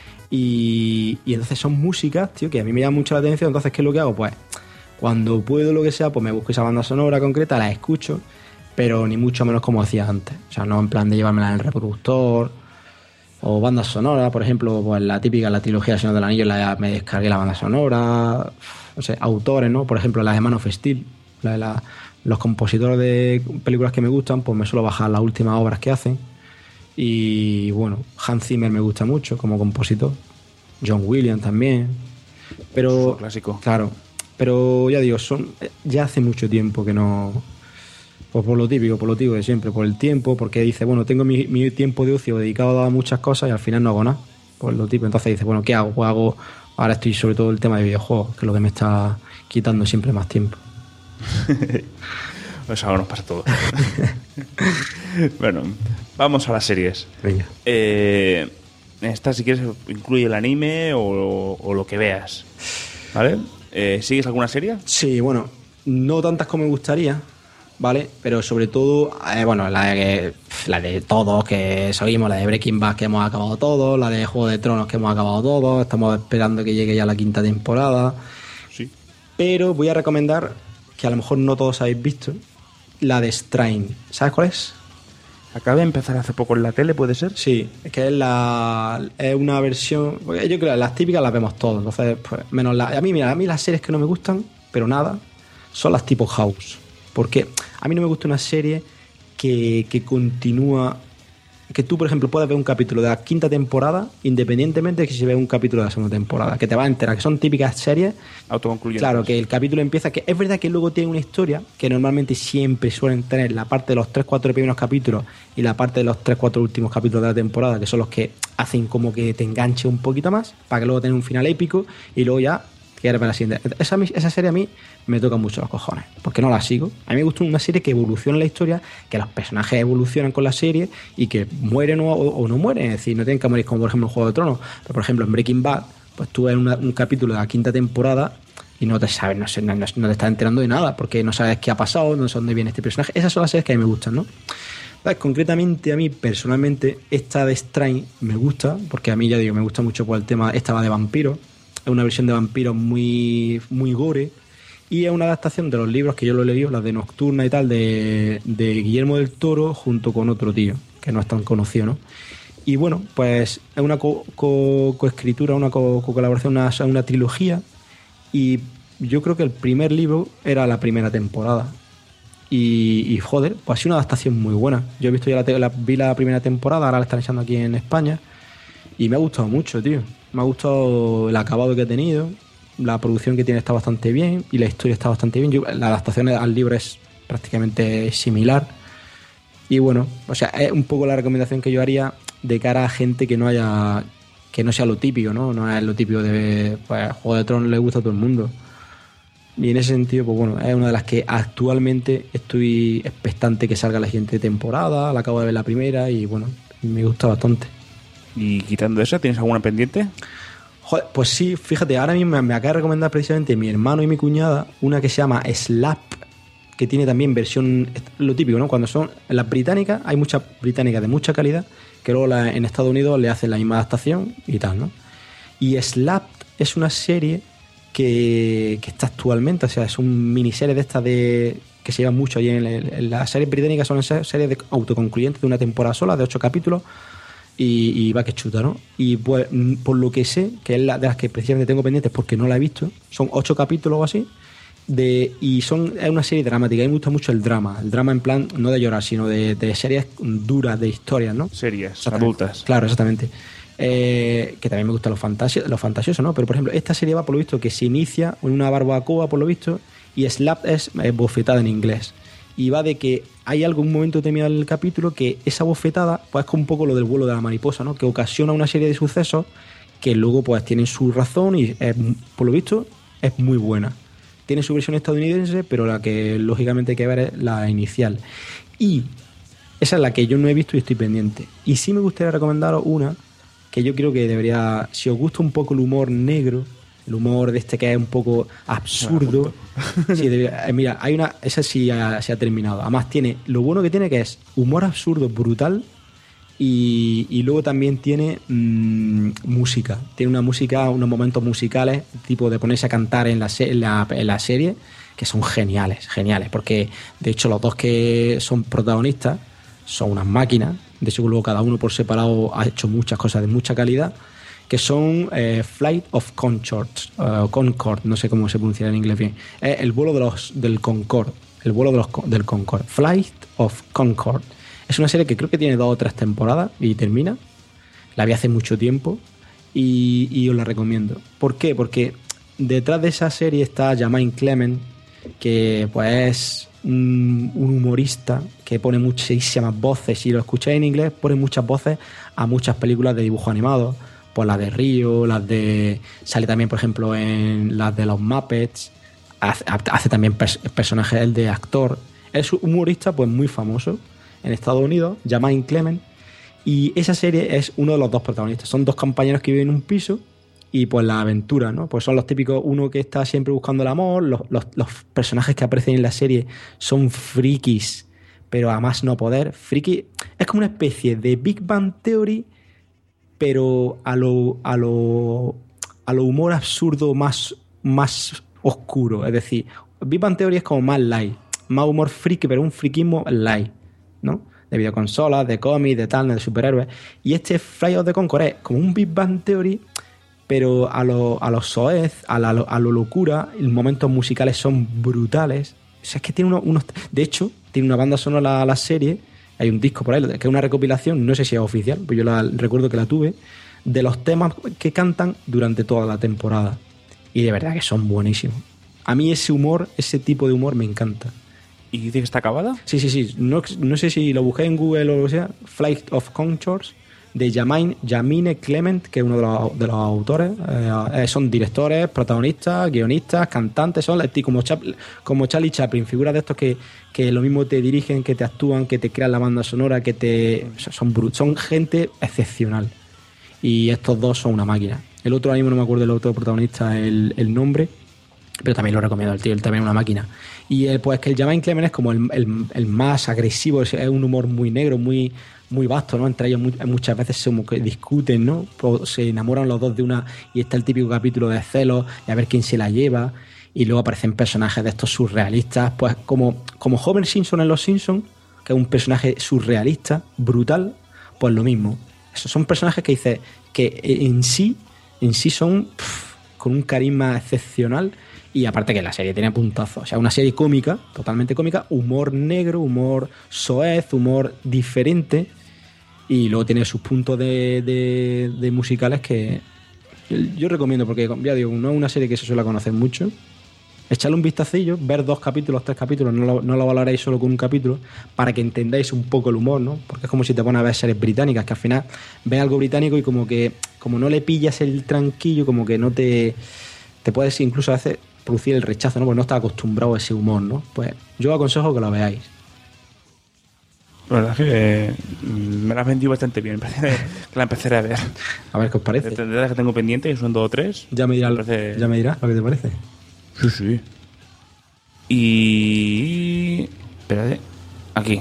Y, y entonces son músicas, tío, que a mí me llaman mucho la atención. Entonces, ¿qué es lo que hago? Pues cuando puedo, lo que sea, pues me busco esa banda sonora concreta, la escucho, pero ni mucho menos como hacía antes. O sea, no en plan de llevármela en el reproductor o bandas sonoras, por ejemplo, pues la típica, la trilogía del Señor del Anillo, la, me descargué la banda sonora, no sé, autores, ¿no? Por ejemplo, la de Man of Steel, la de la, los compositores de películas que me gustan, pues me suelo bajar las últimas obras que hacen. Y bueno, Hans Zimmer me gusta mucho como compositor, John Williams también. Pero, Es clásico. Claro, pero ya digo, son ya hace mucho tiempo que no... Pues por lo típico, por lo típico de siempre, por el tiempo, porque dice, bueno, tengo mi, mi tiempo de ocio dedicado a muchas cosas y al final no hago nada. Por lo típico, entonces dice, bueno, ¿qué hago? Pues hago... Ahora estoy sobre todo el tema de videojuegos, que es lo que me está quitando siempre más tiempo. Pues ahora nos pasa todo. Bueno, vamos a las series. Venga. Eh, esta, si quieres, incluye el anime o, o lo que veas. ¿Vale? Eh, ¿Sigues alguna serie? Sí, bueno, no tantas como me gustaría, ¿vale? Pero sobre todo, eh, bueno, la de, la de todos que seguimos, la de Breaking Bad que hemos acabado todos, la de Juego de Tronos que hemos acabado todos, estamos esperando que llegue ya la quinta temporada. Sí. Pero voy a recomendar, que a lo mejor no todos habéis visto, la de Strain. ¿Sabes cuál es? Acaba de empezar hace poco en la tele, ¿puede ser? Sí, es que es la es una versión, porque yo creo que las típicas las vemos todos, entonces pues menos la, a mí mira, a mí las series que no me gustan, pero nada, son las tipo House, porque a mí no me gusta una serie que, que continúa, que tú por ejemplo puedes ver un capítulo de la quinta temporada independientemente de que se vea un capítulo de la segunda temporada, que te vas a enterar que son típicas series. Autoconcluyentes. Claro, que el capítulo empieza, que es verdad que luego tiene una historia que normalmente siempre suelen tener la parte de los tres cuatro primeros capítulos y la parte de los tres cuatro últimos capítulos de la temporada, que son los que hacen como que te enganche un poquito más, para que luego tenga un final épico y luego ya quieres ver la siguiente. Esa, esa serie a mí me toca mucho los cojones, porque no la sigo. A mí me gusta una serie que evoluciona la historia, que los personajes evolucionan con la serie y que mueren o, o no mueren, es decir, no tienen que morir como por ejemplo en Juego de Tronos, pero por ejemplo en Breaking Bad, pues tú ves una, un capítulo de la quinta temporada y no te sabes, no, sé, no, no te estás enterando de nada, porque no sabes qué ha pasado, no sabes dónde viene este personaje. Esas son las series que a mí me gustan, ¿no? ¿Sabes? Concretamente a mí personalmente esta de Strain me gusta, porque a mí ya digo, me gusta mucho por el tema, esta va de vampiros, es una versión de vampiros muy, muy gore y es una adaptación de los libros que yo lo he leído, las de Nocturna y tal, de, de Guillermo del Toro junto con otro tío, que no es tan conocido, ¿no? Y bueno, pues es una coescritura, co- co una co-colaboración, co una, una trilogía, y yo creo que el primer libro era la primera temporada. Y, y joder, pues ha sido una adaptación muy buena. Yo he visto ya la, la, vi la primera temporada, ahora la están echando aquí en España, y me ha gustado mucho, tío. Me ha gustado el acabado que ha tenido, la producción que tiene está bastante bien y la historia está bastante bien. Yo, la adaptación al libro es prácticamente similar. Y bueno, o sea, es un poco la recomendación que yo haría de cara a gente que no haya, que no sea lo típico, ¿no? No es lo típico de, pues, Juego de Tronos le gusta a todo el mundo. Y en ese sentido, pues bueno, es una de las que actualmente estoy expectante que salga la siguiente temporada. La acabo de ver la primera y bueno, me gusta bastante. Y quitando eso, ¿tienes alguna pendiente? Joder, pues sí, fíjate, ahora mismo me acaba de recomendar precisamente mi hermano y mi cuñada una que se llama Slap, que tiene también versión, lo típico, ¿no? Cuando son las británicas, hay muchas británicas de mucha calidad, que luego la, en Estados Unidos le hacen la misma adaptación y tal, ¿no? Y Slap es una serie que, que está actualmente, o sea, es un miniserie de estas de que se llevan mucho allí en, en, en las series británicas, son series de autoconcluyentes de una temporada sola, de ocho capítulos, y, y va que chuta, ¿no? Y pues, por lo que sé, que es la de las que precisamente tengo pendientes porque no la he visto, son ocho capítulos o así, de, y son, es una serie dramática. A mí me gusta mucho el drama, el drama en plan, no de llorar, sino de, de series duras, de historias, ¿no? Series adultas. Claro, exactamente. Eh, que también me gusta lo, fantasio, lo fantasioso, ¿no? Pero por ejemplo, esta serie va por lo visto que se inicia en una barbacoa, por lo visto, y slap es eh, bofetada en inglés. Y va de que hay algún momento terminado el capítulo que esa bofetada, pues es como un poco lo del vuelo de la mariposa, ¿no? Que ocasiona una serie de sucesos que luego pues tienen su razón y es, por lo visto es muy buena. Tiene su versión estadounidense, pero la que lógicamente hay que ver es la inicial. Y esa es la que yo no he visto y estoy pendiente. Y sí me gustaría recomendaros una que yo creo que debería, si os gusta un poco el humor negro, el humor de este que es un poco absurdo, sí, debería, mira, hay una, esa sí ha, se ha terminado. Además tiene, lo bueno que tiene que es humor absurdo brutal y, y luego también tiene mmm, música. Tiene una música, unos momentos musicales, tipo de ponerse a cantar en la, en la, en la serie, que son geniales, geniales, porque de hecho los dos que son protagonistas son unas máquinas. De hecho luego cada uno por separado ha hecho muchas cosas de mucha calidad, que son eh, Flight of Concorde, uh, Concorde, no sé cómo se pronuncia en inglés bien, eh, el vuelo de los, del Concorde, el vuelo de los, del Concorde, Flight of Concorde. Es una serie que creo que tiene dos o tres temporadas y termina. La vi hace mucho tiempo y, y os la recomiendo. ¿Por qué? Porque detrás de esa serie está Jemaine Clement, que pues es un, un humorista que pone muchísimas voces. Si lo escucháis en inglés, pone muchas voces a muchas películas de dibujos animados. Pues las de Río, las de... Sale también, por ejemplo, en las de los Muppets. Hace, hace también pers- personajes él de actor. Es un humorista pues muy famoso en Estados Unidos, Jemaine Clement. Y esa serie es uno de los dos protagonistas. Son dos compañeros que viven en un piso y pues la aventura, ¿no? Pues son los típicos, uno que está siempre buscando el amor. Los, los, los personajes que aparecen en la serie son frikis, pero a más no poder. Friki es como una especie de Big Bang Theory, pero a lo, a lo, a lo humor absurdo más, más oscuro. Es decir, Big Bang Theory es como más light, más humor friki, pero un friquismo light, ¿no? De videoconsolas, de cómics, de tal, de superhéroes. Y este Flight of the Conchords es como un Big Bang Theory, pero a lo, a lo soez, a, la, a lo locura. Los momentos musicales son brutales. O sea, es que tiene unos, unos... De hecho, tiene una banda sonora la, la serie. Hay un disco por ahí, que es una recopilación, no sé si es oficial, pero yo la, recuerdo que la tuve, de los temas que cantan durante toda la temporada. Y de verdad que son buenísimos. A mí ese humor, ese tipo de humor me encanta. ¿Y dice que está acabada? Sí, sí, sí. No, no sé si lo busqué en Google o lo que sea. Flight of Conchords, de Jemaine, Jemaine Clement, que es uno de los, de los autores. Eh, son directores, protagonistas, guionistas, cantantes. Son como, Chap, como Charlie Chaplin, figuras de estos que, que lo mismo te dirigen, que te actúan, que te crean la banda sonora, que te son brut, son gente excepcional. Y estos dos son una máquina. El otro, ahora mismo no me acuerdo del otro protagonista, el, el nombre, pero también lo recomiendo, el tío, él también es una máquina. Y eh, pues que el Jemaine Clement es como el, el, el más agresivo, es, es un humor muy negro, muy, muy vasto, ¿no? Entre ellos muy, muchas veces se como que discuten, ¿no? Pues se enamoran los dos de una, y está el típico capítulo de celos y a ver quién se la lleva. Y luego aparecen personajes de estos surrealistas, pues como, como Homer Simpson en Los Simpsons, que es un personaje surrealista, brutal, pues lo mismo. Esos son personajes que dices que en sí, en sí son pff, con un carisma excepcional. Y aparte que la serie tiene puntazos. O sea, una serie cómica, totalmente cómica, humor negro, humor soez, humor diferente. Y luego tiene sus puntos de, de, de musicales que yo recomiendo, porque ya digo, no es una serie que se suele conocer mucho. Echarle un vistacillo, ver dos capítulos, tres capítulos, no lo, no lo valoráis solo con un capítulo, para que entendáis un poco el humor, ¿no? Porque es como si te pones a ver series británicas, que al final ves algo británico y como que como no le pillas el tranquillo, como que no te... te puedes incluso a veces producir el rechazo, ¿no? Porque no estás acostumbrado a ese humor, ¿no? Pues yo aconsejo que lo veáis. La verdad es que eh, me la has vendido bastante bien. Me parece que la empezaré a ver. A ver qué os parece. De las que tengo pendiente, que son dos o tres. Ya me dirás me parece... ya me dirás lo que te parece. Sí, sí. Y... espérate. Aquí.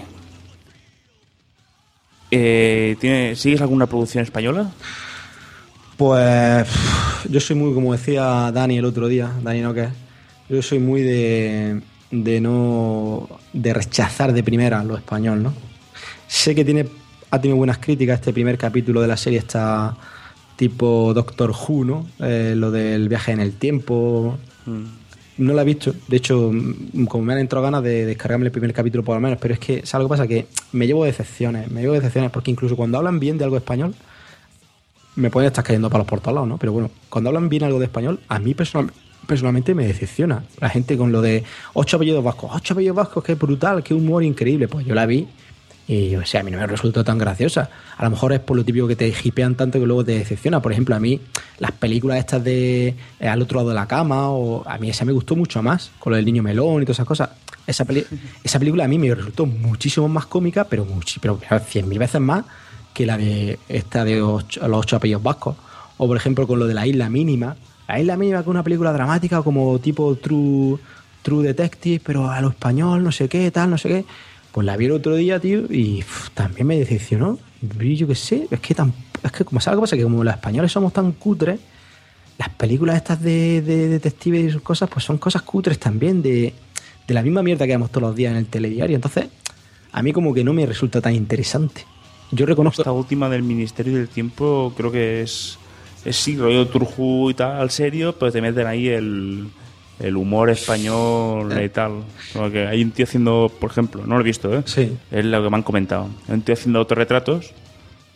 Eh, ¿tiene... ¿Sigues alguna producción española? Pues yo soy muy, como decía Dani el otro día, Dani no que yo soy muy de, de no de rechazar de primera lo español, ¿no? Sé que tiene ha tenido buenas críticas este primer capítulo de la serie, está tipo Doctor Who, ¿no? Eh, lo del viaje en el tiempo. Mm. No la he visto, de hecho, como me han entrado ganas de descargarme el primer capítulo por lo menos, pero es que, ¿sabes lo que pasa? Que me llevo decepciones, me llevo decepciones porque incluso cuando hablan bien de algo español me pueden estar cayendo palos por todos lados, ¿no? Pero bueno, cuando hablan bien algo de español, a mí personal, personalmente me decepciona. La gente con lo de ocho apellidos vascos, ocho apellidos vascos, qué brutal, qué humor increíble. Pues yo la vi y, o sea, a mí no me resultó tan graciosa. A lo mejor es por lo típico que te hipean tanto que luego te decepciona. Por ejemplo, a mí las películas estas de eh, Al otro lado de la cama, o a mí esa me gustó mucho más, con lo del niño melón y todas esas cosas. Esa, peli- esa película a mí me resultó muchísimo más cómica, pero, much- pero cien mil veces más que la de esta de ocho, los ocho apellidos vascos. O por ejemplo con lo de La Isla Mínima. La Isla Mínima, que es una película dramática como tipo True, True Detective, pero a lo español, no sé qué, tal, no sé qué. Pues la vi el otro día, tío, y uf, también me decepcionó. Y yo qué sé, es que tan, es que como sabes qué pasa, que como los españoles somos tan cutres, las películas estas de, de detectives y sus cosas, pues son cosas cutres también, de, de la misma mierda que vemos todos los días en el telediario. Entonces, a mí como que no me resulta tan interesante. Yo reconozco... Esta última del Ministerio del Tiempo creo que es, es sí, rollo Turjú y tal, serio, pero te meten ahí el, el humor español y tal. Como que hay un tío haciendo, por ejemplo, no lo he visto, ¿eh? Sí. Es lo que me han comentado. Hay un tío haciendo autorretratos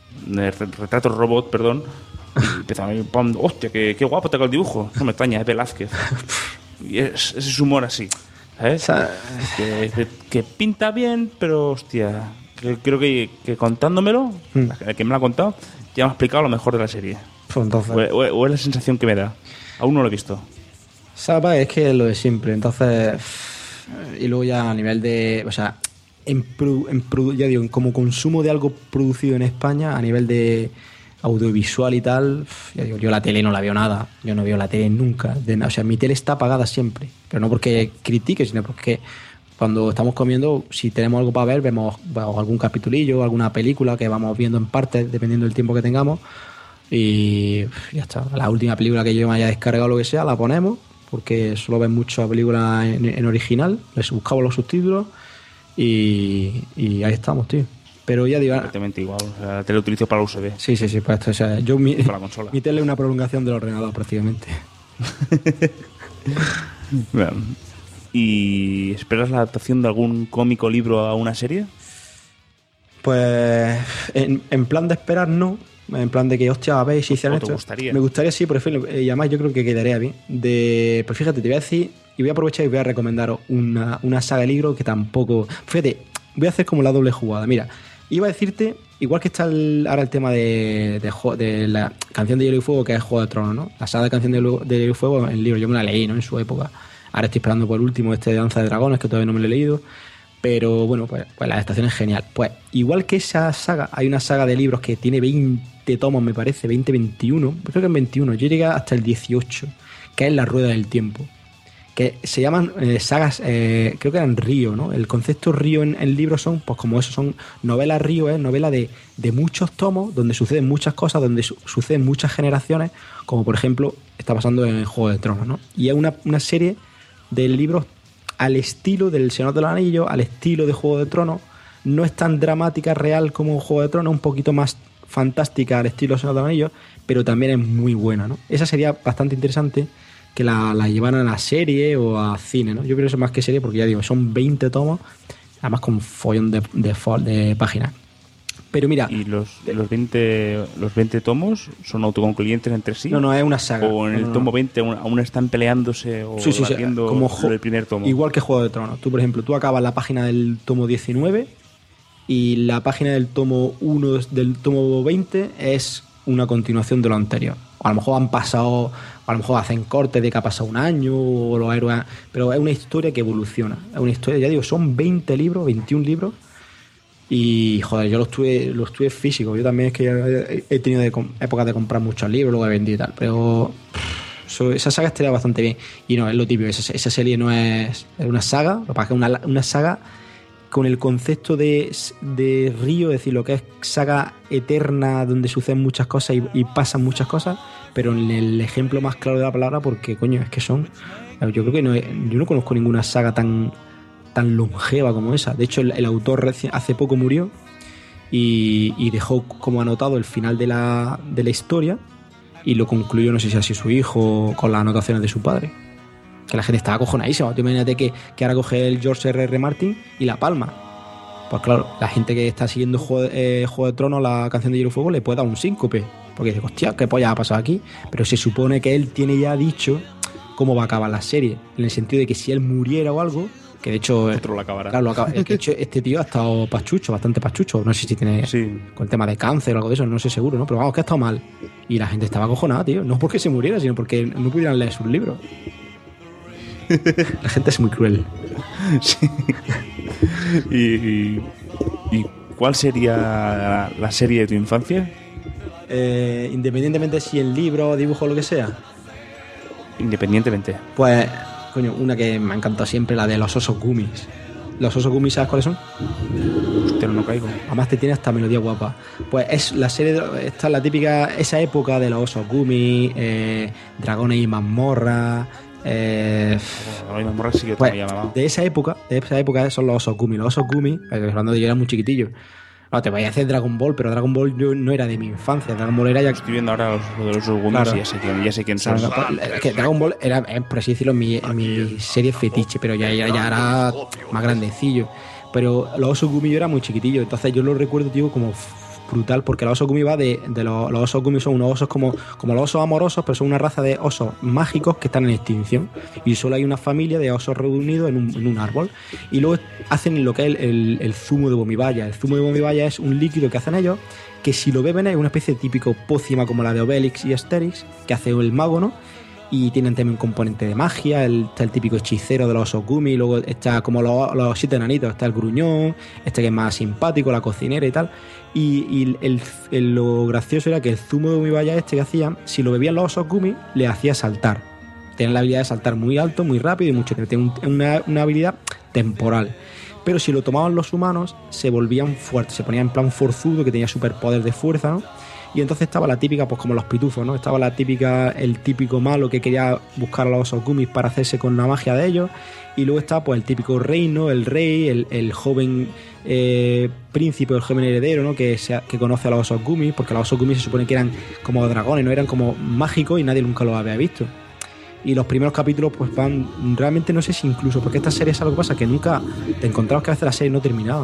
de Retrato Robot, perdón, y empezaba a ir, pam, hostia, qué, qué guapo te quedado el dibujo. No me extraña, es Velázquez. Y es, ese es humor así, ¿sabes? Que, que, que pinta bien, pero hostia, que, creo que, que contándomelo, mm. el que me lo ha contado, ya me ha explicado lo mejor de la serie. Pues entonces... o, o, o es la sensación que me da. Aún no lo he visto. ¿Sabes? Es que es lo de siempre. Entonces, y luego ya a nivel de... O sea, en, en, ya digo, como consumo de algo producido en España, a nivel de audiovisual y tal, ya digo, yo la tele no la veo nada. Yo no veo la tele nunca. De, o sea, mi tele está apagada siempre. Pero no porque critique, sino porque cuando estamos comiendo, si tenemos algo para ver, vemos bueno, algún capitulillo, alguna película que vamos viendo en partes, dependiendo del tiempo que tengamos. Y ya está. La última película que yo me haya descargado o lo que sea, la ponemos, porque solo ven muchas películas en, en original, les buscamos los subtítulos y, y ahí estamos, tío. Pero ya digo... Exactamente igual. O sea, la tele utilizo para la U S B. Sí, sí, sí. Para esto, o sea, yo mi, para la consola. Mi tele es una prolongación del ordenador, prácticamente. Bueno. ¿Y esperas la adaptación de algún cómic o libro a una serie? Pues en, en plan de esperar, no. En plan de que, hostia, a ver si hicieran esto. ¿Te gustaría? Me gustaría, sí, por ejemplo, y además yo creo que quedaría bien. De, pues fíjate, te voy a decir, y voy a aprovechar y voy a recomendaros una, una saga de libros que tampoco... Fíjate, voy a hacer como la doble jugada. Mira, iba a decirte, igual que está el, ahora el tema de, de, de la Canción de Hielo y Fuego, que es Juego de Tronos, ¿no? La saga de Canción de Hielo y Fuego, el libro, yo me la leí, ¿no? En su época. Ahora estoy esperando por último este de Danza de Dragones, que todavía no me lo he leído. Pero bueno, pues, pues la adaptación es genial. Pues igual que esa saga, hay una saga de libros que tiene veinte tomos, me parece, veinte, veintiuno. Creo que en veintiuno. Yo llegué hasta el dieciocho, que es La Rueda del Tiempo. Que se llaman eh, sagas, eh, creo que eran río, ¿no? El concepto río en el libro son, pues como eso, son novelas río, es ¿eh? novela de, de muchos tomos, donde suceden muchas cosas, donde su- suceden muchas generaciones, como por ejemplo está pasando en Juego de Tronos, ¿no? Y es una, una serie de libros al estilo del Señor de los Anillos, al estilo de Juego de Tronos. No es tan dramática, real como Juego de Tronos, un poquito más fantástica al estilo Señor de los Anillos, pero también es muy buena, ¿no? Esa sería bastante interesante que la, la llevaran a la serie o a cine, ¿no? Yo creo que eso más que serie, porque ya digo, son veinte tomos, además con follón de, de, de páginas. Pero mira... ¿Y los, los, veinte, los veinte tomos son autoconcluyentes entre sí? No, no, es una saga. ¿O en el no, no, tomo no. veinte aún, aún están peleándose o sí, sí, sí, debatiendo como sobre el primer tomo? Igual que Juego de Tronos. Tú, por ejemplo, tú acabas la página del tomo diecinueve y la página del tomo uno del tomo veinte es una continuación de lo anterior. O a lo mejor han pasado, o a lo mejor hacen cortes de que ha pasado un año, o los héroes, pero es una historia que evoluciona. Es una historia, ya digo, son veinte libros, veintiún libros. Y, joder, yo los tuve, los tuve físicos. Yo también es que he tenido de, épocas de comprar muchos libros, luego he vendido y tal. Pero pff, esa saga estaría bastante bien. Y no, es lo típico. Esa, esa serie no es, es una saga. Lo que pasa es que es una, una saga con el concepto de, de río, es decir, lo que es saga eterna donde suceden muchas cosas y, y pasan muchas cosas, pero en el ejemplo más claro de la palabra, porque, coño, es que son... Yo creo que no, yo no conozco ninguna saga tan... tan longeva como esa. De hecho, el, el autor reci- hace poco murió y, y dejó como anotado el final de la, de la historia y lo concluyó, no sé si así su hijo, con las anotaciones de su padre. Que la gente estaba acojonadísima. Tú imagínate que, que ahora coge el George R R. Martin y la palma. Pues claro, la gente que está siguiendo Juego de, eh, Juego de Tronos, la Canción de Hielo y Fuego, le puede dar un síncope. Porque dice, hostia, ¿qué polla ha pasado aquí? Pero se supone que él tiene ya dicho cómo va a acabar la serie. En el sentido de que si él muriera o algo... Que de hecho, Otro lo acabará. Claro, lo acaba, el que de hecho, este tío ha estado pachucho, bastante pachucho. No sé si tiene Sí. con el tema de cáncer o algo de eso, no sé seguro, ¿no? Pero vamos, que ha estado mal. Y la gente estaba acojonada, tío. No porque se muriera, sino porque no pudieran leer sus libros. La gente es muy cruel. Sí. y, y, ¿Y cuál sería la, la serie de tu infancia? Eh, independientemente si el libro, dibujo o lo que sea, Independientemente. pues, coño, una que me ha encantado siempre, la de los osos Gummis. ¿Los osos Gummis sabes cuáles son? Hostia, no caigo. Además te tiene hasta melodía guapa. Pues es la serie, de, esta es la típica, esa época de los osos Gummis, eh, dragones y mazmorras. Eh, Ay, me morra sí que pues, te llamaba. de esa época, de esa época son los osos Gummis. Los osos Gummis, hablando de yo era muy chiquitillo. No, te voy a hacer Dragon Ball, pero Dragon Ball yo, no era de mi infancia. Dragon Ball era ya... Estoy viendo ahora los, lo de los Gummis Claro. y ya sé quién, ya sé quién son. Claro, es que Dragon Ball era, eh, por así decirlo, mi, mi serie fetiche, pero ya, ya, ya era más grandecillo. Pero los osos Gummi yo era muy chiquitillo, entonces yo lo recuerdo, tío, como brutal, porque los osos gumi va de, de los, los osos gumi son unos osos como, como los osos amorosos, pero son una raza de osos mágicos que están en extinción, y solo hay una familia de osos reunidos en un, en un árbol, y luego hacen lo que es el, el, el zumo de bomibaya. El zumo de bomibaya es un líquido que hacen ellos, que si lo beben es una especie de típico pócima como la de Obelix y Asterix, que hace el mago, ¿no? Y tienen también un componente de magia, el, está el típico hechicero de los osos gumi, luego está como los, los siete enanitos, está el gruñón, este que es más simpático, la cocinera y tal. Y, y el, el, lo gracioso era que el zumo de bomibaya este que hacían, si lo bebían los osos gumi, le hacía saltar. Tenían la habilidad de saltar muy alto, muy rápido y mucho. Tenían una, una habilidad temporal. Pero si lo tomaban los humanos, se volvían fuertes, se ponían en plan forzudo, que tenía superpoder de fuerza, ¿no? Y entonces estaba la típica, pues como los pitufos, ¿no? Estaba la típica, el típico malo que quería buscar a los osos gumis para hacerse con la magia de ellos. Y luego está pues el típico reino, el rey, el, el joven eh, príncipe o el joven heredero, ¿no? Que, se, que conoce a los osos gumis, porque los osos gumis se supone que eran como dragones, no eran como mágicos y nadie nunca los había visto. Y los primeros capítulos pues van, realmente no sé si incluso, porque esta serie es algo que pasa, que nunca te encontrabas que a veces la serie no terminaba.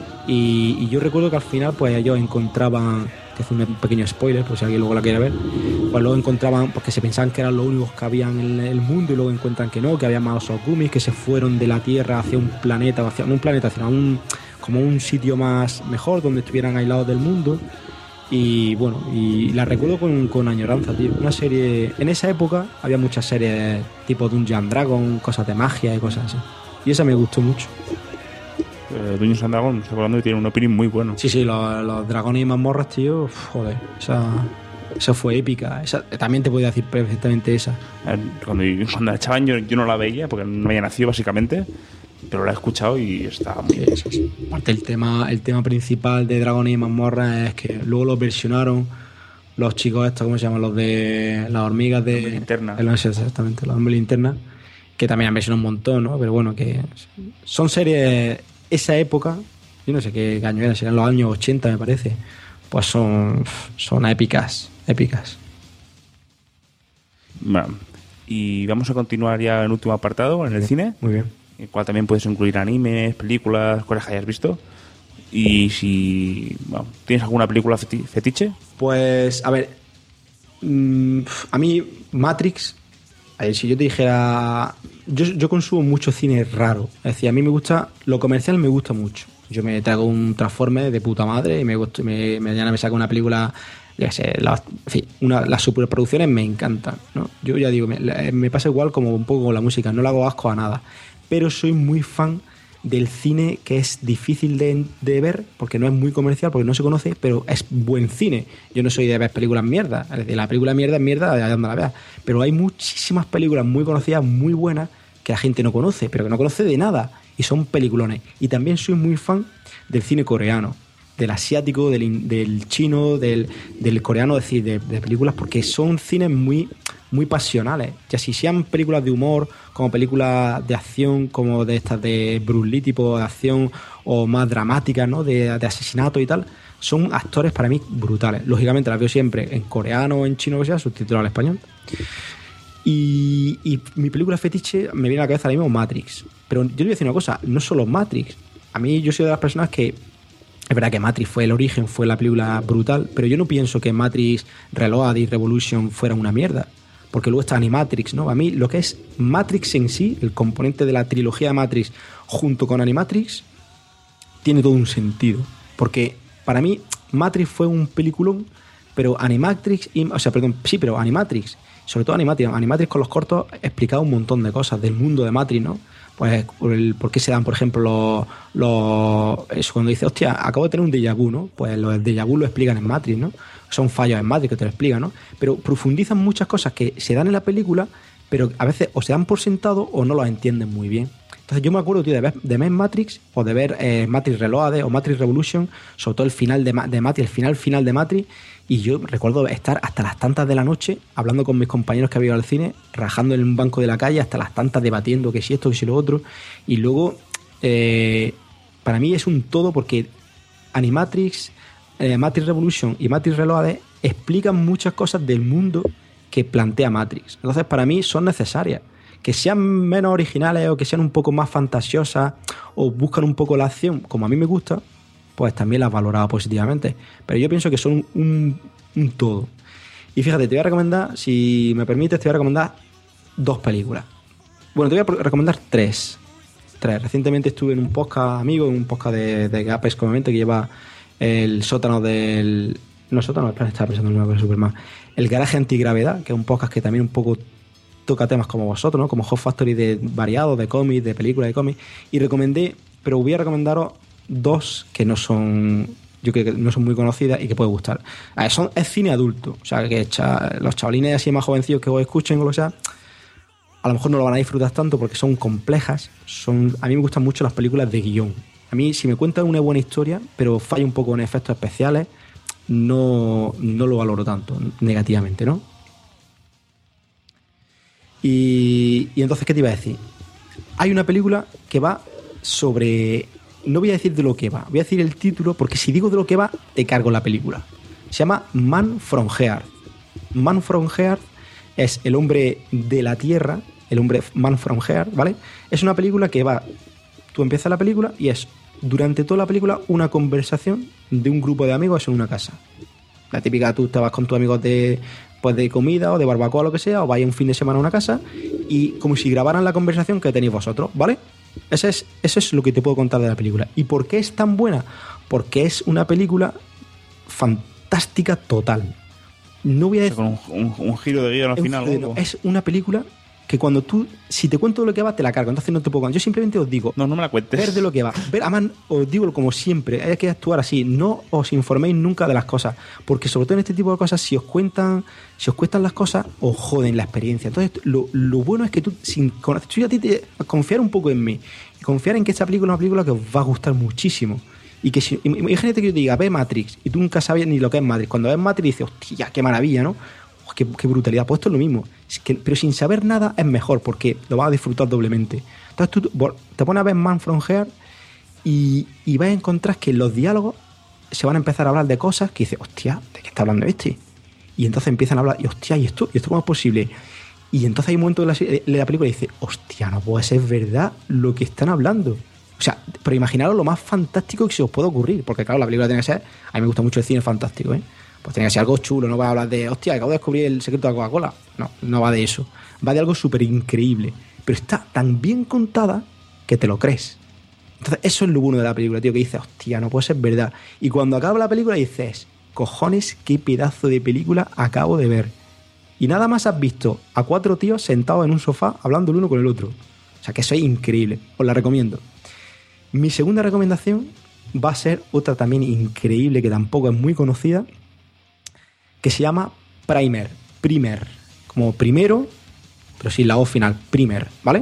Y, y yo recuerdo que al final pues ellos encontraban, que es un pequeño spoiler por si alguien luego la quiere ver, pues luego encontraban, porque se pensaban que eran los únicos que habían en el mundo, y luego encuentran que no, que había más osos gumis, que se fueron de la Tierra hacia un planeta, hacia, no un planeta, sino un, como un sitio más mejor, donde estuvieran aislados del mundo. Y bueno, y la recuerdo con, con añoranza, tío. Una serie, en esa época había muchas series tipo Dungeons and Dragons, cosas de magia y cosas así, y esa me gustó mucho. eh, Dungeons and Dragons, estoy hablando, y tiene un opening muy bueno. Sí, sí, los, los dragones y mazmorras, tío, uf, joder, esa, esa fue épica. Esa, también te podía decir perfectamente esa. Eh, Cuando, cuando la echaban yo, yo no la veía, porque no había nacido básicamente, pero la he escuchado y está muy bien. Sí, sí. Aparte el tema, el tema principal de dragones y mazmorras es que luego lo versionaron los chicos estos, ¿cómo se llaman? Los de las hormigas de... Hombre Linterna. El, exactamente, los hombres linterna, que también han versionado un montón, ¿no? Pero bueno, que son series... Esa época, yo no sé qué año era, serían los años ochenta me parece, pues son, son épicas, épicas. Bueno, y vamos a continuar ya en el último apartado, en el cine, Muy bien. en el cual también puedes incluir animes, películas, cosas que hayas visto. Y si bueno, tienes alguna película feti- fetiche, Pues, a ver, mmm, a mí Matrix, a ver, si yo te dijera, yo, yo consumo mucho cine raro, es decir, a mí me gusta, lo comercial me gusta mucho. Yo me traigo un Transformer de puta madre y me gusta, me, mañana me saco una película, ya que sé, la, en fin, una, las superproducciones me encantan, ¿no? Yo ya digo, me, me pasa igual como un poco con la música, no le hago asco a nada, pero soy muy fan del cine que es difícil de, de ver, porque no es muy comercial, porque no se conoce, pero es buen cine. Yo no soy de ver películas mierda, es decir, la película mierda es mierda allá donde la veas, pero hay muchísimas películas muy conocidas, muy buenas, que la gente no conoce, pero que no conoce de nada, y son peliculones. Y también soy muy fan del cine coreano, del asiático, del, del chino, del, del coreano, es decir, de, de películas, porque son cines muy, muy pasionales. Ya si sean películas de humor, como películas de acción, como de estas de Bruce Lee, tipo de acción, o más dramáticas, ¿no? De, de asesinato y tal, son actores para mí brutales. Lógicamente las veo siempre en coreano o en chino, que sea, subtitulado al español. Y, y mi película fetiche me viene a la cabeza ahora mismo Matrix. Pero yo te voy a decir una cosa, no solo Matrix. A mí, yo soy de las personas que... Es verdad que Matrix fue el origen, fue la película brutal, pero yo no pienso que Matrix Reloaded y Revolution fuera una mierda, porque luego está Animatrix, ¿no? A mí lo que es Matrix en sí, el componente de la trilogía de Matrix junto con Animatrix, tiene todo un sentido, porque para mí Matrix fue un peliculón, pero Animatrix, o sea, perdón, sí, pero Animatrix, sobre todo Animatrix, Animatrix con los cortos explicaba un montón de cosas del mundo de Matrix, ¿no? Pues el, por qué se dan, por ejemplo, los, los eso, cuando dice, hostia, acabo de tener un déjà vu, ¿no? Pues los déjà vu lo explican en Matrix, ¿no? Son fallos en Matrix que te lo explican, ¿no? Pero profundizan muchas cosas que se dan en la película, pero a veces o se dan por sentado o no las entienden muy bien. Entonces yo me acuerdo, tío, de ver, de ver Matrix o de ver eh, Matrix Reloaded o Matrix Revolution, sobre todo el final de, de Matrix, el final final de Matrix, y yo recuerdo estar hasta las tantas de la noche hablando con mis compañeros que había ido al cine, rajando en un banco de la calle hasta las tantas debatiendo que si esto, que si lo otro, y luego eh, para mí es un todo porque Animatrix, eh, Matrix Revolution y Matrix Reloaded explican muchas cosas del mundo que plantea Matrix. Entonces para mí son necesarias. Que sean menos originales o que sean un poco más fantasiosas o buscan un poco la acción, como a mí me gusta, pues también las valoraba positivamente. Pero yo pienso que son un, un todo. Y fíjate, te voy a recomendar, si me permites, te voy a recomendar dos películas. Bueno, te voy a recomendar tres. Tres. Recientemente estuve en un podcast amigo, en un podcast de, de Apex, comúnmente, que lleva el sótano del... No, sótano, espera, estaba pensando en una cosa Superman. El garaje antigravedad, que es un podcast que también un poco toca temas como vosotros, ¿no? Como Hot Factory de variados, de cómics, de películas de cómics. Y recomendé, pero voy a recomendaros dos que no son... Yo creo que no son muy conocidas y que puede gustar. A ver, son, es cine adulto. O sea, que cha, los chavalines así más jovencillos que os escuchen o lo que sea, a lo mejor no lo van a disfrutar tanto porque son complejas. Son, a mí me gustan mucho las películas de guión. A mí, si me cuentan una buena historia, pero falla un poco en efectos especiales, no, no lo valoro tanto negativamente, ¿no? Y, y entonces, ¿qué te iba a decir? Hay una película que va sobre... No voy a decir de lo que va, voy a decir el título, porque si digo de lo que va, te cargo la película. Se llama Man from Earth. Man from Earth es el hombre de la Tierra, el hombre Man from Earth, ¿vale? Es una película que va... Tú empiezas la película y es, durante toda la película, una conversación de un grupo de amigos en una casa. La típica, tú te vas con tus amigos de, pues de comida o de barbacoa o lo que sea, o vais un fin de semana a una casa y como si grabaran la conversación que tenéis vosotros, ¿vale? Eso es, eso es lo que te puedo contar de la película. ¿Y por qué es tan buena? Porque es una película fantástica total. No voy a decir... O sea, con un, un, un giro de guión al final. Un, no, es una película que cuando tú... Si te cuento de lo que va, te la cargo. Entonces no te puedo contar. Yo simplemente os digo... No, no me la cuentes. Ver de lo que va. Ver, además, os digo como siempre, hay que actuar así. No os informéis nunca de las cosas. Porque sobre todo en este tipo de cosas, si os cuentan si os cuentan las cosas, os joden la experiencia. Entonces, lo, lo bueno es que tú, sin conocer... Tú a ti te... Confiar un poco en mí. Y confiar en que esta película es una película que os va a gustar muchísimo. Y que si... Imagínate que yo te diga, ve Matrix. Y tú nunca sabías ni lo que es Matrix. Cuando ves Matrix dices, hostia, qué maravilla, ¿no? Qué, qué brutalidad. Pues esto es lo mismo. Es que, pero sin saber nada es mejor porque lo vas a disfrutar doblemente. Entonces tú te pones a ver Man from Earth y, y vas a encontrar que los diálogos se van a empezar a hablar de cosas que dices, hostia, ¿de qué está hablando este? Y entonces empiezan a hablar, y hostia, ¿y esto? ¿Y esto cómo es posible? Y entonces hay un momento de la, de la película y dices, hostia, no puede ser verdad lo que están hablando. O sea, pero imaginaros lo más fantástico que se os puede ocurrir. Porque claro, la película tiene que ser... A mí me gusta mucho el cine fantástico, ¿eh? Pues tiene que ser algo chulo, no va a hablar de, hostia, acabo de descubrir el secreto de la Coca-Cola. No, no va de eso. Va de algo súper increíble. Pero está tan bien contada que te lo crees. Entonces, eso es lo bueno de la película, tío, que dices, hostia, no puede ser verdad. Y cuando acaba la película dices, cojones, qué pedazo de película acabo de ver. Y nada más has visto a cuatro tíos sentados en un sofá hablando el uno con el otro. O sea, que eso es increíble. Os la recomiendo. Mi segunda recomendación va a ser otra también increíble, que tampoco es muy conocida, que se llama Primer, Primer, como primero, pero sin la O final, Primer, ¿vale?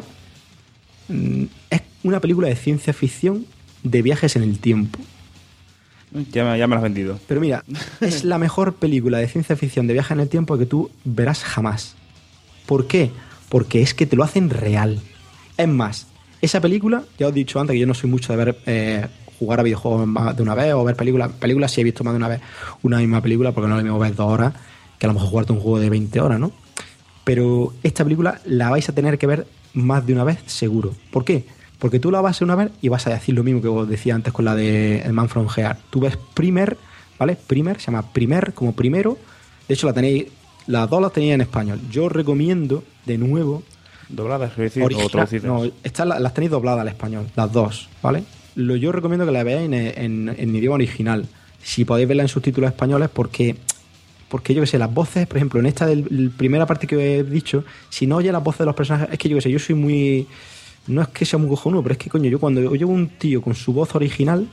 Es una película de ciencia ficción de viajes en el tiempo. Ya me, ya me lo has vendido. Pero mira, es la mejor película de ciencia ficción de viajes en el tiempo que tú verás jamás. ¿Por qué? Porque es que te lo hacen real. Es más, esa película, ya os he dicho antes que yo no soy mucho de ver... Eh, jugar a videojuegos más de una vez o ver películas. Películas sí he visto más de una vez una misma película porque no es lo mismo ver dos horas que a lo mejor jugarte un juego de veinte horas, ¿no? Pero esta película la vais a tener que ver más de una vez seguro. ¿Por qué? Porque tú la vas a ver una vez y vas a decir lo mismo que os decía antes con la de El Man from Earth. Tú ves Primer, ¿vale? Primer, se llama Primer como primero. De hecho, la tenéis, las dos las tenéis en español. Yo os recomiendo de nuevo... ¿Dobladas, es decir, original, o traducidas? No, estas las, las tenéis dobladas al español, las dos, ¿vale? Lo, yo recomiendo que la veáis en, en, en idioma original. Si podéis verla en subtítulos españoles, porque, porque yo que sé, las voces, por ejemplo, en esta del, primera parte que os he dicho, si no oyes las voces de los personajes, es que yo que sé, yo soy muy... No es que sea muy cojonudo, pero es que, coño, yo cuando oigo un tío con su voz original,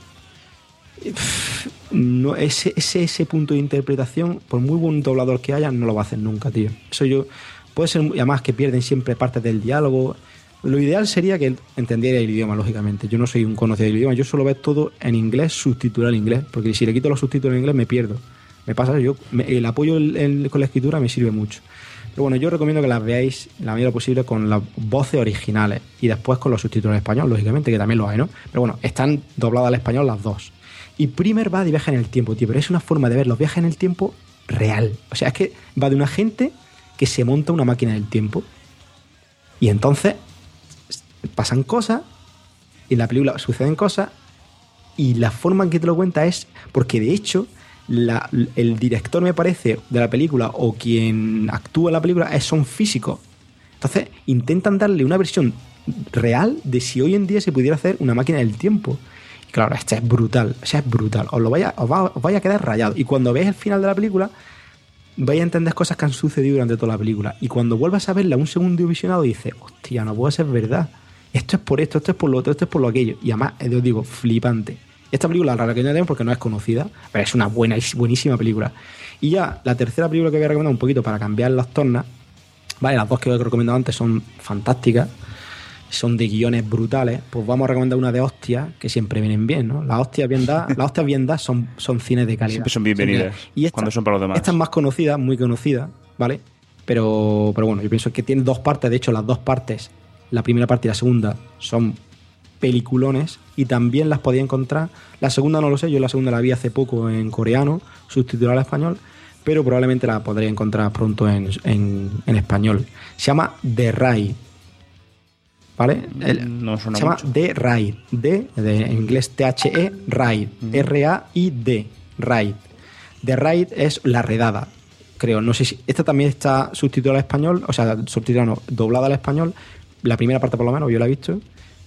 pff, no, ese, ese, ese punto de interpretación, por muy buen doblador que haya, no lo va a hacer nunca, tío. Eso yo... Puede ser, además, que pierden siempre partes del diálogo. Lo ideal sería que entendiera el idioma, lógicamente. Yo no soy un conocido del idioma, yo suelo ver todo en inglés, subtitular en inglés, porque si le quito los subtítulos en inglés me pierdo. Me pasa, yo me, el apoyo el, el, con la escritura me sirve mucho. Pero bueno, yo recomiendo que las veáis la medida posible con las voces originales y después con los subtítulos en español, lógicamente, que también lo hay, ¿no? Pero bueno, están dobladas al español las dos. Y Primer va de viaje en el tiempo, tío, pero es una forma de ver los viajes en el tiempo real. O sea, es que va de una gente que se monta una máquina del tiempo y entonces pasan cosas y en la película suceden cosas y la forma en que te lo cuenta es... Porque de hecho, la, el director, me parece, de la película o quien actúa en la película es, son físicos. Entonces, intentan darle una versión real de si hoy en día se pudiera hacer una máquina del tiempo. Y claro, esto es brutal, o sea, es brutal. Os, lo vaya, os, va, os vaya a quedar rayado. Y cuando veáis el final de la película, vais a entender cosas que han sucedido durante toda la película. Y cuando vuelvas a verla un segundo visionado, dices, hostia, no puede ser verdad. Esto es por esto, esto es por lo otro, esto es por lo aquello. Y además, os digo, flipante. Esta película la recomiendo porque no es conocida, pero es una buena, buenísima película. Y ya, la tercera película que voy a recomendar un poquito para cambiar las tornas. Vale, las dos que os he recomendado antes son fantásticas, son de guiones brutales. Pues vamos a recomendar una de hostias, que siempre vienen bien, ¿no? Las hostias bien dadas, las hostias bien dadas son, son cines de calidad. Siempre son bienvenidas. Y esta, cuando son para los demás. Esta es más conocida, muy conocida, ¿vale? Pero, pero bueno, yo pienso que tiene dos partes. De hecho, las dos partes, la primera parte y la segunda, son peliculones y también las podía encontrar. La segunda no lo sé, yo la segunda la vi hace poco en coreano, subtitulada al español, pero probablemente la podría encontrar pronto en, en, en español. Se llama The Raid, ¿vale? El, no suena se llama mucho. The Raid, de, de en inglés T H E, Raid, mm. R A I D, Raid. The Raid es la redada, creo. No sé si esta también está subtitulada al español, o sea, subtitulada no, doblada al español. La primera parte por lo menos yo la he visto,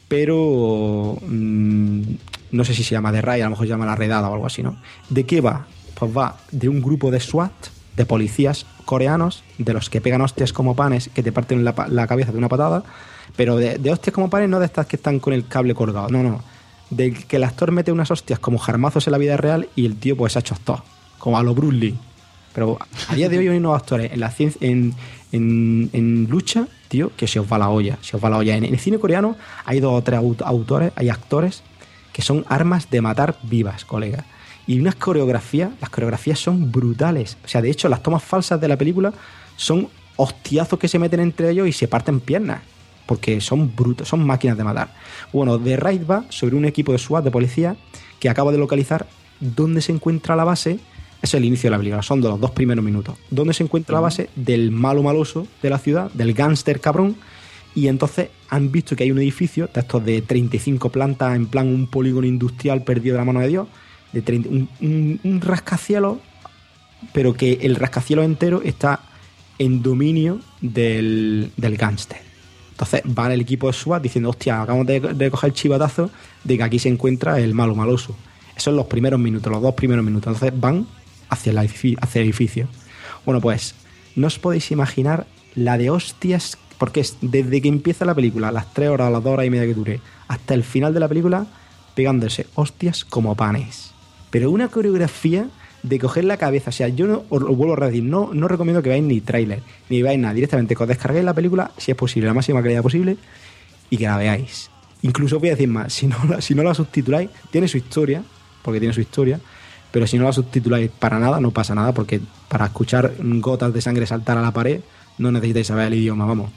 pero mmm, no sé si se llama The Raid, a lo mejor se llama La Redada o algo así, ¿no? ¿De qué va? Pues va de un grupo de SWAT, de policías coreanos, de los que pegan hostias como panes, que te parten la, la cabeza de una patada, pero de, de hostias como panes, no de estas que están con el cable colgado, no, no, de que el actor mete unas hostias como jarmazos en la vida real y el tío pues ha hecho todo, como a lo Bruce Lee. Pero a día de hoy hay nuevos actores en la ciencia, en, en, en lucha, tío, que se os va la olla, se os va la olla. En, en el cine coreano hay dos o tres autores, hay actores que son armas de matar vivas, colega. Y unas coreografías, las coreografías son brutales. O sea, de hecho, las tomas falsas de la película son hostiazos que se meten entre ellos y se parten piernas. Porque son brutos, son máquinas de matar. Bueno, The Raid va sobre un equipo de SWAT, de policía, que acaba de localizar dónde se encuentra la base. Es el inicio de la película, son de los dos primeros minutos. Dónde se encuentra la base del malo maloso de la ciudad, del gángster cabrón. Y entonces han visto que hay un edificio de estos de treinta y cinco plantas, en plan un polígono industrial perdido de la mano de Dios, de treinta, un, un, un rascacielos, pero que el rascacielos entero está en dominio del, del gángster. Entonces va el equipo de SWAT diciendo, hostia, acabamos de, de coger el chivatazo de que aquí se encuentra el malo maloso. Esos son los primeros minutos, los dos primeros minutos. Entonces van hacia el, edificio, hacia el edificio. Bueno, pues no os podéis imaginar la de hostias, porque es desde que empieza la película, las tres horas, las dos horas y media que dure, hasta el final de la película, pegándose hostias como panes. Pero una coreografía de coger la cabeza. O sea, yo no, os lo vuelvo a decir, no, no recomiendo que veáis ni tráiler, ni veáis nada. Directamente que os descarguéis la película, si es posible, la máxima calidad posible, y que la veáis. Incluso os voy a decir más, si no la, si no la subtituláis, tiene su historia, porque tiene su historia, pero si no la subtituláis para nada, no pasa nada, porque para escuchar gotas de sangre saltar a la pared, no necesitáis saber el idioma, vamos.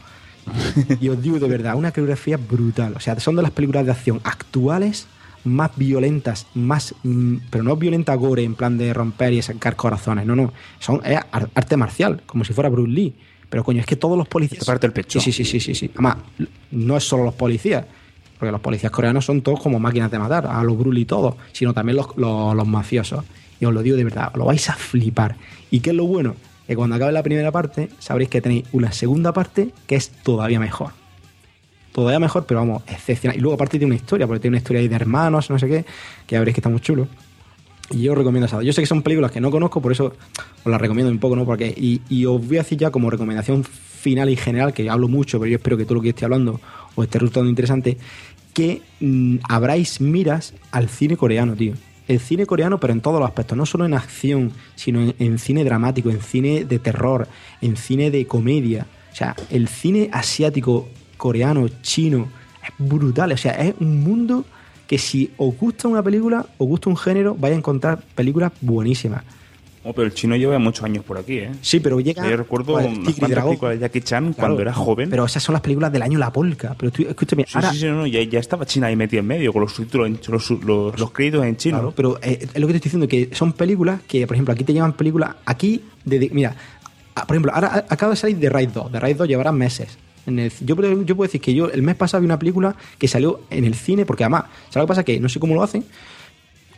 Y os digo de verdad, una coreografía brutal. O sea, son de las películas de acción actuales más violentas, más mmm, pero no violenta gore en plan de romper y sacar corazones, no, no, son es arte marcial, como si fuera Bruce Lee, pero coño, es que todos los policías... Te parte el pecho. Sí, sí, sí, sí, sí. Además, no es solo los policías, porque los policías coreanos son todos como máquinas de matar, a los Bruce Lee todos, sino también los, los, los mafiosos. Y os lo digo de verdad, lo vais a flipar. ¿Y qué es lo bueno? Que cuando acabe la primera parte, sabréis que tenéis una segunda parte que es todavía mejor. Todavía mejor, pero vamos, excepcional. Y luego aparte tiene una historia, porque tiene una historia ahí de hermanos, no sé qué, que ya veréis que está muy chulo. Y yo os recomiendo esa. Yo sé que son películas que no conozco, por eso os las recomiendo un poco, ¿no? Porque, y, y os voy a decir ya como recomendación final y general, que hablo mucho, pero yo espero que todo lo que esté hablando os esté resultando interesante, que mmm, abráis miras al cine coreano, tío. El cine coreano, pero en todos los aspectos, no solo en acción, sino en, en cine dramático, en cine de terror, en cine de comedia. O sea, el cine asiático, coreano, chino, es brutal. O sea, es un mundo que si os gusta una película, os gusta un género, vais a encontrar películas buenísimas. Oh, pero el chino lleva muchos años por aquí, ¿eh? Sí, pero llega... Yo recuerdo pues, unas cuantas películas de Jackie Chan, claro, cuando era joven. Pero esas son las películas del año La Polka. Pero tú, escúchame, sí, ahora... sí, sí, no, ya, ya estaba China ahí metida en medio, con los subtítulos, en, los, los, los créditos en chino. Claro, pero eh, es lo que te estoy diciendo, que son películas que, por ejemplo, aquí te llevan películas... Aquí, de, de, mira, por ejemplo, ahora acaba de salir The Raid dos. The Raid dos llevará meses. En el, yo, yo puedo decir que yo el mes pasado vi una película que salió en el cine, porque además, ¿sabes lo que pasa? Que no sé cómo lo hacen,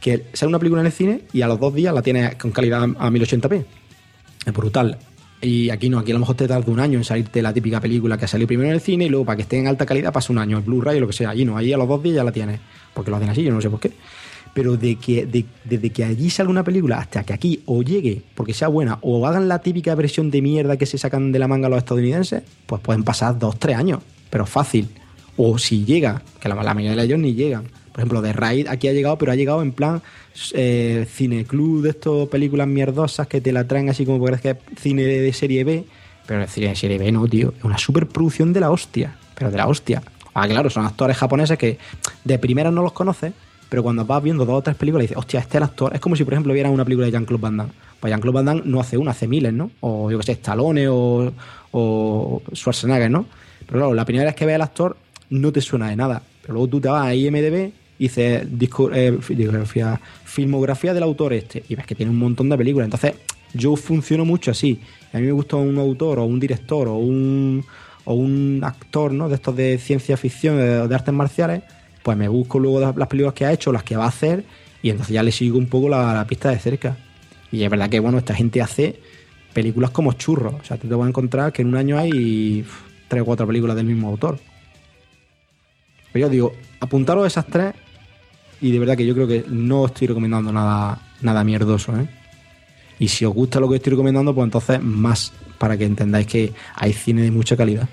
que sale una película en el cine y a los dos días la tienes con calidad a mil ochenta p. Es brutal. Y aquí no, aquí a lo mejor te tarda un año en salirte la típica película que salió primero en el cine y luego para que esté en alta calidad pasa un año, el Blu-ray o lo que sea. Allí no, allí a los dos días ya la tienes. Porque lo hacen así, yo no sé por qué. Pero de que, de, desde que allí salga una película hasta que aquí o llegue, porque sea buena, o hagan la típica versión de mierda que se sacan de la manga los estadounidenses, pues pueden pasar dos, tres años. Pero fácil. O si llega, que la, la mayoría de ellos ni llegan. Por ejemplo, The Raid aquí ha llegado, pero ha llegado en plan eh, cineclub de estas películas mierdosas que te la traen así como porque es que es cine de serie B. Pero el cine de serie B no, tío. Es una superproducción de la hostia. Pero de la hostia. Ah, claro, son actores japoneses que de primera no los conoces, pero cuando vas viendo dos o tres películas dices, hostia, este es el actor. Es como si, por ejemplo, vieran una película de Jean-Claude Van Damme. Pues Jean-Claude Van Damme no hace una, hace miles, ¿no? O yo qué sé, Stallone o, o Schwarzenegger, ¿no? Pero claro, la primera vez que ves al actor no te suena de nada. Pero luego tú te vas a I M D B y dices disco, eh, discografía, filmografía del autor este, y ves que tiene un montón de películas. Entonces, yo funciono mucho así. A mí me gusta un autor o un director o un, o un actor, ¿no? De estos de ciencia ficción, de, de artes marciales, pues me busco luego las, las películas que ha hecho, las que va a hacer, y entonces ya le sigo un poco la, la pista de cerca. Y es verdad que, bueno, esta gente hace películas como churros. O sea, te, te vas a encontrar que en un año hay uf, tres o cuatro películas del mismo autor. Pero yo digo, apuntaros esas tres y de verdad que yo creo que no estoy recomendando nada, nada mierdoso, ¿eh? Y si os gusta lo que estoy recomendando, pues entonces más, para que entendáis que hay cine de mucha calidad.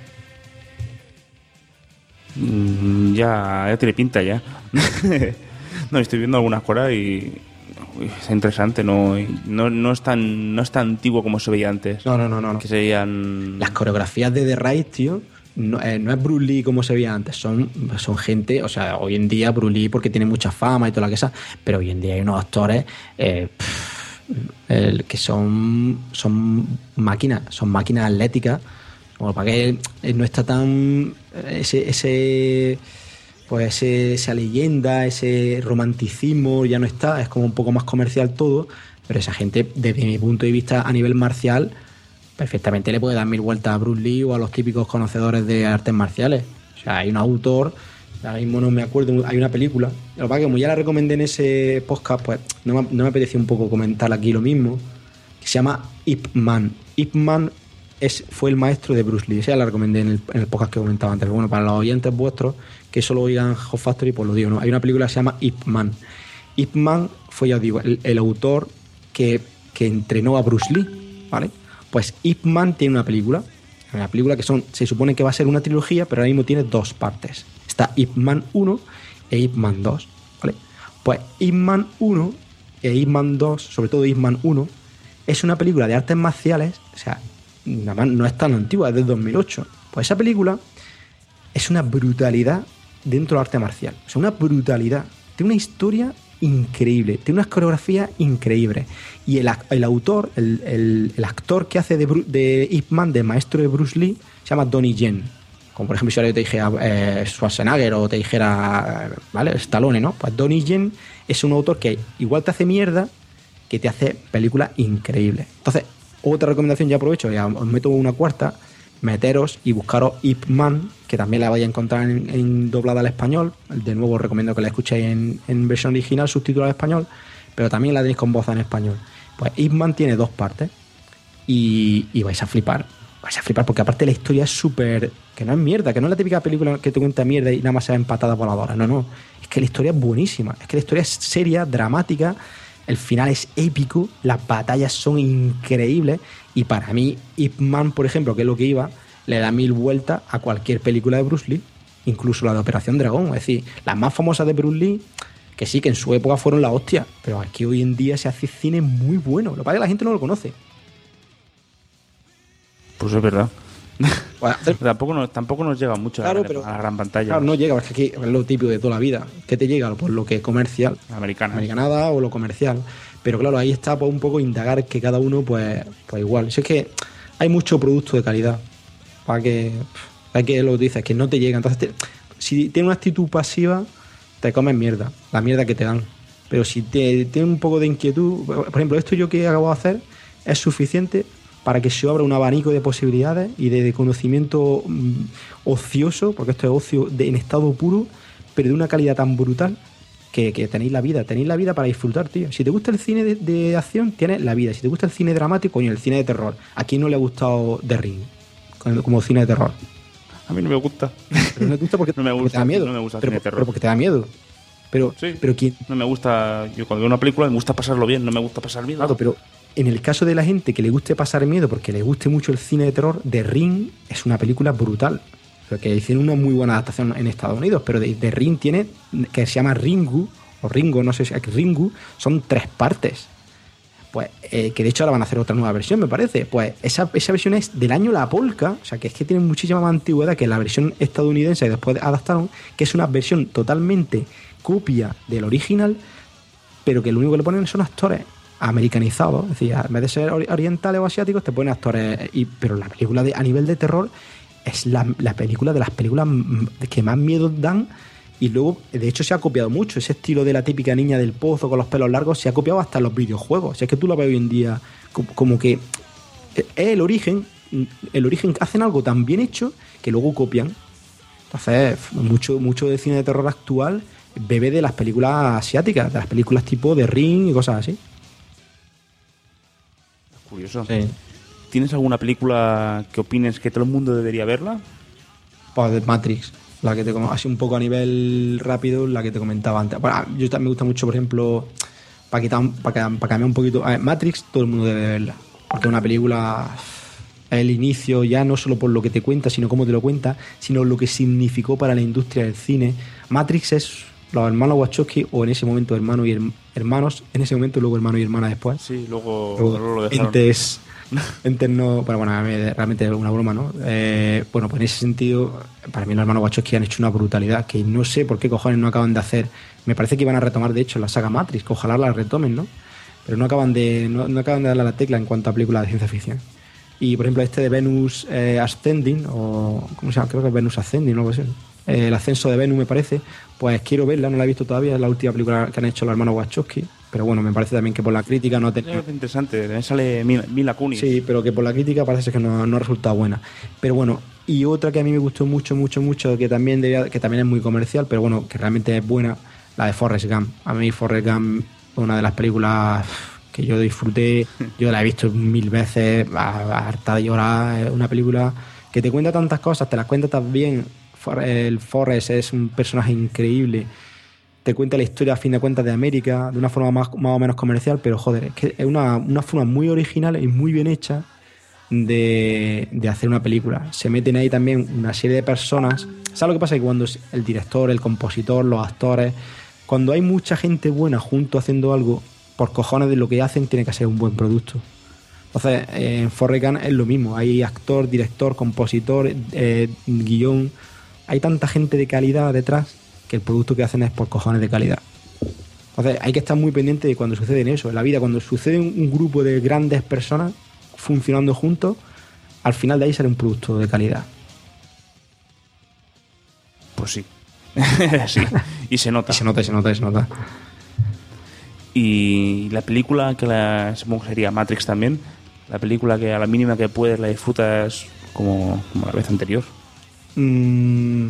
Mm, ya, ya tiene pinta ya. No, estoy viendo algunas cosas y uy, es interesante, no, no, no, es tan, no es tan antiguo como se veía antes. No, no, no, no. Que serían... Las coreografías de The Raid, tío, no, eh, no es Bruce Lee como se veía antes, son, son gente, o sea, hoy en día Bruce Lee porque tiene mucha fama y toda la que sea, pero hoy en día hay unos actores eh, pff, el, que son, son máquinas, son máquinas atléticas, como para que no está tan ese, ese pues ese, esa leyenda, ese romanticismo ya no está, es como un poco más comercial todo, pero esa gente, desde mi punto de vista a nivel marcial, perfectamente le puede dar mil vueltas a Bruce Lee o a los típicos conocedores de artes marciales. O sea, hay un autor, ahora mismo no me acuerdo, hay una película, lo que pasa es que como ya la recomendé en ese podcast, pues no me, no me apetecía un poco comentar aquí lo mismo, que se llama Ip Man. Ip Man es, fue el maestro de Bruce Lee, esa ya la recomendé en el, en el podcast que comentaba antes, pero bueno, para los oyentes vuestros que solo oigan Hot Factory, pues lo digo, ¿no? Hay una película que se llama Ip Man. Ip Man fue, ya os digo, el, el autor que, que entrenó a Bruce Lee, ¿vale? Pues Ip Man tiene una película, una película que son, se supone que va a ser una trilogía, pero ahora mismo tiene dos partes. Está Ip Man uno e Ip Man dos, ¿vale? Pues Ip Man uno e Ip Man dos, sobre todo Ip Man uno, es una película de artes marciales, o sea, nada más no es tan antigua, es del dos mil ocho. Pues esa película es una brutalidad dentro del arte marcial, o sea, una brutalidad. Tiene una historia increíble, tiene unas coreografías increíbles. Y el, el autor, el, el, el actor que hace de, de Ip Man, de maestro de Bruce Lee, se llama Donnie Yen. Como por ejemplo si ahora yo te dijera eh, Schwarzenegger o te dijera, ¿vale? Stallone, ¿no? Pues Donnie Yen es un autor que igual te hace mierda, que te hace películas increíbles. Entonces, otra recomendación, ya aprovecho, ya os meto una cuarta, meteros y buscaros Ip Man, que también la vais a encontrar en, en doblada al español. De nuevo os recomiendo que la escuchéis en, en versión original, subtitulada al español, pero también la tenéis con voz en español. Pues Ip Man tiene dos partes y, y vais a flipar. Vais a flipar porque aparte la historia es súper... que no es mierda, que no es la típica película que te cuenta mierda y nada más sea empatada voladora. No, no. Es que la historia es buenísima. Es que la historia es seria, dramática. El final es épico. Las batallas son increíbles. Y para mí, Ip Man, por ejemplo, que es lo que iba, le da mil vueltas a cualquier película de Bruce Lee. Incluso la de Operación Dragón. Es decir, las más famosas de Bruce Lee, que sí, que en su época fueron la hostia. Pero aquí hoy en día se hace cine muy bueno. Lo que pasa es que la gente no lo conoce. Pues es verdad. Bueno, tampoco, nos, tampoco nos llega mucho claro, a, la, pero, a la gran pantalla. Claro, no llega, porque aquí es lo típico de toda la vida. ¿Qué te llega? Pues lo que es comercial. Americana. Americanada o lo comercial. Pero claro, ahí está pues, un poco indagar que cada uno, pues, pues igual. Si es que hay mucho producto de calidad. Para que. Hay que lo que dices, que no te llega. Entonces, te, si tienes una actitud pasiva, te comes mierda. La mierda que te dan. Pero si te tienes un poco de inquietud. Por ejemplo, esto yo que acabo de hacer es suficiente para que se abra un abanico de posibilidades y de, de conocimiento mmm, ocioso, porque esto es ocio de, en estado puro, pero de una calidad tan brutal que, que tenéis la vida, tenéis la vida para disfrutar, tío. Si te gusta el cine de, de acción, tienes la vida. Si te gusta el cine dramático, coño, el cine de terror. ¿A quién no le ha gustado The Ring como, como cine de terror? A mí no me gusta. Pero no te gusta porque, no me porque gusta, te da miedo. No me gusta el pero, cine de terror. pero porque te da miedo. Pero, Sí. pero ¿quién? No me gusta. Yo cuando veo una película me gusta pasarlo bien, no me gusta pasar miedo. Claro, pero en el caso de la gente que le guste pasar miedo porque le guste mucho el cine de terror, The Ring es una película brutal. Que hicieron una muy buena adaptación en Estados Unidos, pero The, The Ring tiene, que se llama Ringu, o Ringo, no sé si es Ringu, son tres partes. Pues, eh, que de hecho ahora van a hacer otra nueva versión, me parece. Pues esa, esa versión es del año La Polka, o sea que es que tiene muchísima más antigüedad que la versión estadounidense y después adaptaron, que es una versión totalmente copia del original, pero que lo único que le ponen son actores americanizados. Es decir, en vez de ser orientales o asiáticos, te ponen actores. Y, pero la película de, a nivel de terror es la, la película de las películas que más miedo dan. Y luego, de hecho, se ha copiado mucho. Ese estilo de la típica niña del pozo con los pelos largos se ha copiado hasta en los videojuegos. O sea, es que tú lo ves hoy en día como, como que es el origen. El origen hacen algo tan bien hecho que luego copian. Entonces, mucho, mucho de cine de terror actual bebe de las películas asiáticas, de las películas tipo The Ring y cosas así. Curioso. Sí. ¿Tienes alguna película que opines que todo el mundo debería verla? Pues de Matrix, la que te como así un poco a nivel rápido, la que te comentaba antes. Bueno, yo también me gusta mucho, por ejemplo, para quitar, para, para cambiar un poquito. A ver, Matrix, todo el mundo debe verla, porque es una película, el inicio ya no solo por lo que te cuenta, sino cómo te lo cuenta, sino lo que significó para la industria del cine. Matrix es los hermanos Wachowski, o en ese momento hermanos y hermanos, en ese momento luego hermanos y hermanas después. Sí, luego, Luego, luego lo dejaron. entes, entes no, pero bueno, a mí realmente es una broma, ¿no? Eh, bueno, pues en ese sentido, para mí los hermanos Wachowski han hecho una brutalidad que no sé por qué cojones no acaban de hacer. Me parece que iban a retomar, de hecho, la saga Matrix, que ojalá la retomen, ¿no? Pero no acaban de no, no acaban de darle a la tecla en cuanto a películas de ciencia ficción. Y, por ejemplo, este de Venus eh, Ascending, o ¿cómo se llama? Creo que es Venus Ascending, no lo sé. Eh, el ascenso de Venus, me parece. Pues quiero verla, no la he visto todavía, es la última película que han hecho los hermanos Wachowski. Pero bueno, me parece también que por la crítica no ha tenido... Es interesante, también sale Mila, Mila Kunis. Sí, pero que por la crítica parece que no, no ha resultado buena. Pero bueno, y otra que a mí me gustó mucho, mucho, mucho, que también debía, que también es muy comercial, pero bueno, que realmente es buena, la de Forrest Gump. A mí Forrest Gump es una de las películas que yo disfruté, yo la he visto mil veces, harta de llorar. Es una película que te cuenta tantas cosas, te las cuenta tan bien. El Forrest es un personaje increíble, te cuenta la historia a fin de cuentas de América de una forma más, más o menos comercial, pero joder, es que es una, una forma muy original y muy bien hecha de, de hacer una película. Se meten ahí también una serie de personas. ¿Sabes lo que pasa? Que cuando el director, el compositor, los actores, cuando hay mucha gente buena junto haciendo algo, por cojones de lo que hacen tiene que ser un buen producto. Entonces, eh, en Forrest Gump es lo mismo, hay actor, director, compositor, eh, guión. Hay tanta gente de calidad detrás que el producto que hacen es por cojones de calidad. Entonces hay que estar muy pendiente de cuando sucede eso. En la vida, cuando sucede un, un grupo de grandes personas funcionando juntos, al final de ahí sale un producto de calidad. Pues sí. Sí. Y se nota. Y se nota, y se nota, y se nota. Y la película que la, supongo que sería Matrix también, la película que a la mínima que puedes la disfrutas como, como la vez anterior. Mm,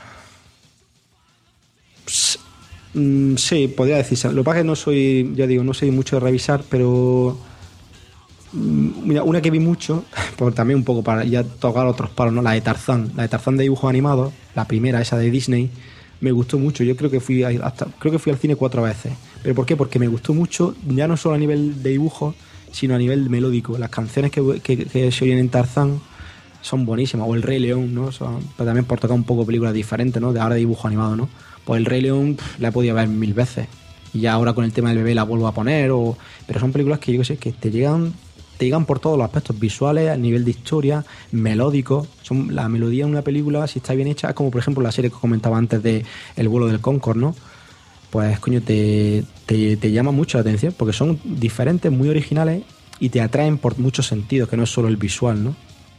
ps, mm, sí, podría decirse. Lo que pasa es que no soy, ya digo, no soy mucho de revisar, pero mm, mira, una que vi mucho, por también un poco para ya tocar otros palos, ¿no? La de Tarzán, la de Tarzán de dibujos animados, la primera, esa de Disney, me gustó mucho. Yo creo que fui hasta, creo que fui al cine cuatro veces. ¿Pero por qué? Porque me gustó mucho, ya no solo a nivel de dibujos, sino a nivel melódico. Las canciones que, que, que se oyen en Tarzán son buenísimas, o El Rey León, ¿no? Son, pero también por tocar un poco películas diferentes, ¿no? De ahora de dibujo animado, ¿no? Pues El Rey León pff, la he podido ver mil veces. Y ya ahora con el tema del bebé la vuelvo a poner, o... pero son películas que yo que sé, que te llegan, te llegan por todos los aspectos visuales, a nivel de historia, melódicos. Son, la melodía de una película, si está bien hecha, es como por ejemplo la serie que comentaba antes de El vuelo del Concorde, ¿no? Pues coño, te, te, te llama mucho la atención, porque son diferentes, muy originales, y te atraen por muchos sentidos, que no es solo el visual, ¿no?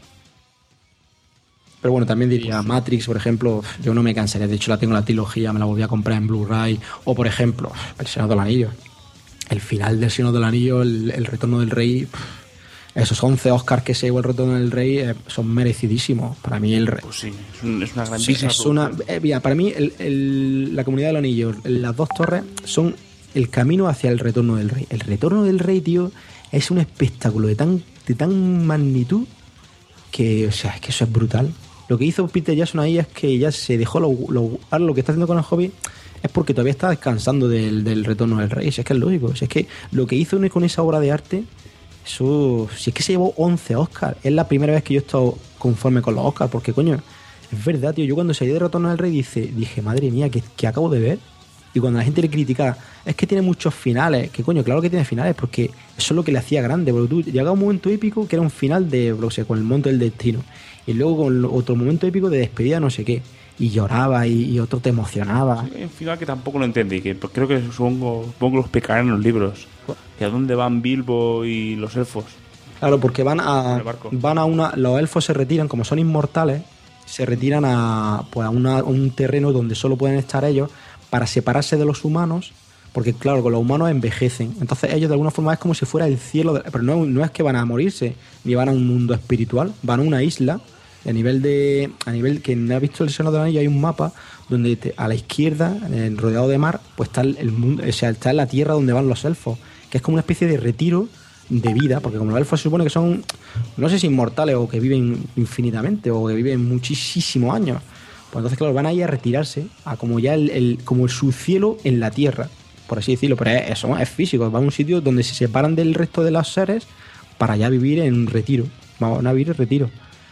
Pero bueno, también diría Matrix, por ejemplo, yo no me cansaré. De hecho, la tengo la trilogía, me la volví a comprar en Blu-ray. O, por ejemplo, El Señor del Anillo. El final del Señor del Anillo, el, el retorno del rey, esos once Oscars que se llevó el Retorno del Rey eh, son merecidísimos. Para mí el Pues sí, es, un- es una sí, grandísima es una, producción. eh, mira, para mí el, el- la Comunidad del Anillo, las dos torres son el camino hacia el Retorno del Rey. El Retorno del Rey, tío, es un espectáculo de tan, de tan magnitud que, o sea, es que eso es brutal. Lo que hizo Peter Jackson ahí es que ya se dejó lo, lo, ahora lo que está haciendo con el Hobbit es porque todavía está descansando del, del Retorno del Rey. Si es que es lógico. Si es que lo que hizo con esa obra de arte, eso, si es que se llevó once Oscars. Es la primera vez que yo he estado conforme con los Oscars, porque coño, es verdad, tío. Yo cuando salí de Retorno del Rey dice, dije, madre mía, ¿qué, qué acabo de ver? Y cuando la gente le critica, es que tiene muchos finales, que coño, claro que tiene finales, porque eso es lo que le hacía grande, porque tú llegaba un momento épico que era un final de, no sé, con el monte del destino, y luego con otro momento épico de despedida, no sé qué, y lloraba y, y otro te emocionaba. Hay un final que tampoco lo entendí, que pues, creo que supongo, supongo que lo explicarán en los libros. Que a dónde van Bilbo y los elfos. Claro, porque van En a el barco. van a una, los elfos se retiran, como son inmortales, se retiran a, pues a, una- a un terreno donde solo pueden estar ellos para separarse de los humanos, porque claro, con los humanos envejecen. Entonces ellos de alguna forma es como si fuera el cielo, de- pero no, no es que van a morirse, ni van a un mundo espiritual, van a una isla. A nivel de a nivel que no ha visto el Señor del Anillo, hay un mapa donde te- a la izquierda, eh, rodeado de mar, pues está el, el mundo, o sea, está la tierra donde van los elfos, que es como una especie de retiro de vida, porque como los elfos se supone que son, no sé si inmortales o que viven infinitamente o que viven muchísimos años, pues entonces claro, van ahí a retirarse a como ya el, el- como su cielo en la tierra, por así decirlo, pero es, eso es físico, van a un sitio donde se separan del resto de los seres para ya vivir en retiro, van a vivir en retiro.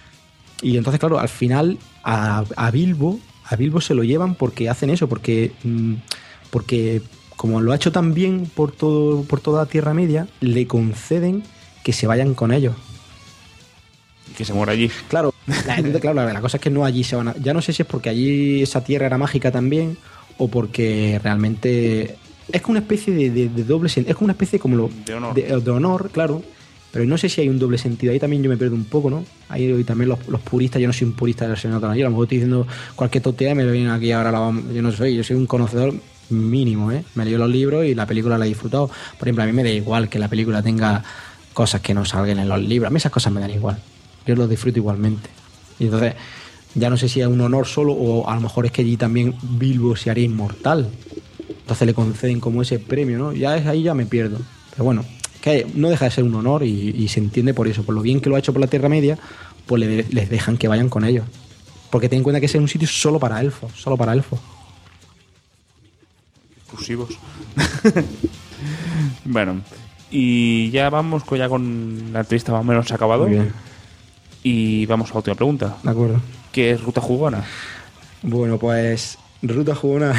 Y entonces, claro, al final a, a Bilbo, a Bilbo se lo llevan porque hacen eso, porque, mm, porque como lo ha hecho tan bien por todo, por toda la Tierra Media, le conceden que se vayan con ellos. Y que se muera allí. Claro, la, entonces, claro, la, la cosa es que no allí se van a, ya no sé si es porque allí esa tierra era mágica también o porque realmente es como una especie de, de- de doble sentido, es como una especie como lo, De honor. de, de honor, claro, pero no sé si hay un doble sentido, ahí también yo me pierdo un poco, ¿no? Ahí y también los, los puristas, yo no soy un purista del Señor de los Anillos, a lo mejor estoy diciendo cualquier tontería y me lo vienen aquí ahora, la vamos- yo no soy, yo soy un conocedor mínimo, ¿eh? Me leo los libros y la película la he disfrutado. Por ejemplo, a mí me da igual que la película tenga cosas que no salgan en los libros, a mí esas cosas me dan igual, yo los disfruto igualmente. Y entonces, ya no sé si es un honor solo o a lo mejor es que allí también Bilbo se haría inmortal. Entonces le conceden como ese premio, ¿no? Ya es ahí ya me pierdo. Pero bueno, que no deja de ser un honor y, y se entiende por eso. Por lo bien que lo ha hecho por la Tierra Media, pues le- les dejan que vayan con ellos. Porque ten en cuenta que ese es un sitio solo para elfos, solo para elfos. Exclusivos. Bueno, y ya vamos con, ya con la entrevista más o menos acabado. Muy bien, Y vamos a la última pregunta. de acuerdo. ¿Qué es Ruta Jugona? Bueno, pues Ruta Jugona.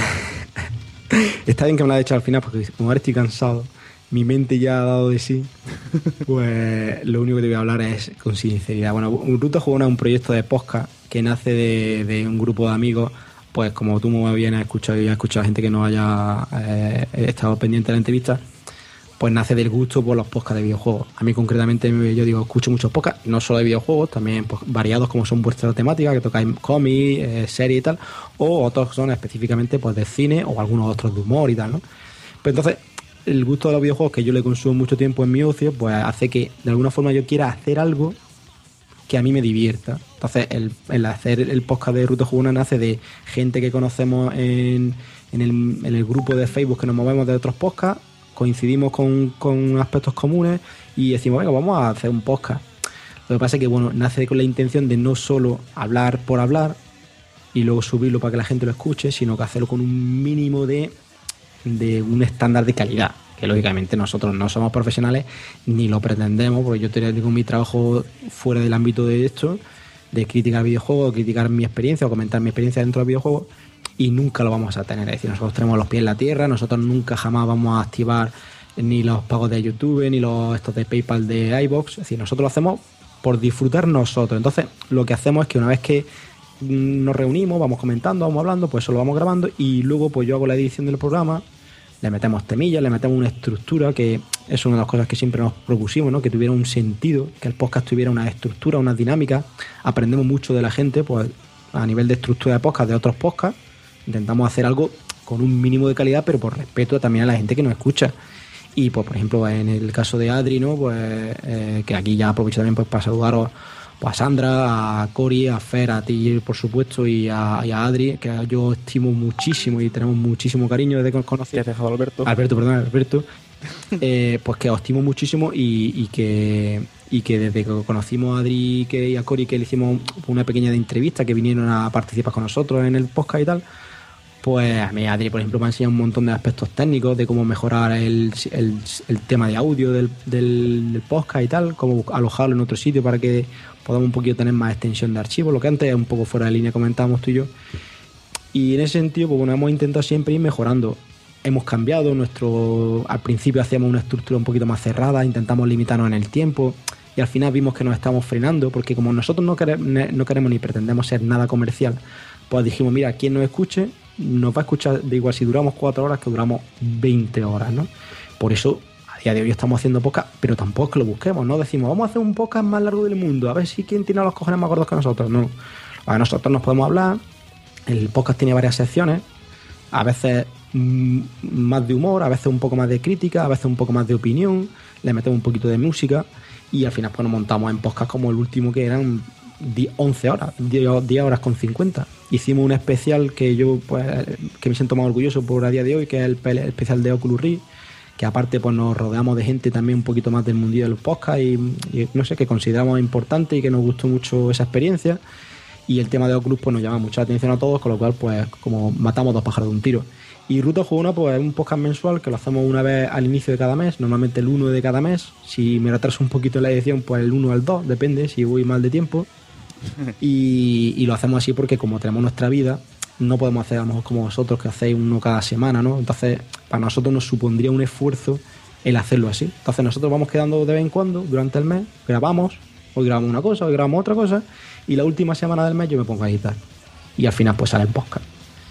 Está bien que me la he hecho al final porque como ahora estoy cansado, mi mente ya ha dado de sí. Pues lo único que te voy a hablar es con sinceridad. Bueno, Ruta Jugona es un proyecto de podcast que nace de, de un grupo de amigos. Pues como tú muy bien has escuchado y has escuchado a gente que no haya eh, estado pendiente de la entrevista, pues nace del gusto por los podcasts de videojuegos. A mí concretamente yo digo, escucho muchos podcasts, no solo de videojuegos, también pues, variados como son vuestras temáticas, que tocáis cómics, eh, series y tal, o otros que son específicamente pues de cine o algunos otros de humor y tal, ¿no? Pero entonces, el gusto de los videojuegos que yo le consumo mucho tiempo en mi ocio, pues hace que de alguna forma yo quiera hacer algo que a mí me divierta. Entonces, el, el hacer el podcast de Ruta Jugona nace de gente que conocemos en, en, el, en el grupo de Facebook que nos movemos de otros podcasts, coincidimos con, con aspectos comunes y decimos, venga, vamos a hacer un podcast. Lo que pasa es que, bueno, nace con la intención de no solo hablar por hablar y luego subirlo para que la gente lo escuche, sino que hacerlo con un mínimo de, de un estándar de calidad. Que lógicamente nosotros no somos profesionales ni lo pretendemos, porque yo tengo mi trabajo fuera del ámbito de esto, de criticar videojuegos, criticar mi experiencia o comentar mi experiencia dentro del videojuego, y nunca lo vamos a tener. Es decir, nosotros tenemos los pies en la tierra, nosotros nunca jamás vamos a activar ni los pagos de YouTube, ni los estos de PayPal de iVoox. Es decir, nosotros lo hacemos por disfrutar nosotros. Entonces, lo que hacemos es que una vez que nos reunimos, vamos comentando, vamos hablando, pues eso lo vamos grabando y luego pues yo hago la edición del programa. Le metemos temillas, le metemos una estructura, que es una de las cosas que siempre nos propusimos, ¿no? Que tuviera un sentido, que el podcast tuviera una estructura, una dinámica. Aprendemos mucho de la gente, pues a nivel de estructura de podcast, de otros podcasts. Intentamos hacer algo con un mínimo de calidad, pero por respeto también a la gente que nos escucha. Y pues por ejemplo en el caso de Adri, ¿no? Pues eh, que aquí ya aprovecho también pues, para saludaros pues, a Sandra, a Cori, a Fer, a ti por supuesto y a, y a Adri, que yo estimo muchísimo y tenemos muchísimo cariño desde que nos conocimos. ¿Te has dejado Alberto? Alberto, perdón, Alberto. eh, pues que os estimo muchísimo y, y que y que desde que conocimos a Adri que, y a Cori, que le hicimos una pequeña entrevista, que vinieron a participar con nosotros en el podcast y tal, pues a mí Adri, por ejemplo, me ha enseñado un montón de aspectos técnicos de cómo mejorar el, el, el tema de audio del, del, del podcast y tal, cómo alojarlo en otro sitio para que podamos un poquito tener más extensión de archivos, lo que antes un poco fuera de línea comentábamos tú y yo. Y en ese sentido, pues bueno, hemos intentado siempre ir mejorando. Hemos cambiado nuestro... Al principio hacíamos una estructura un poquito más cerrada, intentamos limitarnos en el tiempo y al final vimos que nos estamos frenando porque como nosotros no queremos, no queremos ni pretendemos ser nada comercial, pues dijimos, mira, quien nos escuche nos va a escuchar de igual si duramos cuatro horas que duramos veinte horas, ¿no? Por eso a día de hoy estamos haciendo podcast, pero tampoco es que lo busquemos, ¿no? Decimos, vamos a hacer un podcast más largo del mundo, a ver si quién tiene los cojones más gordos que nosotros. No, a nosotros nos podemos hablar, el podcast tiene varias secciones, a veces mmm, más de humor, a veces un poco más de crítica, a veces un poco más de opinión, le metemos un poquito de música y al final pues nos montamos en podcast como el último que eran once horas, diez horas con cincuenta. Hicimos un especial que yo pues que me siento más orgulloso por a día de hoy, que es el, el especial de Oculus Rift, que aparte pues nos rodeamos de gente también un poquito más del mundillo de los podcasts y, y no sé, que consideramos importante y que nos gustó mucho esa experiencia. Y el tema de Oculus pues nos llama mucha atención a todos, con lo cual pues como matamos dos pájaros de un tiro. Y Ruta Jugona pues es un podcast mensual que lo hacemos una vez al inicio de cada mes, normalmente el uno de cada mes. Si me retraso un poquito en la edición, pues el uno al dos, depende, si voy mal de tiempo. Y, y lo hacemos así porque como tenemos nuestra vida, no podemos hacer a lo mejor como vosotros que hacéis uno cada semana, ¿no? Entonces para nosotros nos supondría un esfuerzo el hacerlo así. Entonces nosotros vamos quedando de vez en cuando durante el mes, grabamos, hoy grabamos una cosa, hoy grabamos otra cosa y la última semana del mes yo me pongo a editar y al final pues sale el podcast.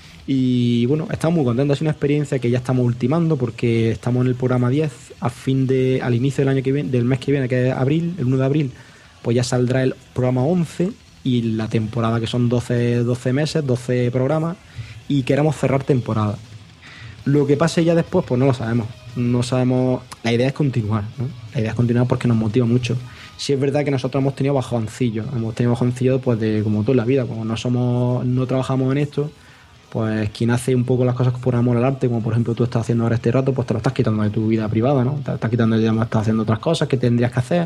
Y bueno, estamos muy contentos, es una experiencia que ya estamos ultimando porque estamos en el programa diez, a fin de, al inicio del año que viene, del mes que viene, que es abril, el uno de abril, pues ya saldrá el programa once y la temporada que son doce, doce meses, doce programas y queremos cerrar temporada. Lo que pase ya después pues no lo sabemos, no sabemos, la idea es continuar, ¿no? La idea es continuar porque nos motiva mucho. Sí es verdad que nosotros hemos tenido bajoncillos, hemos tenido bajoncillos pues de como toda la vida, como no somos, no trabajamos en esto, pues quien hace un poco las cosas por amor al arte, como por ejemplo tú estás haciendo ahora este rato, pues te lo estás quitando de tu vida privada, ¿no? Te estás quitando de estás haciendo otras cosas que tendrías que hacer.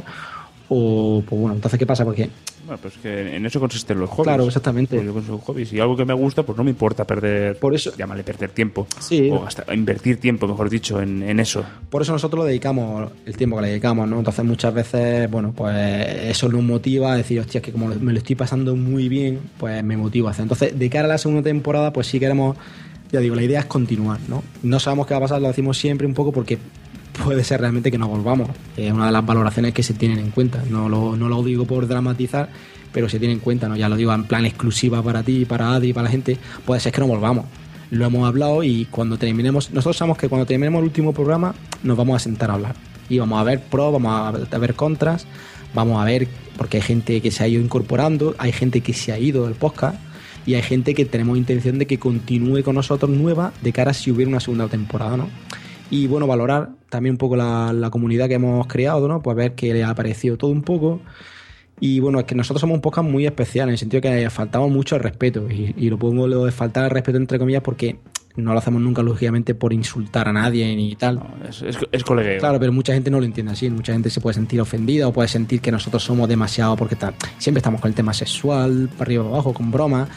O, pues bueno, entonces, ¿qué pasa? Porque... Bueno, pues que en eso consisten los hobbies. Claro, exactamente. Pues yo consigo hobbies. Y algo que me gusta, pues no me importa perder... Por eso... Llámale perder tiempo. Sí. O hasta invertir tiempo, mejor dicho, en, en eso. Por eso nosotros le dedicamos el tiempo que le dedicamos, ¿no? Entonces muchas veces, bueno, pues eso nos motiva a decir, hostia, es que como me lo estoy pasando muy bien, pues me motiva a hacer. Entonces, de cara a la segunda temporada, pues sí queremos... Ya digo, la idea es continuar, ¿no? No sabemos qué va a pasar, lo decimos siempre un poco porque... puede ser realmente que no volvamos. Es una de las valoraciones que se tienen en cuenta. No lo, no lo digo por dramatizar, pero se tiene en cuenta, ¿no? Ya lo digo en plan exclusiva para ti, para Adri, para la gente. Puede ser que no volvamos. Lo hemos hablado y cuando terminemos... Nosotros sabemos que cuando terminemos el último programa nos vamos a sentar a hablar. Y vamos a ver pros, vamos a ver contras, vamos a ver... Porque hay gente que se ha ido incorporando, hay gente que se ha ido del podcast y hay gente que tenemos intención de que continúe con nosotros nueva de cara a si hubiera una segunda temporada, ¿no? Y bueno, valorar también un poco la, la comunidad que hemos creado, ¿no? Pues ver que le ha parecido todo un poco. Y bueno, es que nosotros somos un podcast muy especial, en el sentido que faltamos mucho al respeto. Y, y lo pongo lo de faltar al respeto entre comillas porque no lo hacemos nunca, lógicamente, por insultar a nadie ni tal. No, es, es, es colegueo. Claro, pero mucha gente no lo entiende así. Mucha gente se puede sentir ofendida o puede sentir que nosotros somos demasiado porque está, siempre estamos con el tema sexual, para arriba y para abajo, con bromas.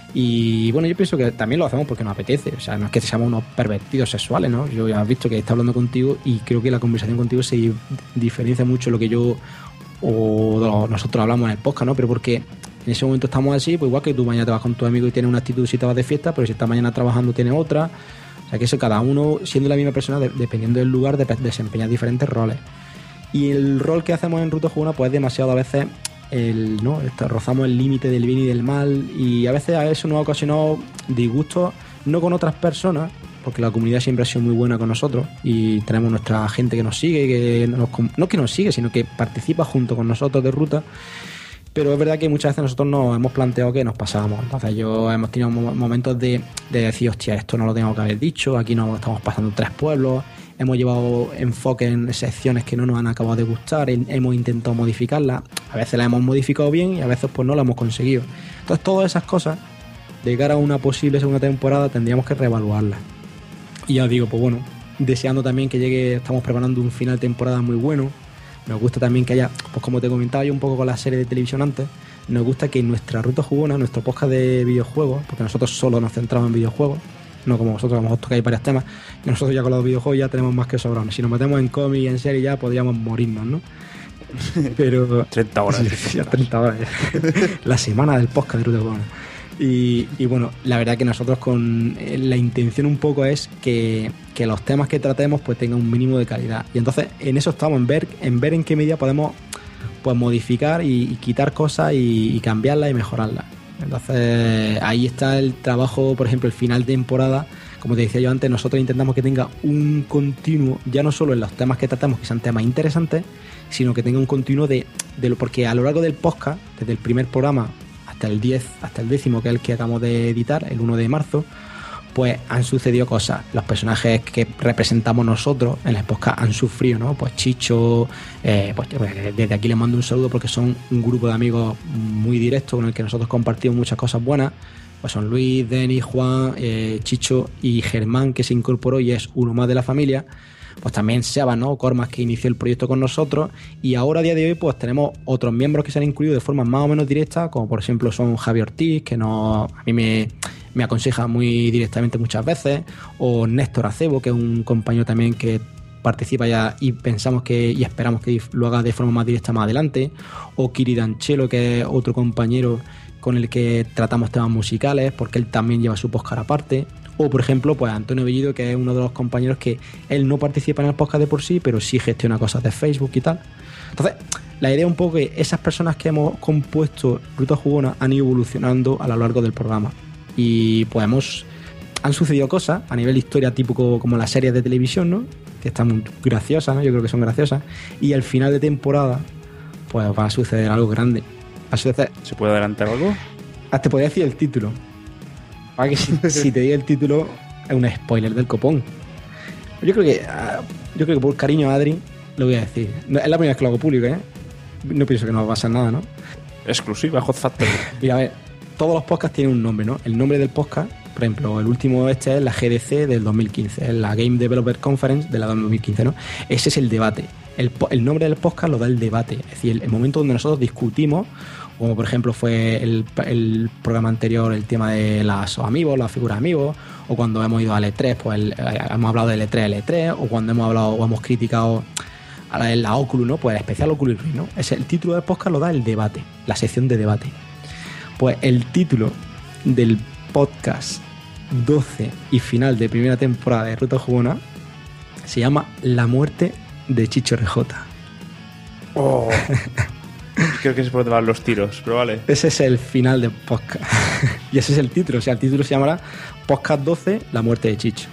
Y bueno, yo pienso que también lo hacemos porque nos apetece. O sea, no es que seamos unos pervertidos sexuales, ¿no? Yo ya has visto que está hablando contigo y creo que la conversación contigo se diferencia mucho de lo que yo o nosotros hablamos en el podcast, ¿no? Pero porque en ese momento estamos así, pues igual que tú mañana te vas con tu amigo y tienes una actitud si te vas de fiesta, pero si estás mañana trabajando tienes otra. O sea, que eso cada uno, siendo la misma persona, de, dependiendo del lugar, de, desempeña diferentes roles. Y el rol que hacemos en Ruta Jugona, pues es demasiado a veces... El, ¿no? Esto, rozamos el límite del bien y del mal y a veces a eso nos ha ocasionado disgustos, no con otras personas, porque la comunidad siempre ha sido muy buena con nosotros y tenemos nuestra gente que nos sigue, que nos, no que nos sigue, sino que participa junto con nosotros de Ruta, pero es verdad que muchas veces nosotros nos hemos planteado que nos pasábamos. Entonces yo hemos tenido momentos de, de decir, hostia, esto no lo tengo que haber dicho, aquí nos estamos pasando tres pueblos, hemos llevado enfoques en secciones que no nos han acabado de gustar, hemos intentado modificarlas, a veces las hemos modificado bien y a veces pues no las hemos conseguido. Entonces todas esas cosas, de cara a una posible segunda temporada, tendríamos que reevaluarlas. Y ya os digo, pues bueno, deseando también que llegue, estamos preparando un final de temporada muy bueno. Nos gusta también que haya, pues como te comentaba yo un poco con la serie de televisión antes, nos gusta que nuestra ruta jugona, nuestro podcast de videojuegos, porque nosotros solo nos centramos en videojuegos, no como vosotros, a lo mejor tocáis varios temas, y nosotros ya con los videojuegos ya tenemos más que sobrados. Si nos metemos en cómic y en serie ya podríamos morirnos, ¿no? Pero treinta horas. Sí, ya treinta horas. La semana del podcast de ruta jugona. Y, y bueno, la verdad que nosotros con la intención un poco es que, que los temas que tratemos pues tengan un mínimo de calidad. Y entonces en eso estamos, en ver en ver en qué medida podemos pues modificar y, y quitar cosas y, y cambiarlas y mejorarlas. Entonces ahí está el trabajo, por ejemplo, el final de temporada. Como te decía yo antes, nosotros intentamos que tenga un continuo, ya no solo en los temas que tratamos, que sean temas interesantes, sino que tenga un continuo de, de lo, porque a lo largo del podcast, desde el primer programa hasta el diez, hasta el décimo, que es el que acabamos de editar, el uno de marzo, pues han sucedido cosas. Los personajes que representamos nosotros en el podcast han sufrido, ¿no? Pues Chicho, eh, pues desde aquí les mando un saludo porque son un grupo de amigos muy directos con el que nosotros compartimos muchas cosas buenas. Pues son Luis, Denis, Juan, eh, Chicho y Germán, que se incorporó y es uno más de la familia. Pues también Seba, ¿no? Cormas, que inició el proyecto con nosotros, y ahora a día de hoy pues tenemos otros miembros que se han incluido de forma más o menos directa, como por ejemplo son Javi Ortiz, que no, a mí me, me aconseja muy directamente muchas veces, o Néstor Acebo, que es un compañero también que participa ya y pensamos que y esperamos que lo haga de forma más directa más adelante, o Kiri Danchelo, que es otro compañero con el que tratamos temas musicales, porque él también lleva su podcast aparte. O, por ejemplo, pues Antonio Bellido, que es uno de los compañeros que él no participa en el podcast de por sí, pero sí gestiona cosas de Facebook y tal. Entonces, la idea es un poco que esas personas que hemos compuesto Ruta Jugona han ido evolucionando a lo largo del programa. Y pues hemos, han sucedido cosas a nivel de historia, tipo como las series de televisión, ¿no? Que están muy graciosas, ¿no? Yo creo que son graciosas. Y al final de temporada, pues va a suceder algo grande. Va a suceder... ¿Se puede adelantar algo? Ah, te podría decir el título. Para que si, si te diga el título es un spoiler del copón. Yo creo que yo creo que por cariño a Adri lo voy a decir. No, es la primera vez que lo hago público, ¿eh? No pienso que no va a pasar nada, ¿no? Exclusiva, Hot Factory. Mira, a ver, todos los podcasts tienen un nombre, ¿no? El nombre del podcast, por ejemplo, el último este es la G D C del dos mil quince, es la Game Developer Conference de la dos mil quince, ¿no? Ese es el debate. El, el nombre del podcast lo da el debate, es decir, el, el momento donde nosotros discutimos, como por ejemplo fue el, el programa anterior, el tema de los amigos, las figuras amigos, o cuando hemos ido al E tres, pues el, hemos hablado del E tres, el E tres, o cuando hemos hablado o hemos criticado a la, la Oculus, ¿no? Pues el especial Oculus Rift, ¿no? Es el título del podcast lo da el debate, la sección de debate. Pues el título del podcast doce y final de primera temporada de Ruta Jugona se llama La muerte de Chicho R J. Oh. Creo que es por donde van los tiros, pero vale. Ese es el final del podcast. Y ese es el título. O sea, el título se llamará Podcast doce, La muerte de Chicho.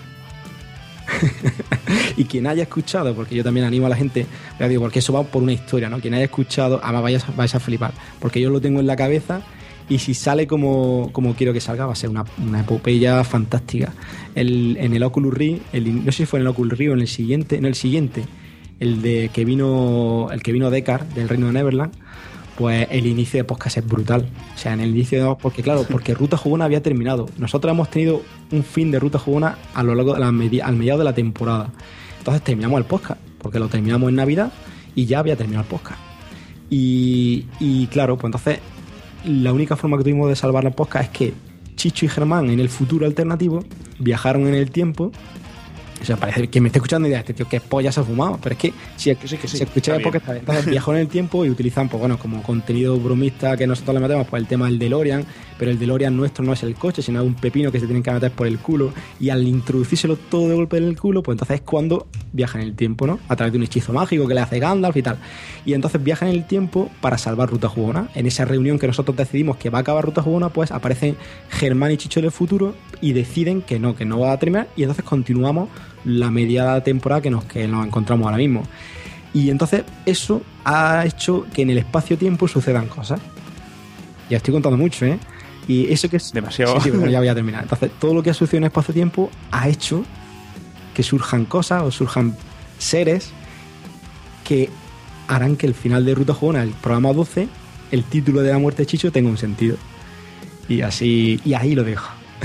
Y quien haya escuchado, porque yo también animo a la gente, ya digo, porque eso va por una historia, ¿no? Quien haya escuchado, además vais, vais a flipar, porque yo lo tengo en la cabeza y si sale como, como quiero que salga va a ser una, una epopeya fantástica. El, en el Oculus Rift, el, no sé si fue en el Oculus Rift o en el siguiente, en el siguiente, el de que vino el que vino Deckard del Reino de Neverland, pues el inicio de podcast es brutal. O sea, en el inicio de, porque claro, porque Ruta Jugona había terminado. Nosotros hemos tenido un fin de Ruta Jugona a lo largo de la media, al mediado de la temporada. Entonces terminamos el podcast, porque lo terminamos en Navidad y ya había terminado el podcast. Y, y claro, pues entonces la única forma que tuvimos de salvar el podcast es que Chicho y Germán en el futuro alternativo viajaron en el tiempo. O sea, parece que me está escuchando y dice, este tío, qué polla se ha fumado. Pero es que si, sí, que sí, si escucháis el podcast, entonces viajó en el tiempo y utilizan, pues bueno, como contenido bromista que nosotros le metemos, pues el tema del DeLorean. Pero el DeLorean nuestro no es el coche, sino es un pepino que se tienen que meter por el culo. Y al introducírselo todo de golpe en el culo, pues entonces es cuando viaja en el tiempo, ¿no? A través de un hechizo mágico que le hace Gandalf y tal. Y entonces viaja en el tiempo para salvar Ruta Jugona. En esa reunión que nosotros decidimos que va a acabar Ruta Jugona, pues aparecen Germán y Chicho del futuro y deciden que no, que no va a terminar. Y entonces continuamos la media temporada que nos, que nos encontramos ahora mismo. Y entonces eso ha hecho que en el espacio-tiempo sucedan cosas. Ya estoy contando mucho, ¿eh? Y eso que es... Demasiado. Sí, sí, bueno, ya voy a terminar. Entonces, todo lo que ha sucedido en el espacio-tiempo ha hecho que que surjan cosas o surjan seres que harán que el final de Ruta Jugona, el programa doce, el título de La Muerte de Chicho tenga un sentido. Y así, y ahí lo dejo.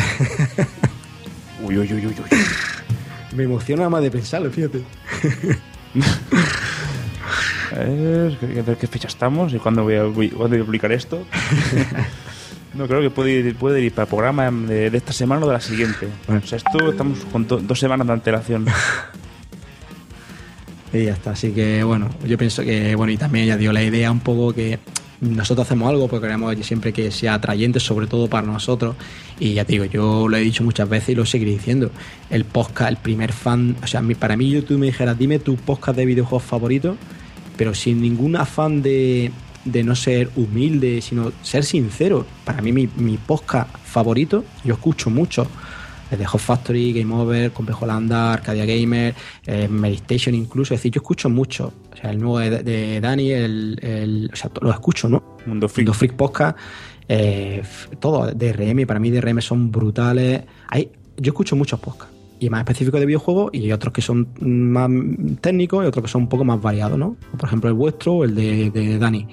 Uy, uy, uy, uy, uy. Me emociona nada más de pensarlo, fíjate. A ver, ¿qué, qué, qué fecha estamos? ¿Y cuándo voy a, voy, cuándo voy a publicar esto? No, creo que puede ir, puede ir para el programa de, de esta semana o de la siguiente. Bueno. O sea, esto estamos con do, dos semanas de antelación. Y ya está, así que bueno, yo pienso que, bueno, y también ya dio la idea un poco que nosotros hacemos algo porque queremos siempre que sea atrayente, sobre todo para nosotros. Y ya te digo, yo lo he dicho muchas veces y lo seguiré diciendo. El podcast, el primer fan, o sea, para mí, yo tú me dijeras, dime tu podcast de videojuegos favorito, pero sin ningún afán de, de no ser humilde, sino ser sincero. Para mí, mi, mi podcast favorito, yo escucho mucho, desde Hot Factory, Game Over, Complejo Landa, Arcadia Gamer, eh, Medistation incluso. Es decir, yo escucho mucho. O sea, el nuevo de, de Dani, el, el, o sea, lo escucho, ¿no? Mundo Freak. Mundo Freak Podcast, eh, todo, D R M, para mí D R M son brutales. Hay, yo escucho muchos podcasts, y más específicos de videojuegos, y otros que son más técnicos y otros que son un poco más variados, ¿no? Por ejemplo, el vuestro, el de, de Dani.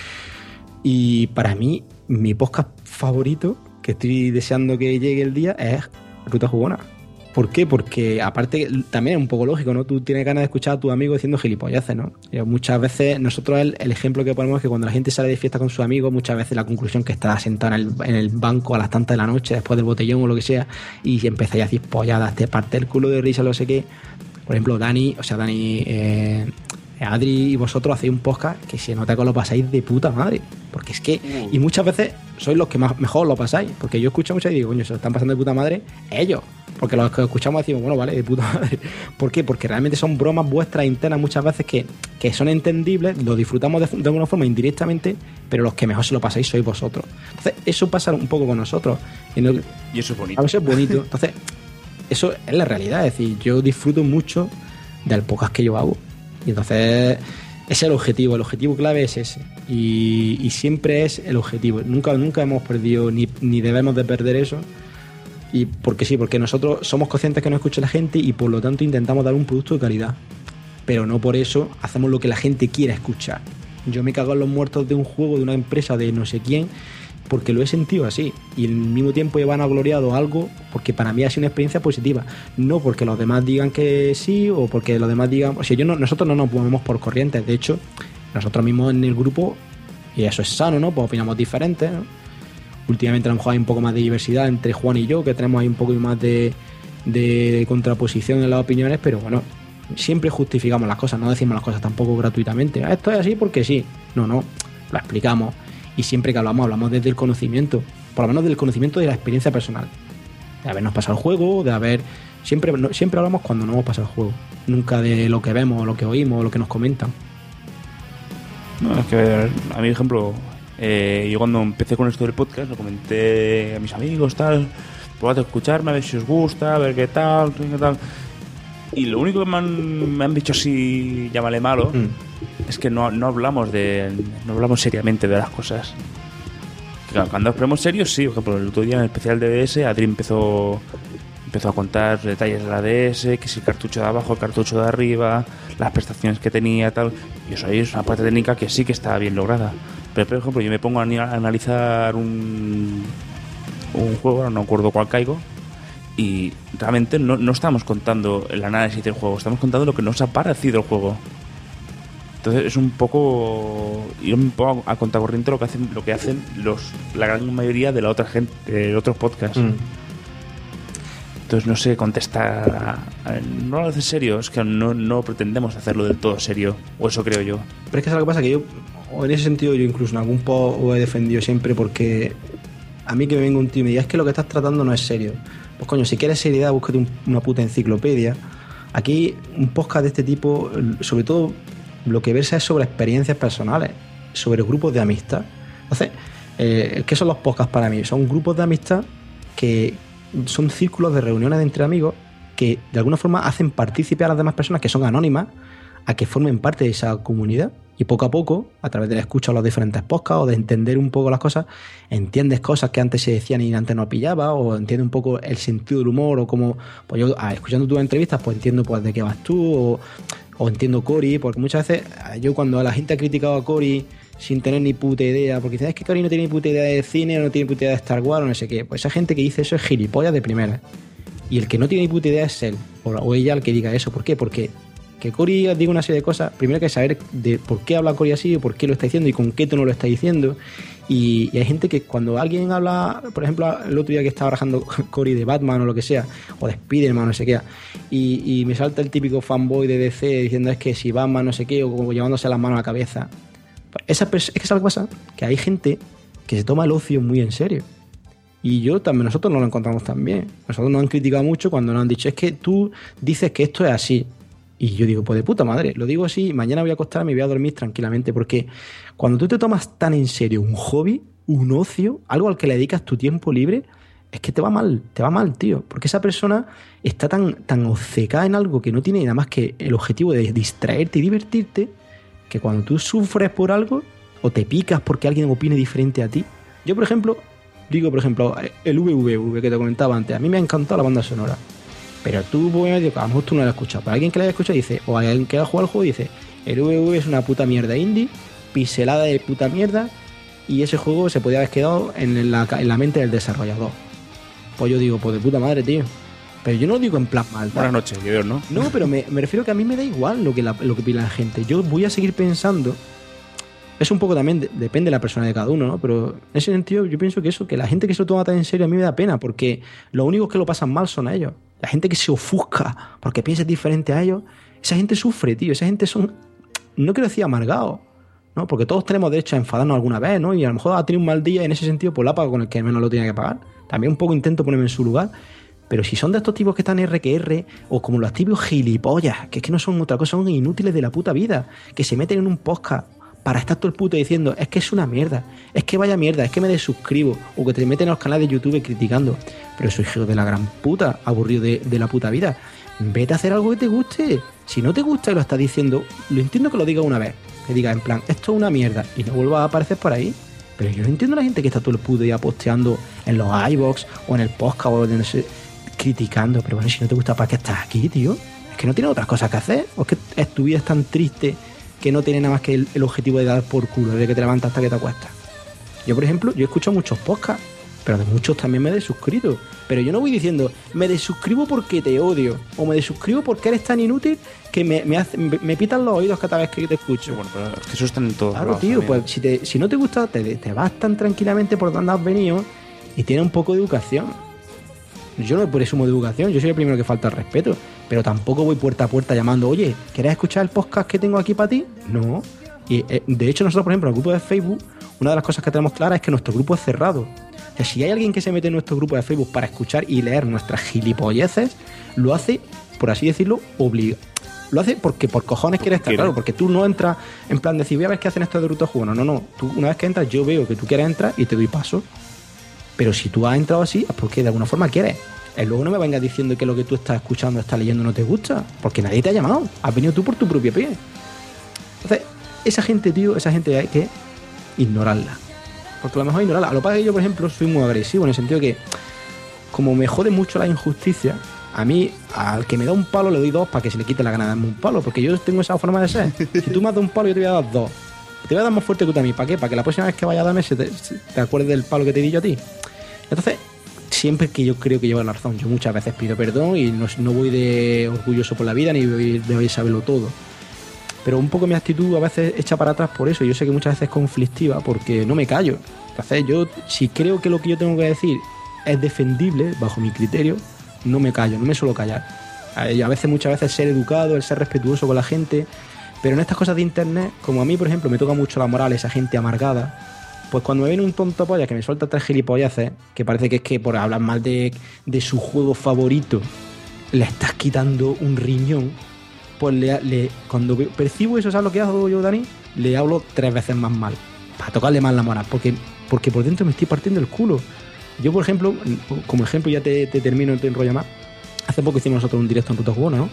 Y para mí, mi podcast favorito, que estoy deseando que llegue el día, es Ruta Jugona. ¿Por qué? Porque aparte también es un poco lógico, ¿no? Tú tienes ganas de escuchar a tu amigo diciendo gilipolleces, ¿no? Y muchas veces nosotros el, el ejemplo que ponemos es que cuando la gente sale de fiesta con sus amigos, muchas veces la conclusión que está sentado en el, en el banco a las tantas de la noche después del botellón o lo que sea, y empezáis a decir polladas, te parte el culo de risa, no sé qué. Por ejemplo, Dani, o sea, Dani, eh, Adri y vosotros hacéis un podcast que se nota que lo pasáis de puta madre. Porque es que, y muchas veces sois los que más mejor lo pasáis. Porque yo escucho mucho y digo, coño, se lo están pasando de puta madre ellos. Porque los que escuchamos decimos, bueno, vale, de puta madre. ¿Por qué? Porque realmente son bromas vuestras internas muchas veces que, que son entendibles, lo disfrutamos de, de alguna forma indirectamente, pero los que mejor se lo pasáis sois vosotros. Entonces, eso pasa un poco con nosotros. Y, no, Y eso es bonito. a veces es bonito. Entonces, eso es la realidad. Es decir, yo disfruto mucho del podcast que yo hago. Y entonces, ese es el objetivo. El objetivo clave es ese. Y, y siempre es el objetivo. Nunca, nunca hemos perdido, ni, ni debemos de perder eso. Y porque sí, porque nosotros somos conscientes que nos escucha la gente y por lo tanto intentamos dar un producto de calidad. Pero no por eso hacemos lo que la gente quiera escuchar. Yo me cago en los muertos de un juego, de una empresa, de no sé quién, porque lo he sentido así. Y al mismo tiempo he vanagloriado algo porque para mí ha sido una experiencia positiva. No porque los demás digan que sí o porque los demás digan... O sea, yo no, nosotros no nos movemos por corrientes. De hecho, nosotros mismos en el grupo, y eso es sano, ¿no? Pues opinamos diferentes, ¿no? Últimamente a lo mejor hay un poco más de diversidad entre Juan y yo, que tenemos ahí un poco más de, de contraposición en las opiniones, pero bueno, siempre justificamos las cosas, no decimos las cosas tampoco gratuitamente. Esto es así porque sí. No, no, lo explicamos. Y siempre que hablamos, hablamos desde el conocimiento, por lo menos del conocimiento de la experiencia personal. De habernos pasado el juego, de haber... Siempre, no, siempre hablamos cuando no hemos pasado el juego. Nunca de lo que vemos, lo que oímos, lo que nos comentan. No, es que a mi ejemplo... Eh, yo cuando empecé con esto del podcast lo comenté a mis amigos, tal, probad a escucharme, a ver si os gusta, a ver qué tal, qué tal. Y lo único que me han, me han dicho así, llámale malo, mm. es que no, no hablamos de no hablamos seriamente de las cosas. Claro, cuando nos ponemos serios, sí. Por ejemplo, el otro día en el especial de D S, Adri empezó empezó a contar detalles de la D S, que si el cartucho de abajo, el cartucho de arriba, las prestaciones que tenía, tal. Y eso ahí es una parte técnica que sí que está bien lograda. Pero, por ejemplo, yo me pongo a analizar un, un juego, ahora no me acuerdo cuál caigo, y realmente no, no estamos contando el análisis del juego, estamos contando lo que nos ha parecido el juego. Entonces es un poco ir un poco a contracorriente lo que hacen lo que hacen los la gran mayoría de la otra gente, de otros podcasts. Mm. Entonces no sé contestar a, a, no lo hace serio, es que no, no pretendemos hacerlo del todo serio, o eso creo yo. Pero es que es lo que pasa, que yo en ese sentido yo incluso en algún post lo he defendido siempre, porque a mí que me venga un tío y me diga es que lo que estás tratando no es serio. Pues coño, si quieres seriedad, búscate un, una puta enciclopedia. Aquí un podcast de este tipo, sobre todo lo que versa es sobre experiencias personales, sobre grupos de amistad. Entonces, eh, ¿qué son los podcasts para mí? Son grupos de amistad que son círculos de reuniones entre amigos que de alguna forma hacen partícipe a las demás personas que son anónimas a que formen parte de esa comunidad. Y poco a poco, a través de la escucha a los diferentes podcasts o de entender un poco las cosas, entiendes cosas que antes se decían y antes no pillaba, o entiendes un poco el sentido del humor, o cómo, pues yo, ah, escuchando tus entrevistas, pues entiendo pues de qué vas tú, o, o entiendo Cory, porque muchas veces, yo cuando la gente ha criticado a Cory sin tener ni puta idea, porque dicen, es que Cory no tiene ni puta idea de cine, no tiene puta idea de Star Wars, o no sé qué, pues esa gente que dice eso es gilipollas de primera. Y el que no tiene ni puta idea es él, o, o ella el que diga eso. ¿Por qué? Porque que Cory diga una serie de cosas, primero hay que saber de por qué habla Cory así, o por qué lo está diciendo y con qué tono lo está diciendo. Y, y hay gente que cuando alguien habla, por ejemplo, el otro día que estaba trabajando Cory de Batman o lo que sea, o de Spiderman, no sé qué, y, y me salta el típico fanboy de D C diciendo es que si Batman no sé qué, o como llevándose las manos a la cabeza. Esa es que ¿sabes lo que pasa? Que hay gente que se toma el ocio muy en serio. Y yo también, nosotros no lo encontramos tan bien. Nosotros nos han criticado mucho cuando nos han dicho, es que tú dices que esto es así. Y yo digo, pues de puta madre, lo digo así, mañana voy a acostarme y voy a dormir tranquilamente, porque cuando tú te tomas tan en serio un hobby, un ocio, algo al que le dedicas tu tiempo libre, es que te va mal, te va mal, tío, porque esa persona está tan, tan obcecada en algo que no tiene nada más que el objetivo de distraerte y divertirte, que cuando tú sufres por algo, o te picas porque alguien opine diferente a ti. Yo, por ejemplo, digo, por ejemplo, el V V V que te comentaba antes, a mí me ha encantado la banda sonora. Pero tú, pues, a lo mejor tú no lo has escuchado. Pero alguien que la haya escuchado dice, o alguien que haya jugado el juego dice, el V V V es una puta mierda indie, pixelada de puta mierda, y ese juego se podía haber quedado en la, en la mente del desarrollador. Pues yo digo, pues de puta madre, tío. Pero yo no lo digo en plan mal. Buenas noches, yo ¿no? No, pero me, me refiero que a mí me da igual lo que, la, lo que pide la gente. Yo voy a seguir pensando. Es un poco también, de, depende de la persona de cada uno, ¿no? Pero en ese sentido yo pienso que eso, que la gente que se lo toma tan en serio a mí me da pena, porque los únicos que lo pasan mal son a ellos. La gente que se ofusca porque piensa diferente a ellos, esa gente sufre, tío. Esa gente son, no quiero decir amargados, ¿no? Porque todos tenemos derecho a enfadarnos alguna vez, ¿no? Y a lo mejor ha tenido un mal día y en ese sentido pues la pago con el que menos lo tenía que pagar. También un poco intento ponerme en su lugar. Pero si son de estos tipos que están R que R, o como los tipos gilipollas, que es que no son otra cosa, son inútiles de la puta vida, que se meten en un podcast para estar todo el puto diciendo, es que es una mierda, es que vaya mierda, es que me desuscribo, o que te meten a los canales de YouTube criticando. Pero soy hijo de la gran puta, aburrido de, de la puta vida. Vete a hacer algo que te guste. Si no te gusta y lo estás diciendo, lo entiendo que lo diga una vez, que diga en plan, esto es una mierda, y no vuelva a aparecer por ahí. Pero yo no entiendo a la gente que está todo el puto día posteando en los iVoox o en el podcast o donde se... criticando. Pero bueno, si no te gusta, ¿para qué estás aquí, tío? Es que no tienes otras cosas que hacer, o es que es, tu vida es tan triste que no tiene nada más que el, el objetivo de dar por culo desde que te levantas hasta que te acuestas. Yo, por ejemplo, yo escucho muchos podcasts, pero de muchos también me he desuscrito. Pero yo no voy diciendo, me desuscribo porque te odio, o me desuscribo porque eres tan inútil que me, me, hace, me, me pitan los oídos cada vez que te escucho. Sí, bueno, pero es que eso está en todos Claro, lados tío, también. pues si, te, si no te gusta, te, te vas tan tranquilamente por donde has venido y tienes un poco de educación. Yo no presumo de educación, yo soy el primero que falta el respeto, pero tampoco voy puerta a puerta llamando, oye, ¿quieres escuchar el podcast que tengo aquí para ti? No. Y eh, de hecho nosotros, por ejemplo, en el grupo de Facebook, una de las cosas que tenemos clara es que nuestro grupo es cerrado. O sea, si hay alguien que se mete en nuestro grupo de Facebook para escuchar y leer nuestras gilipolleces, lo hace, por así decirlo, obligado. Lo hace porque por cojones quiere estar, claro, porque tú no entras en plan de decir, voy a ver qué hacen estos de Ruto Jugones. No, no, tú una vez que entras, yo veo que tú quieres entrar y te doy paso. Pero si tú has entrado así, es porque de alguna forma quieres. Y luego no me vengas diciendo que lo que tú estás escuchando, estás leyendo, no te gusta. Porque nadie te ha llamado. Has venido tú por tu propio pie. Entonces, esa gente, tío, esa gente hay que ignorarla. Porque a lo mejor ignorarla. A lo que pasa es que yo, por ejemplo, soy muy agresivo en el sentido que, como me jode mucho la injusticia, a mí, al que me da un palo, le doy dos para que se le quite la gana de darme un palo. Porque yo tengo esa forma de ser. Si tú me das un palo, yo te voy a dar dos. Te voy a dar más fuerte que tú a mí. ¿Para qué? Para que la próxima vez que vaya a darme se te, se te acuerdes del palo que te di yo a ti. Entonces, siempre que yo creo que llevo la razón, yo muchas veces pido perdón y no, no voy de orgulloso por la vida ni voy de saberlo todo. Pero un poco mi actitud a veces echa para atrás por eso. Yo sé que muchas veces es conflictiva porque no me callo. Entonces, yo, si creo que lo que yo tengo que decir es defendible, bajo mi criterio, no me callo, no me suelo callar. A veces, muchas veces, ser educado, el ser respetuoso con la gente. Pero en estas cosas de internet, como a mí, por ejemplo, me toca mucho la moral, esa gente amargada, pues cuando me viene un tonto polla que me suelta tres gilipolleces, que parece que es que por hablar mal de, de su juego favorito le estás quitando un riñón, pues le, le, cuando percibo eso, ¿sabes lo que hago yo, Dani? Le hablo tres veces más mal, para tocarle más la moral, porque, porque por dentro me estoy partiendo el culo. Yo, por ejemplo, como ejemplo, ya te, te termino, te enrollo más, hace poco hicimos nosotros un directo en Ruta Jugona, ¿no?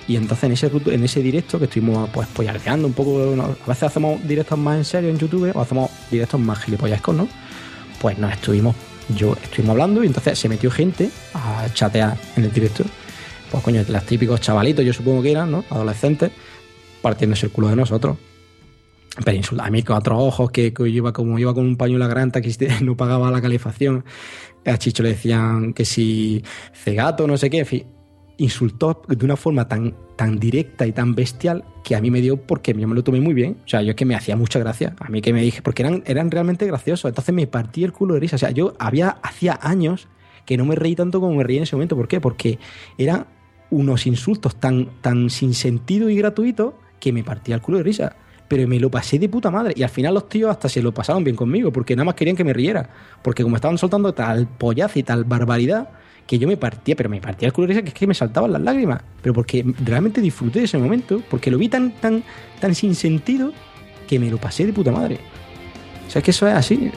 Y entonces en ese en ese directo que estuvimos pues pollardeando un poco, ¿no? A veces hacemos directos más en serio en YouTube o hacemos directos más gilipollescos, ¿no? Pues nos estuvimos, yo estuvimos hablando y entonces se metió gente a chatear en el directo. Pues coño, los típicos chavalitos, yo supongo que eran, ¿no? Adolescentes, partiéndose el culo de nosotros. Pero insulta a mí con otros ojos, que, que yo iba como iba con un paño en la garganta, que no pagaba la calefacción. A Chicho le decían que si cegato, no sé qué, en fin. Insultó de una forma tan, tan directa y tan bestial que a mí me dio, porque yo me lo tomé muy bien. O sea, yo es que me hacía mucha gracia. A mí que me dije, porque eran, eran realmente graciosos. Entonces me partí el culo de risa. O sea, yo había, hacía años que no me reí tanto como me reí en ese momento. ¿Por qué? Porque eran unos insultos tan, tan sin sentido y gratuitos que me partía el culo de risa. Pero me lo pasé de puta madre. Y al final los tíos hasta se lo pasaron bien conmigo, porque nada más querían que me riera. Porque como estaban soltando tal pollazo y tal barbaridad, que yo me partía, pero me partía el culo de risa, que es que me saltaban las lágrimas. Pero porque realmente disfruté de ese momento, porque lo vi tan, tan, tan sin sentido, que me lo pasé de puta madre. O sea, es que eso es así.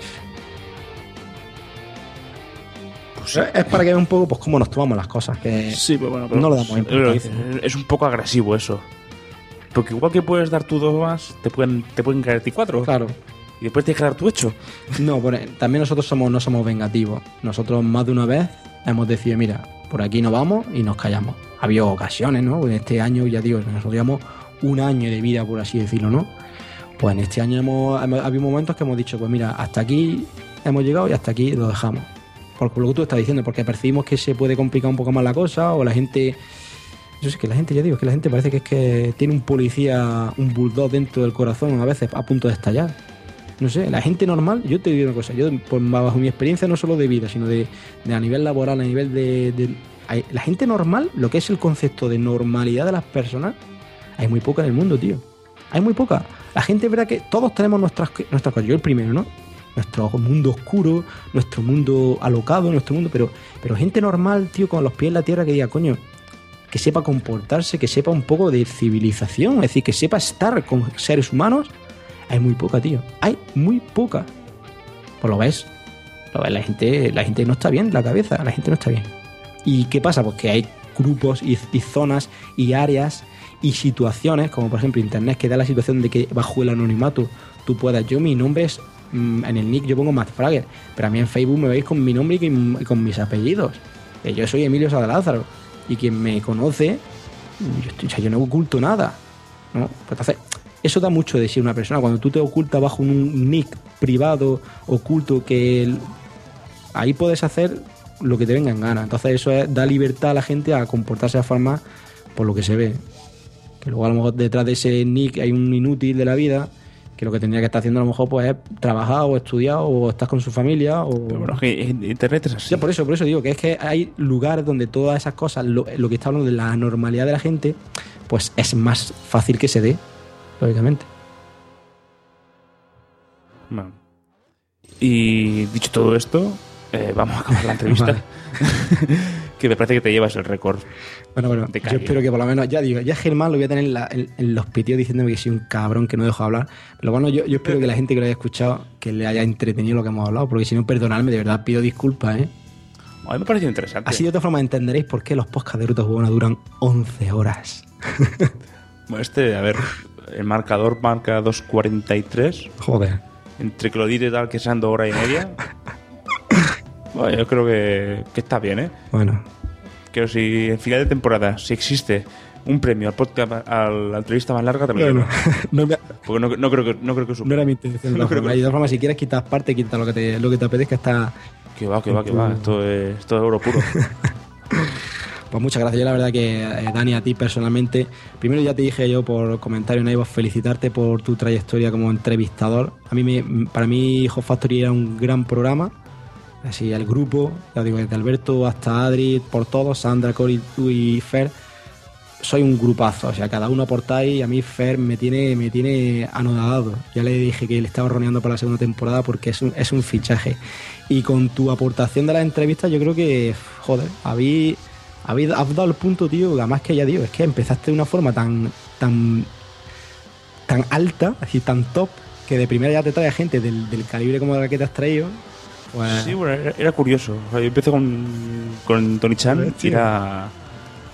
Pues sí. Es para que vean un poco pues cómo nos tomamos las cosas, que sí, pero bueno, pero no lo damos importancia. Es un poco agresivo eso. Porque igual que puedes dar tú dos más, te pueden, te pueden caer a ti cuatro. Claro. Y después tienes que dar tu hecho. No, por, también nosotros somos, no somos vengativos. Nosotros más de una vez hemos decidido, mira, por aquí no vamos y nos callamos. Ha habido ocasiones, ¿no? En este año, ya digo, nosotros llevamos un año de vida, por así decirlo, ¿no? Pues en este año hemos, hemos habido momentos que hemos dicho, pues mira, hasta aquí hemos llegado y hasta aquí lo dejamos. Por lo que tú estás diciendo, porque percibimos que se puede complicar un poco más la cosa, o la gente... Yo sé que la gente, ya digo, es que la gente parece que es que tiene un policía, un bulldog dentro del corazón, a veces a punto de estallar. No sé, la gente normal, yo te digo una cosa, yo pues, bajo mi experiencia no solo de vida, sino de, de a nivel laboral, a nivel de, de... La gente normal, lo que es el concepto de normalidad de las personas, hay muy poca en el mundo, tío. Hay muy poca. La gente es verdad que todos tenemos nuestras, nuestras cosas, yo el primero, ¿no? Nuestro mundo oscuro, nuestro mundo alocado, nuestro mundo... Pero, pero gente normal, tío, con los pies en la tierra que diga, coño... que sepa comportarse, que sepa un poco de civilización, es decir, que sepa estar con seres humanos, hay muy poca, tío. Hay muy poca. Pues lo ves. Lo ves, la gente, la gente no está bien, la cabeza, la gente no está bien. ¿Y qué pasa? Pues que hay grupos y, y zonas y áreas y situaciones, como por ejemplo Internet, que da la situación de que bajo el anonimato tú puedas... Yo, mi nombre es... Mmm, en el nick yo pongo Matt Frager, pero a mí en Facebook me veis con mi nombre y con, y con mis apellidos. Yo soy Emilio Sada Lázaro. Y quien me conoce, yo, estoy, o sea, yo no oculto nada, ¿no? Pues entonces, eso da mucho de sí una persona. Cuando tú te ocultas bajo un nick privado, oculto, que el, ahí puedes hacer lo que te venga en gana. Entonces eso es, da libertad a la gente a comportarse de forma por lo que se ve. Que luego a lo mejor detrás de ese nick hay un inútil de la vida, que lo que tendría que estar haciendo a lo mejor pues es trabajar o estudiar o estar con su familia o... Pero bueno, es que Internet es así. Ya, por eso, por eso digo que es que hay lugares donde todas esas cosas, lo, lo que está hablando de la normalidad de la gente, pues es más fácil que se dé, lógicamente. Bueno. Y dicho todo esto, eh, vamos a acabar la entrevista. Vale. Que me parece que te llevas el récord. Bueno, bueno, yo espero que por lo menos, ya digo, ya Germán lo voy a tener en, la, en, en los pitidos diciéndome que soy un cabrón que no dejo hablar. Pero bueno, yo, yo espero que la gente que lo haya escuchado, que le haya entretenido lo que hemos hablado, porque si no, perdonadme, de verdad, pido disculpas, ¿eh? A mí me ha parecido interesante. Así de otra forma entenderéis por qué los podcasts de Rutas Buenas duran once horas. Bueno, este, a ver, el marcador marca dos cuarenta y tres. Joder. Entre que lo dices tal que sean dos horas y media. Bueno, yo creo que, que está bien, ¿eh? Bueno. Que si en final de temporada, si existe un premio al podcast, a la entrevista más larga, también. Bueno, no, me... Porque no, no creo que no creo que no era mi intención. No creo que... De todas formas, si quieres quitar parte, quita lo que te, lo que te apetezca. Está... Que va, que va, que va. Esto es, esto es oro puro. Pues muchas gracias. Yo la verdad que, eh, Dani, a ti personalmente, primero ya te dije yo por comentario en iVoox, felicitarte por tu trayectoria como entrevistador. A mí, me, para mí, Hot Factory era un gran programa. Así, el grupo, ya digo, desde Alberto hasta Adri, por todos, Sandra, Cory, tú y Fer, soy un grupazo. O sea, cada uno aportáis y a mí Fer me tiene, me tiene anodado. Ya le dije que le estaba roneando para la segunda temporada porque es un, es un fichaje. Y con tu aportación de las entrevistas, yo creo que, joder, habéis, habéis has dado el punto, tío. Además que ya digo, es que empezaste de una forma tan, tan, tan alta, así tan top, que de primera ya te trae gente del, del calibre como de la que te has traído. Bueno. Sí, bueno, era, era curioso. O sea, yo empecé con, con Tony Chan y era...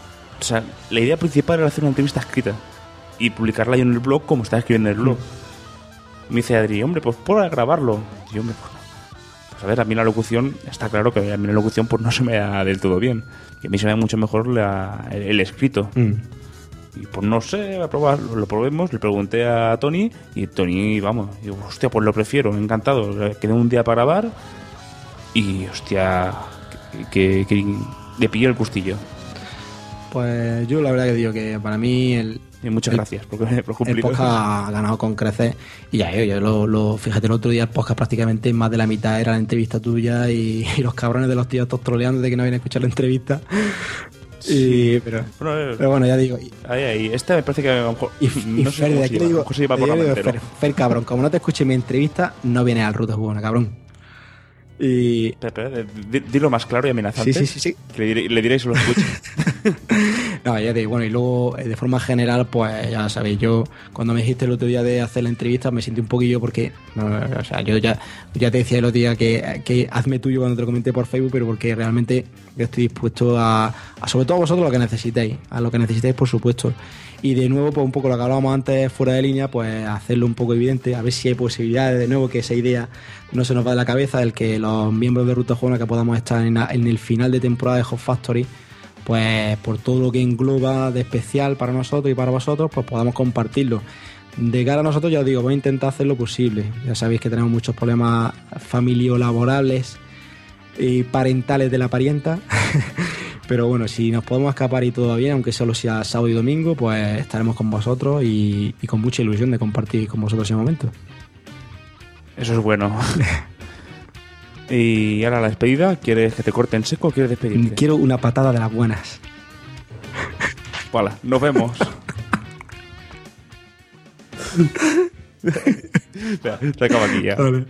sea, la idea principal era hacer una entrevista escrita y publicarla yo en el blog como estaba escribiendo en el blog. Mm. Me dice Adri, hombre, pues puedo grabarlo. Y yo, hombre, pues, pues a ver, a mí la locución, está claro que a mí la locución pues no se me da del todo bien. Que a mí se me da mucho mejor la, el, el escrito. Mm. Y pues no sé, a probar, lo probemos, le pregunté a Tony y Tony, vamos, digo, hostia, pues lo prefiero, encantado. Quedé un día para grabar y, hostia, que, que, que le pilló el gustillo. Pues yo la verdad que digo que para mí el... Y muchas el, gracias por, por cumplir. El podcast ha ganado con creces y ya, yo, yo lo, lo, fíjate, el otro día el podcast prácticamente más de la mitad era la entrevista tuya y, y los cabrones de los tíos todos troleando de que no habían escuchado la entrevista. Sí, y, pero, bueno, eh, pero bueno, ya digo. Y, ahí, ahí. Esta me parece que a lo mejor. Y, y no Fer, sé de aquí le digo, se lleva por la mente, Fer, Fer, cabrón, como no te escuche mi entrevista, no vienes al Ruta Jugona, cabrón. Y. Espera, espera, dilo más claro y amenazante. Sí, sí, sí. sí. Que le, diré, le diréis si lo escuche. No, ya te digo, bueno, y luego, de forma general, pues ya sabéis, yo cuando me dijiste el otro día de hacer la entrevista me sentí un poquillo porque, no, o sea, yo ya, ya te decía el otro día que, que hazme tuyo cuando te lo comenté por Facebook, pero porque realmente yo estoy dispuesto a, a, sobre todo a vosotros, lo que necesitéis, a lo que necesitéis, por supuesto. Y de nuevo, pues un poco lo que hablábamos antes fuera de línea, pues hacerlo un poco evidente, a ver si hay posibilidades de nuevo que esa idea no se nos va de la cabeza, el que los miembros de Ruta Jugona que podamos estar en, la, en el final de temporada de Hot Factory, pues por todo lo que engloba de especial para nosotros y para vosotros, pues podamos compartirlo. De cara a nosotros, ya os digo, voy a intentar hacer lo posible. Ya sabéis que tenemos muchos problemas familiolaborales y parentales de la parienta. Pero bueno, si nos podemos escapar y todo bien, aunque solo sea sábado y domingo, pues estaremos con vosotros y, y con mucha ilusión de compartir con vosotros ese momento. Eso es bueno. Y ahora la despedida, ¿quieres que te corte en seco o quieres despedirte? Quiero una patada de las buenas. Vale, nos vemos. Espera, se acaba aquí ya. Vale.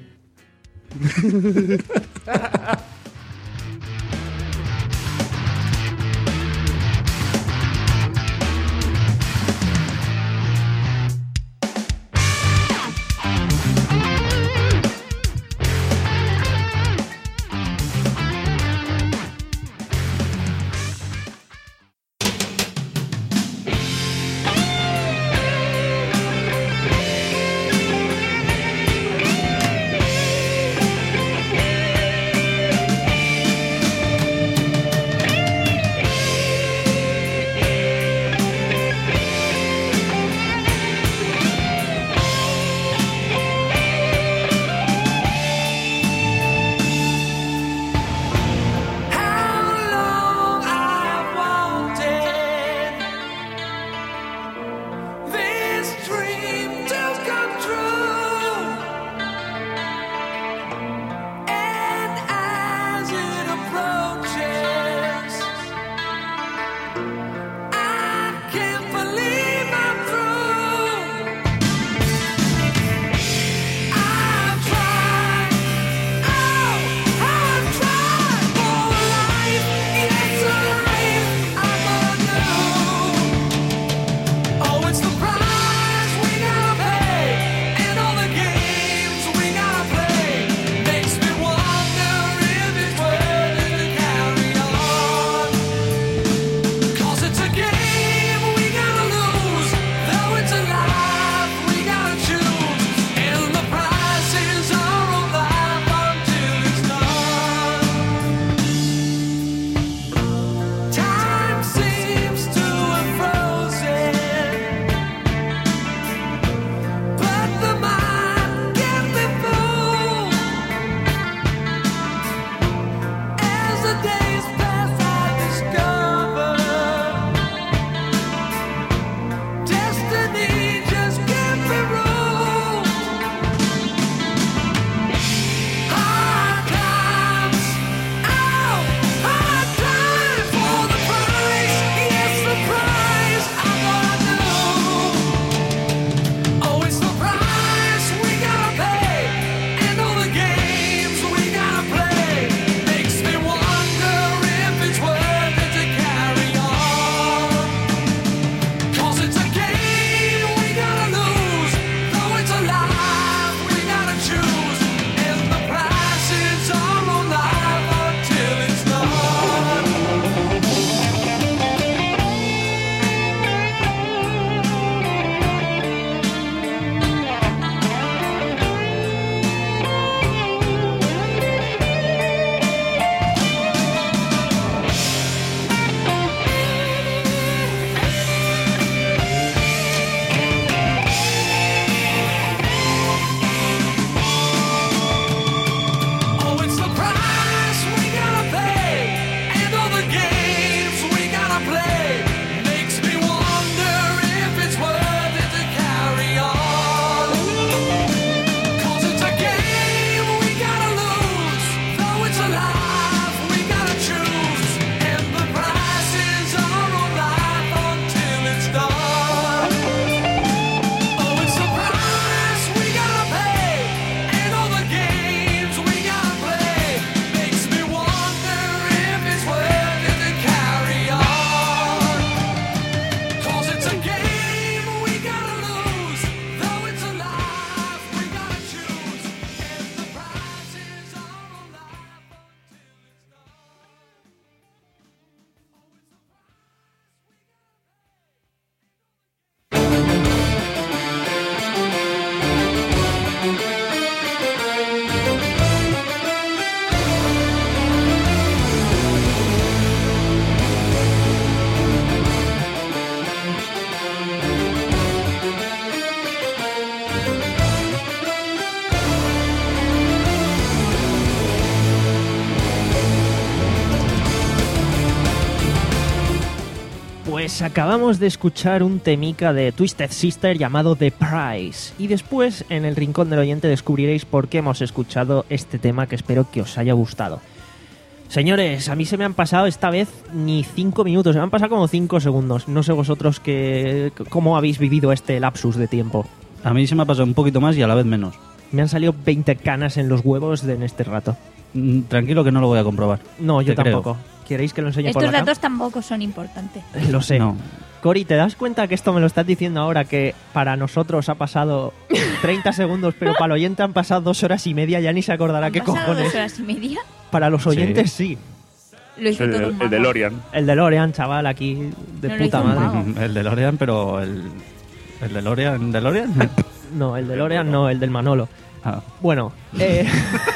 Pues acabamos de escuchar un temica de Twisted Sister llamado The Price. Y después, en el rincón del oyente, descubriréis por qué hemos escuchado este tema que espero que os haya gustado. Señores, a mí se me han pasado esta vez ni cinco minutos, se me han pasado como cinco segundos. No sé vosotros que, cómo habéis vivido este lapsus de tiempo. A mí se me ha pasado un poquito más y a la vez menos. Me han salido veinte canas en los huevos de, en este rato. Mm, Tranquilo que no lo voy a comprobar. No, yo Te creo. tampoco. ¿Queréis que lo enseñe por Estos la cam? datos tampoco son importantes. Lo sé. No. Cori, ¿te das cuenta que esto me lo estás diciendo ahora que para nosotros ha pasado treinta segundos, pero para el oyente han pasado dos horas y media? Ya ni se acordará ¿Han qué pasado cojones. dos horas y media? Para los oyentes sí. Lo hizo El, todo un el, mago. el DeLorean. El DeLorean, chaval, aquí de No lo puta hizo un madre. mago. El DeLorean, pero el... ¿El DeLorean? ¿DeLorean? No, el DeLorean no, el del Manolo. Ah. Bueno, eh...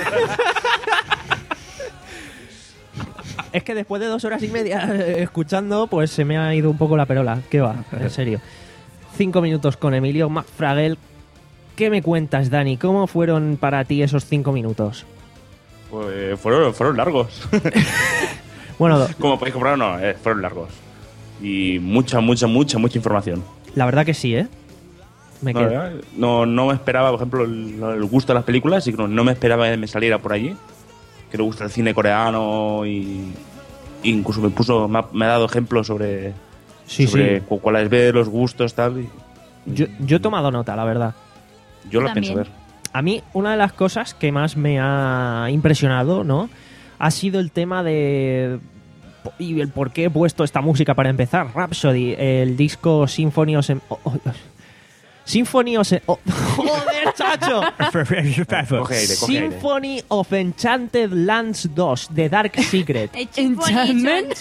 es que después de dos horas y media eh, escuchando, pues se me ha ido un poco la perola. ¿Qué va? En serio. Cinco minutos con Emilio McFragel. ¿Qué me cuentas, Dani? ¿Cómo fueron para ti esos cinco minutos? Pues fueron, fueron largos. Bueno, Como podéis comprobar, no, eh, fueron largos. Y mucha, mucha, mucha, mucha información. la verdad que sí, ¿eh? Me No, quedo. ¿verdad? no, no me esperaba, por ejemplo, el, el gusto de las películas, y que no, no me esperaba que me saliera por allí. Que le gusta el cine coreano y y incluso me puso, me ha, me ha dado ejemplos sobre, Sí, sobre sí. cu- cuáles ver, los gustos, tal. Y Yo, yo he tomado nota, la verdad. yo lo También. pienso ver. A mí, una de las cosas que más me ha impresionado, ¿no? Ha sido el tema de... Y el por qué he puesto esta música para empezar. Rhapsody, el disco Symphony of... Em- oh, oh, Symphony of... Em- oh, ¡Joder, chacho! Coge aire, coge aire. Symphony of Enchanted Lands dos, The Dark Secret. Enchantment.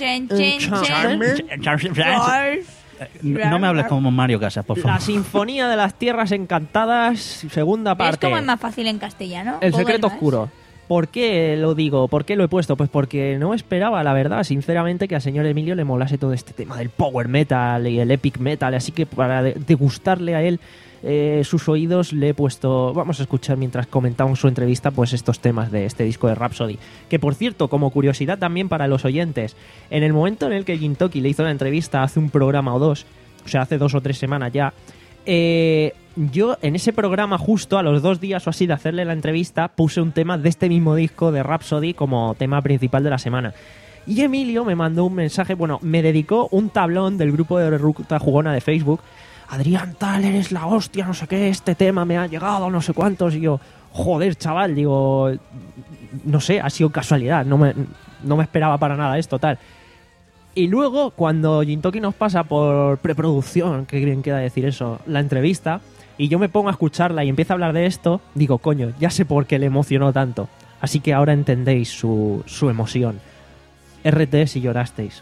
No no me hables como Mario Casas, por La favor. Sinfonía de las Tierras Encantadas, segunda Es parte. como es más fácil en castellano. El Google secreto Maps. oscuro. ¿Por qué lo digo? ¿Por qué lo he puesto? Pues porque no esperaba, la verdad, sinceramente, que al señor Emilio le molase todo este tema del power metal y el epic metal. Así que para de- degustarle a él eh, sus oídos, le he puesto... Vamos a escuchar mientras comentamos su entrevista, pues estos temas de este disco de Rhapsody. Que, por cierto, como curiosidad también para los oyentes, en el momento en el que Gintoki le hizo la entrevista hace un programa o dos, o sea, hace dos o tres semanas ya, eh, yo en ese programa, justo a los dos días o así de hacerle la entrevista, puse un tema de este mismo disco de Rhapsody como tema principal de la semana. Y Emilio me mandó un mensaje, bueno, me dedicó un tablón del grupo de Ruta Jugona de Facebook. Adrián, tal, eres la hostia, no sé qué, este tema me ha llegado, no sé cuántos. Y yo, joder, chaval, digo, no sé, ha sido casualidad, no me, no me esperaba para nada esto, tal. Y luego, cuando Gintoki nos pasa por preproducción, que bien queda decir eso, la entrevista, y yo me pongo a escucharla y empieza a hablar de esto, digo, coño, ya sé por qué le emocionó tanto. Así que ahora entendéis su, su emoción. R T si llorasteis.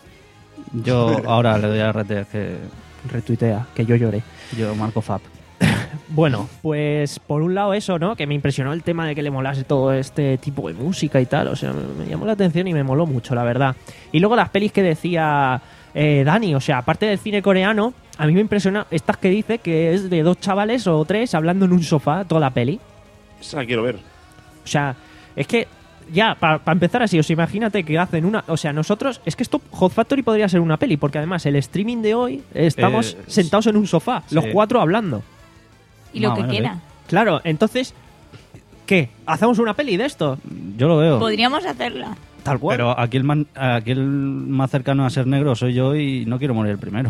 Yo ahora le doy a R T, que Retuitea, que yo lloré. yo marco F A P. Bueno, pues por un lado eso, ¿no? Que me impresionó el tema de que le molase todo este tipo de música y tal. O sea, me, me llamó la atención y me moló mucho, la verdad. Y luego las pelis que decía eh, Dani, o sea, aparte del cine coreano, a mí me impresiona estas que dice que es de dos chavales o tres hablando en un sofá toda la peli. Esa la quiero ver. O sea, es que ya, para empezar así, os imagínate que hacen una... O sea, nosotros... Es que esto, Hot Factory podría ser una peli, porque además el streaming de hoy estamos Eh, sentados en un sofá, los sí. cuatro hablando. Y lo Más o que menos, queda. Claro, entonces, ¿qué? ¿Hacemos una peli de esto? Yo lo veo. Podríamos hacerla. Tal cual. Pero aquí el, man- aquí el más cercano a ser negro soy yo y no quiero morir el primero.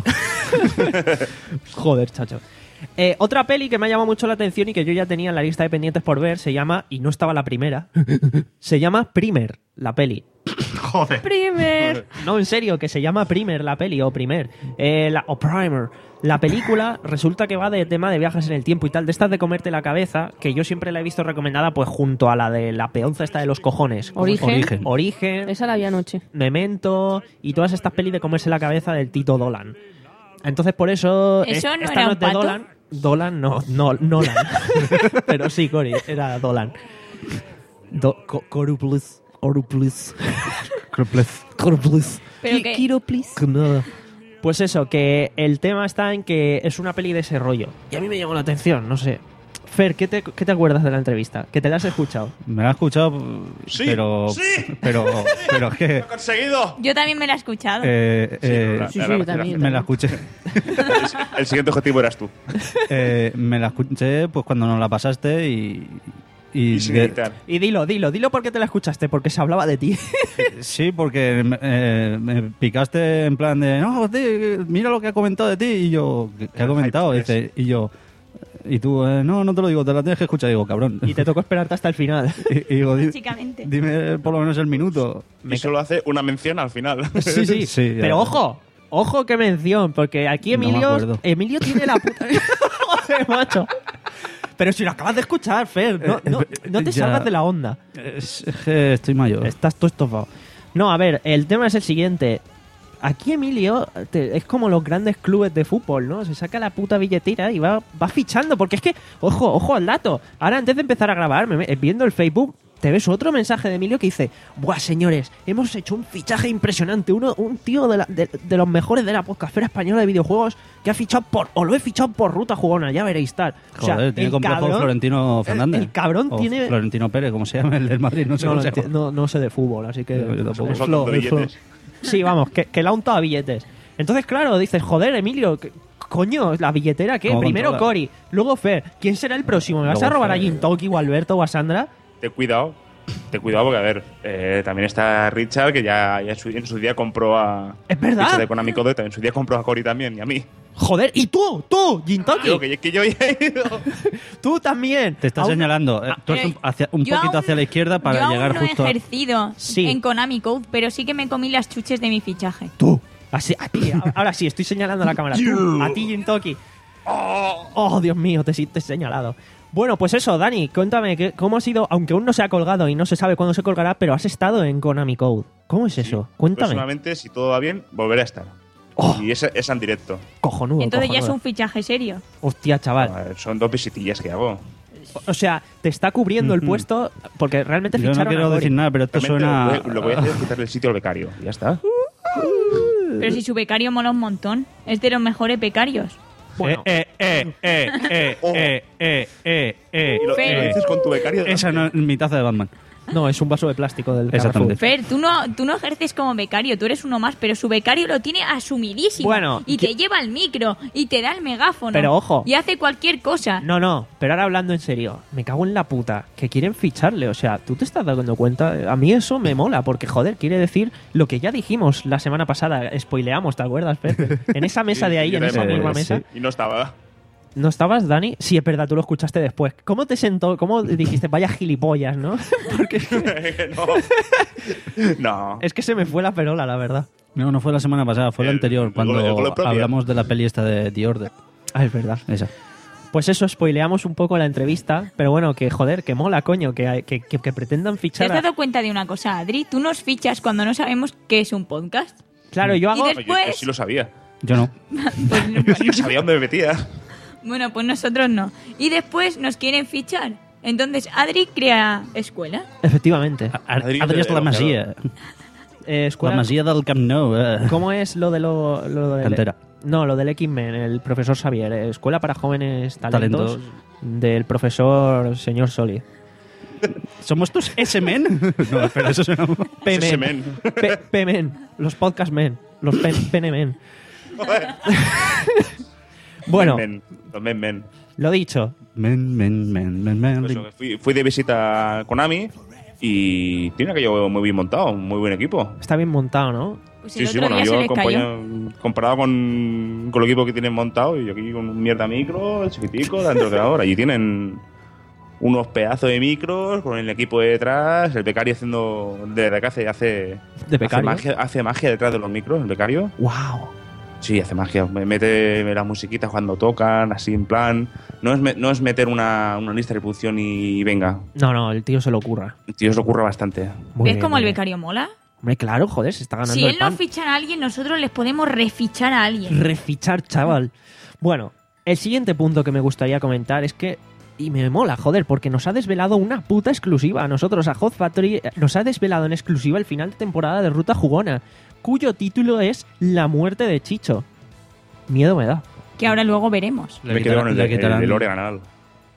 Joder, chacho. Eh, otra peli que me ha llamado mucho la atención y que yo ya tenía en la lista de pendientes por ver se llama, y no estaba la primera, se llama Primer, la peli. Joder. Primer. No, en serio, que se llama Primer la peli, o Primer, eh, la, o Primer. La película resulta que va de tema de viajes en el tiempo y tal, de estas de comerte la cabeza, que yo siempre la he visto recomendada pues junto a la de la peonza esta de los cojones. Origen. Origen. Origen, Esa la vi anoche. Memento y todas estas pelis de comerse la cabeza del Tito Dolan. Entonces por eso... ¿Eso es- no esta era no un es de pato? Dolan. Dolan no, no, Nolan. Pero sí, Cory, era Dolan. Do, co, Coruplus. Coruplus. Coruplus. Pero Qui- que- Quiero, please. Que nada. Pues eso, que el tema está en que es una peli de ese rollo. Y a mí me llamó la atención, no sé. Fer, ¿qué te, ¿qué te acuerdas de la entrevista? Que te la has escuchado. Me la he escuchado, Sí, pero, sí. pero, pero es que ¡Lo he conseguido! Yo también me la he escuchado. eh, eh, la- Sí, la- sí, la- yo también. me la escuché, El siguiente objetivo eras tú. eh, me la escuché pues cuando nos la pasaste y y, Y sin de- editar. Y dilo, dilo, dilo por qué te la escuchaste, porque se hablaba de ti. sí, porque eh, me picaste en plan de no, tío, mira lo que ha comentado de ti y yo ¿qué, qué ha El comentado? hype, Dice, y yo y tú eh, no, no te lo digo, te la tienes que escuchar. Digo, cabrón. Y te tocó esperarte hasta el final. Y, y digo, di- Básicamente. dime por lo menos el minuto. Y solo hace una mención al final. Sí, sí. Sí, ya. Pero ojo, ojo qué mención, porque aquí No me Emilio, acuerdo. Emilio tiene la puta... Joder, macho. Pero si lo acabas de escuchar, Fer, no, no, no te Ya. salgas de la onda. Es, es que estoy mayor. Estás todo estofado. No, a ver, el tema es el siguiente. Aquí Emilio te- es como los grandes clubes de fútbol, ¿no? Se saca la puta billetera y va, va fichando. Porque es que, ojo, ojo al dato. Ahora, antes de empezar a grabar, me- me- viendo el Facebook, te ves otro mensaje de Emilio que dice: buah, señores, hemos hecho un fichaje impresionante. Uno, un tío de, la- de- de los mejores de la podcastfera española de videojuegos que ha fichado por, o lo he fichado por Ruta Jugona, ya veréis tal. O sea, Joder, tiene el complejo cabrón- Florentino Fernández. el cabrón O tiene- Florentino Pérez, como se llama, el del Madrid, no sé No, cómo lo se enti- llama. no, no sé de fútbol, así que... Yo tampoco. el Son flow, el flow. billetes. Sí, vamos, que, que la ha untado a billetes. Entonces, claro, dices, joder, Emilio, ¿qué- coño, ¿la billetera qué? ¿Cómo Primero controla? Cory, luego Fer. ¿Quién será el próximo? ¿Me vas Luego a robar Fer. a Jim Toki o a Alberto o a Sandra? Ten cuidado. Ten cuidado porque, a ver, eh, también está Richard, que ya, ya en, su, en su día compró a... Es verdad. Richard de Konami Code, también en su día compró a Cory también, y a mí. Joder, ¿y tú? ¿Tú, Jim Toki? Digo, que, que yo ya he ido. ¿Tú también? Te está Aún- señalando. eh, Tú eres un, hacia- un Yo poquito aún- hacia la izquierda para yo llegar aún no justo he a... ejercido Sí. en Konami Code, pero sí que me comí las chuches de mi fichaje. Tú. Así, a ti. a- Ahora sí, estoy señalando a la cámara. Tú, a ti, Jim Toki. Oh, Dios mío, te sientes señalado. Bueno, pues eso, Dani, cuéntame, que, ¿cómo ha sido? Aunque aún no se ha colgado y no se sabe cuándo se colgará, pero has estado en Konami Code. ¿Cómo es eso? Cuéntame. Próximamente, si todo va bien, volveré a estar. Oh. Y es, es en directo. Cojonudo, Entonces ya es cojonudo. un fichaje serio. Hostia, chaval. A ver, son dos visitillas que hago. O sea, te está cubriendo el Ujú. puesto porque realmente Yo no ficharon quiero a Cory. decir nada, pero esto Realmente suena... Lo que, lo que voy a hacer es quitarle el sitio al becario. Y ya está. Pero si su becario mola un montón. Es de los mejores becarios. Bueno, Eh, eh, eh, eh, Oh. eh, eh, eh, eh, Y lo, y lo Fer. dices con tu becario. Esa no es mi taza de Batman. no, es un vaso de plástico del Exactamente. Carrefour. Fer, tú no, tú no ejerces como becario, tú eres uno más, pero su becario lo tiene asumidísimo. Bueno, y que- te lleva el micro, y te da el megáfono. Pero ojo. Y hace cualquier cosa. No, no, pero ahora hablando en serio, me cago en la puta, que quieren ficharle, o sea, ¿tú te estás dando cuenta? A mí eso me mola, porque joder, quiere decir lo que ya dijimos la semana pasada, spoileamos, ¿te acuerdas, Fer? En esa mesa de ahí, Y en yo esa también me misma acuerdo, mesa. sí. Y no estaba. ¿No estabas, Dani? Sí, es verdad, tú lo escuchaste después. ¿Cómo te sentó? ¿Cómo dijiste, vaya gilipollas, no? Porque no. No. es que se me fue la perola, la verdad. No, no fue la semana pasada, fue la El- anterior, el cuando gol- el gol propio. hablamos de la peli esta de The Order. Ah, es verdad. Esa. Pues eso, spoileamos un poco la entrevista, pero bueno, que joder, que mola, coño, que, que, que, que pretendan ¿Te fichar has a... dado cuenta de una cosa, Adri? Tú nos fichas cuando no sabemos qué es un podcast. Claro, yo hago... Y Yo, yo después- sí lo sabía. Yo no. Yo sabía dónde me metía. Bueno, pues nosotros no. Y después nos quieren fichar. Entonces Adri crea escuela. Efectivamente. Adri- Adri és la Masia. Eh, La escuela... Masia del Camp Nou. eh. ¿Cómo es lo de lo, lo del... Cantera. No, lo del X-Men, el profesor Xavier, eh, Escuela para Jóvenes Talentos, Talentos. del profesor señor Soli. ¿Somos tus S-Men? No, espera, eso suena... Ese P-Men. men. P- P-Men. Los podcast men. Los pen, Penemen. Bueno, Men, los men, men. lo dicho. Men, men, men, men, men. Pues eso, que fui, fui de visita a Konami y tiene aquello muy bien montado, un muy buen equipo. Está bien montado, ¿no? Pues Sí, el sí, otro bueno, día se yo les cayó. acompaña- comparado con, con el equipo que tienen montado, y yo aquí con un mierda micro, chiquitico, dentro de ordenador. Allí tienen unos pedazos de micros con el equipo detrás, el becario haciendo de verdad que hace, hace, De hace becario. magia, hace magia detrás de los micros, el becario. ¡Wow! Sí, hace magia. Me mete las musiquitas cuando tocan, así en plan. No es, me- no es meter una, una lista de reproducción y venga. No, no, el tío se lo ocurra. Tío, se lo ocurre bastante. Muy ¿Ves bien, cómo muy el bien. becario mola? Hombre, claro, joder, se está ganando Si el él no pan. ficha a alguien, nosotros les podemos refichar a alguien. Refichar, chaval. Bueno, el siguiente punto que me gustaría comentar es que, y me mola, joder, porque nos ha desvelado una puta exclusiva. A nosotros, a Hot Factory, eh, nos ha desvelado en exclusiva el final de temporada de Ruta Jugona, cuyo título es La muerte de Chicho. Miedo me da. Que ahora luego veremos. Le Me quedo con el, le de- el, quitarán- el Lore Anal.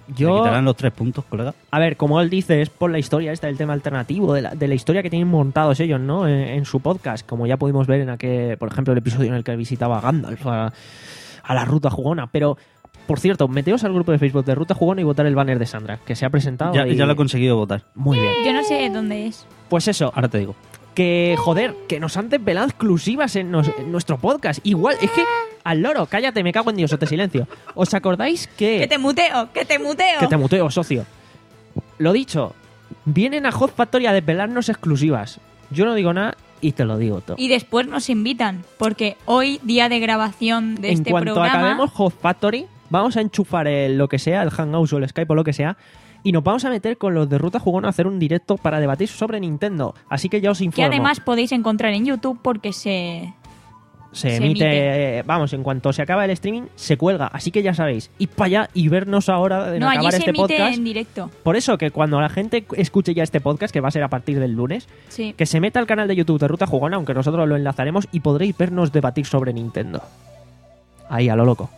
¿Te Yo, quitarán los tres puntos, colega? a ver, como él dice, es por la historia esta del tema alternativo, de la, de la historia que tienen montados ellos, ¿no? En, en su podcast, como ya pudimos ver en aquel, por ejemplo, el episodio en el que visitaba a Gandalf a, a la Ruta Jugona. Pero, por cierto, meteos al grupo de Facebook de Ruta Jugona y votar el banner de Sandra, que se ha presentado. Ya, y- ya lo he conseguido votar. Muy bien. Yo no sé dónde es. Pues eso, Ahora te digo. que joder, que nos han desvelado exclusivas en, nos- en nuestro podcast. Igual, es que al loro, cállate, me cago en Dios, o te silencio. ¿Os acordáis que... Que te muteo, que te muteo. Que te muteo, socio. Lo dicho, vienen a Hot Factory a desvelarnos exclusivas. Yo no digo nada y te lo digo todo. Y después nos invitan, porque hoy, día de grabación de en este cuanto programa... acabemos Hot Factory, vamos a enchufar el, lo que sea, el Hangout o el Skype o lo que sea, y nos vamos a meter con los de Ruta Jugona a hacer un directo para debatir sobre Nintendo. Así que ya os que informo. además podéis encontrar en YouTube porque se... se, se emite, emite. eh, vamos, en cuanto se acaba el streaming, se cuelga. Así que ya sabéis, id para allá y vernos ahora en No, allí acabar se este emite podcast. en directo. Por eso que cuando la gente escuche ya este podcast, que va a ser a partir del lunes, Sí. que se meta al canal de YouTube de Ruta Jugona, aunque nosotros lo enlazaremos, y podréis vernos debatir sobre Nintendo. Ahí, a lo loco.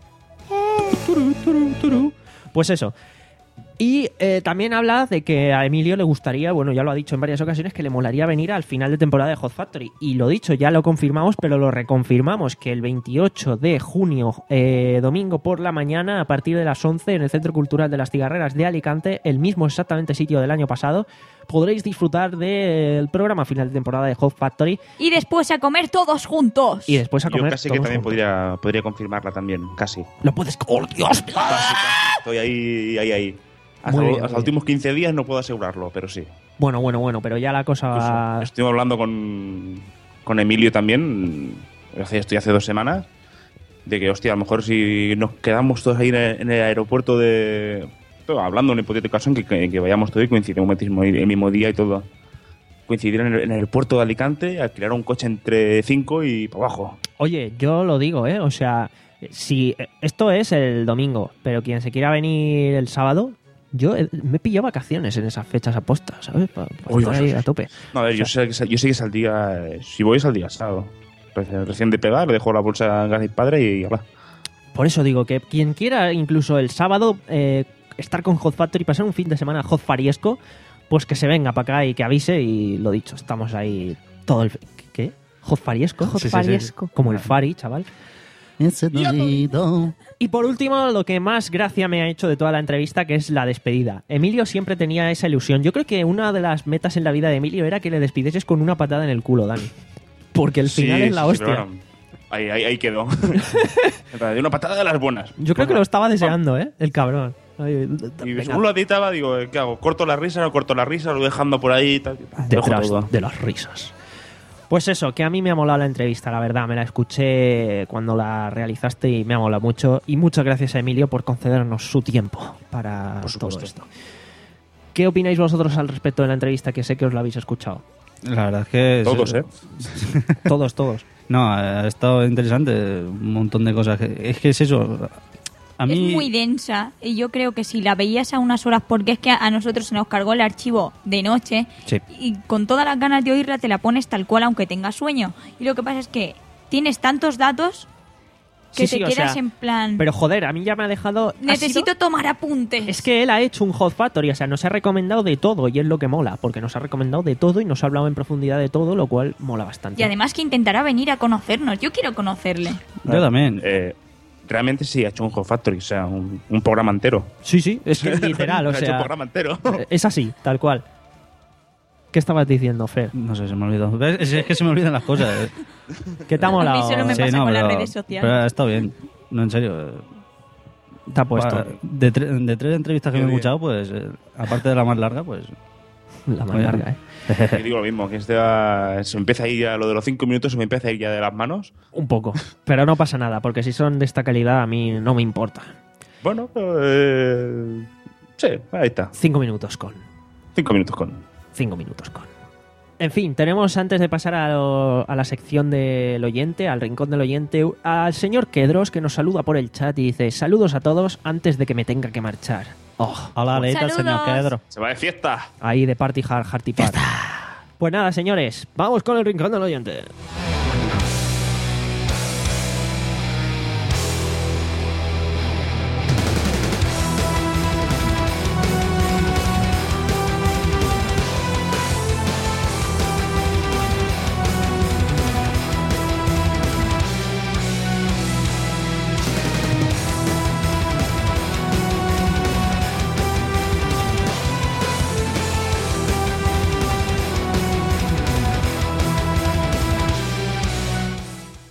Turu, turu, turu. Pues eso. Y eh, también habla de que a Emilio le gustaría, bueno, ya lo ha dicho en varias ocasiones, que le molaría venir al final de temporada de Hot Factory. Y lo dicho, ya lo confirmamos, pero lo reconfirmamos, que el veintiocho de junio, eh, domingo por la mañana, a partir de las once, en el Centro Cultural de las Cigarreras de Alicante, el mismo exactamente sitio del año pasado, podréis disfrutar del programa final de temporada de Hot Factory Y después a comer todos juntos. y después a Yo comer casi que todos también juntos. podría, podría confirmarla también, casi. Lo puedes... ¡Oh, Dios! Casi, casi. Estoy ahí, ahí, ahí. Hasta, Muy bien, hasta muy los últimos quince días no puedo asegurarlo, pero sí. Bueno, bueno, bueno, pero ya la cosa va... Incluso estuve hablando con, con Emilio también, hace, estoy hace dos semanas, de que, hostia, a lo mejor si nos quedamos todos ahí en el, en el aeropuerto de... todo, hablando en un hipotético caso en que, que, que vayamos todos y coincidimos el mismo, el mismo día y todo. Coincidir en el, en el puerto de Alicante, alquilar un coche entre cinco y para abajo. Oye, yo lo digo, ¿eh? O sea, si esto es el domingo, pero quien se quiera venir el sábado, yo eh, me he pillado vacaciones en esas fechas apostas, ¿sabes? Para Uy, estar uy, ahí uy. a tope. No, a ver, O yo, sea, sé que, sal- yo sé que saldría... eh, Si voy, saldría sábado. Recién, recién de pegar, dejo la bolsa en casa de mi padre y habla. Por eso digo que quien quiera incluso el sábado eh, estar con Hot Factory y pasar un fin de semana hot fariesco, pues que se venga para acá y que avise y lo dicho, estamos ahí todo el... ¿Qué? ¿Hot fariesco? Hot Sí, sí, sí. fariesco. Como el Fari, chaval. Y por último, lo que más gracia me ha hecho de toda la entrevista, que es la despedida. Emilio siempre tenía esa ilusión. Yo creo que una de las metas en la vida de Emilio era que le despidieses con una patada en el culo, Dani. Porque el final Sí, es la sí, sí, hostia. pero bueno, ahí, ahí, ahí quedó. De una patada de las buenas. Yo creo que lo estaba deseando, ¿eh? El cabrón. Ay, Y venga, según lo editaba, digo, ¿qué hago? ¿Corto la risa o no corto la risa? ¿Lo voy dejando por ahí? Tal, lo dejo detrás todo. de las risas. Pues eso, que a mí me ha molado la entrevista, la verdad. Me la escuché cuando la realizaste y me ha molado mucho. Y muchas gracias a Emilio por concedernos su tiempo para Por todo supuesto. esto. ¿Qué opináis vosotros al respecto de la entrevista? Que sé que os la habéis escuchado. La verdad es que... Todos, ¿eh? Todos, todos. No, ha estado interesante, un montón de cosas. que- Es que es eso. A mí... Es muy densa y yo creo que si la veías a unas horas, porque es que a nosotros se nos cargó el archivo de noche Sí. y con todas las ganas de oírla te la pones tal cual aunque tengas sueño. Y lo que pasa es que tienes tantos datos que Sí, te sí, o quedas sea, en plan... Pero joder, a mí ya me ha dejado... ha necesito sido- tomar apuntes. Es que él ha hecho un Hot Factory, o sea, nos ha recomendado de todo y es lo que mola, porque nos ha recomendado de todo y nos ha hablado en profundidad de todo, lo cual mola bastante. Y además que intentará venir a conocernos. Yo quiero conocerle. Yo también. Eh, realmente sí ha hecho un Hot Factory, o sea, un, un programa entero. Sí, sí, es que es literal, o Ha hecho un sea, programa entero. es así, tal cual. ¿Qué estabas diciendo, Fer? No sé, se me olvidó. ¿Ves? Es, es que se me olvidan las cosas. eh. ¿Qué te ha molado? A mí solo me Sí, pasa no, con las pero- redes sociales. Pero ha estado bien. No, en serio. eh, Te ha puesto pa- de, tre- de tres entrevistas que Diez me he días. escuchado, pues, eh, aparte de la más larga, pues... la más Oye. larga, ¿eh? Y digo lo mismo, que este va- se me empieza a ir ya lo de los cinco minutos, se me empieza a ir ya de las manos. Un poco. Pero no pasa nada, porque si son de esta calidad a mí no me importa. Bueno, pero, eh, sí, ahí está. Cinco minutos con... Cinco minutos con. Cinco minutos con. En fin, tenemos antes de pasar a, lo- a la sección del oyente, al rincón del oyente, al señor Kedros que nos saluda por el chat y dice: saludos a todos antes de que me tenga que marchar. Oh, Hola, leíta, Saludos. señor Pedro. Se va de fiesta. ahí de party hard, hearty part. Pues nada, señores, vamos con el rincón del oyente.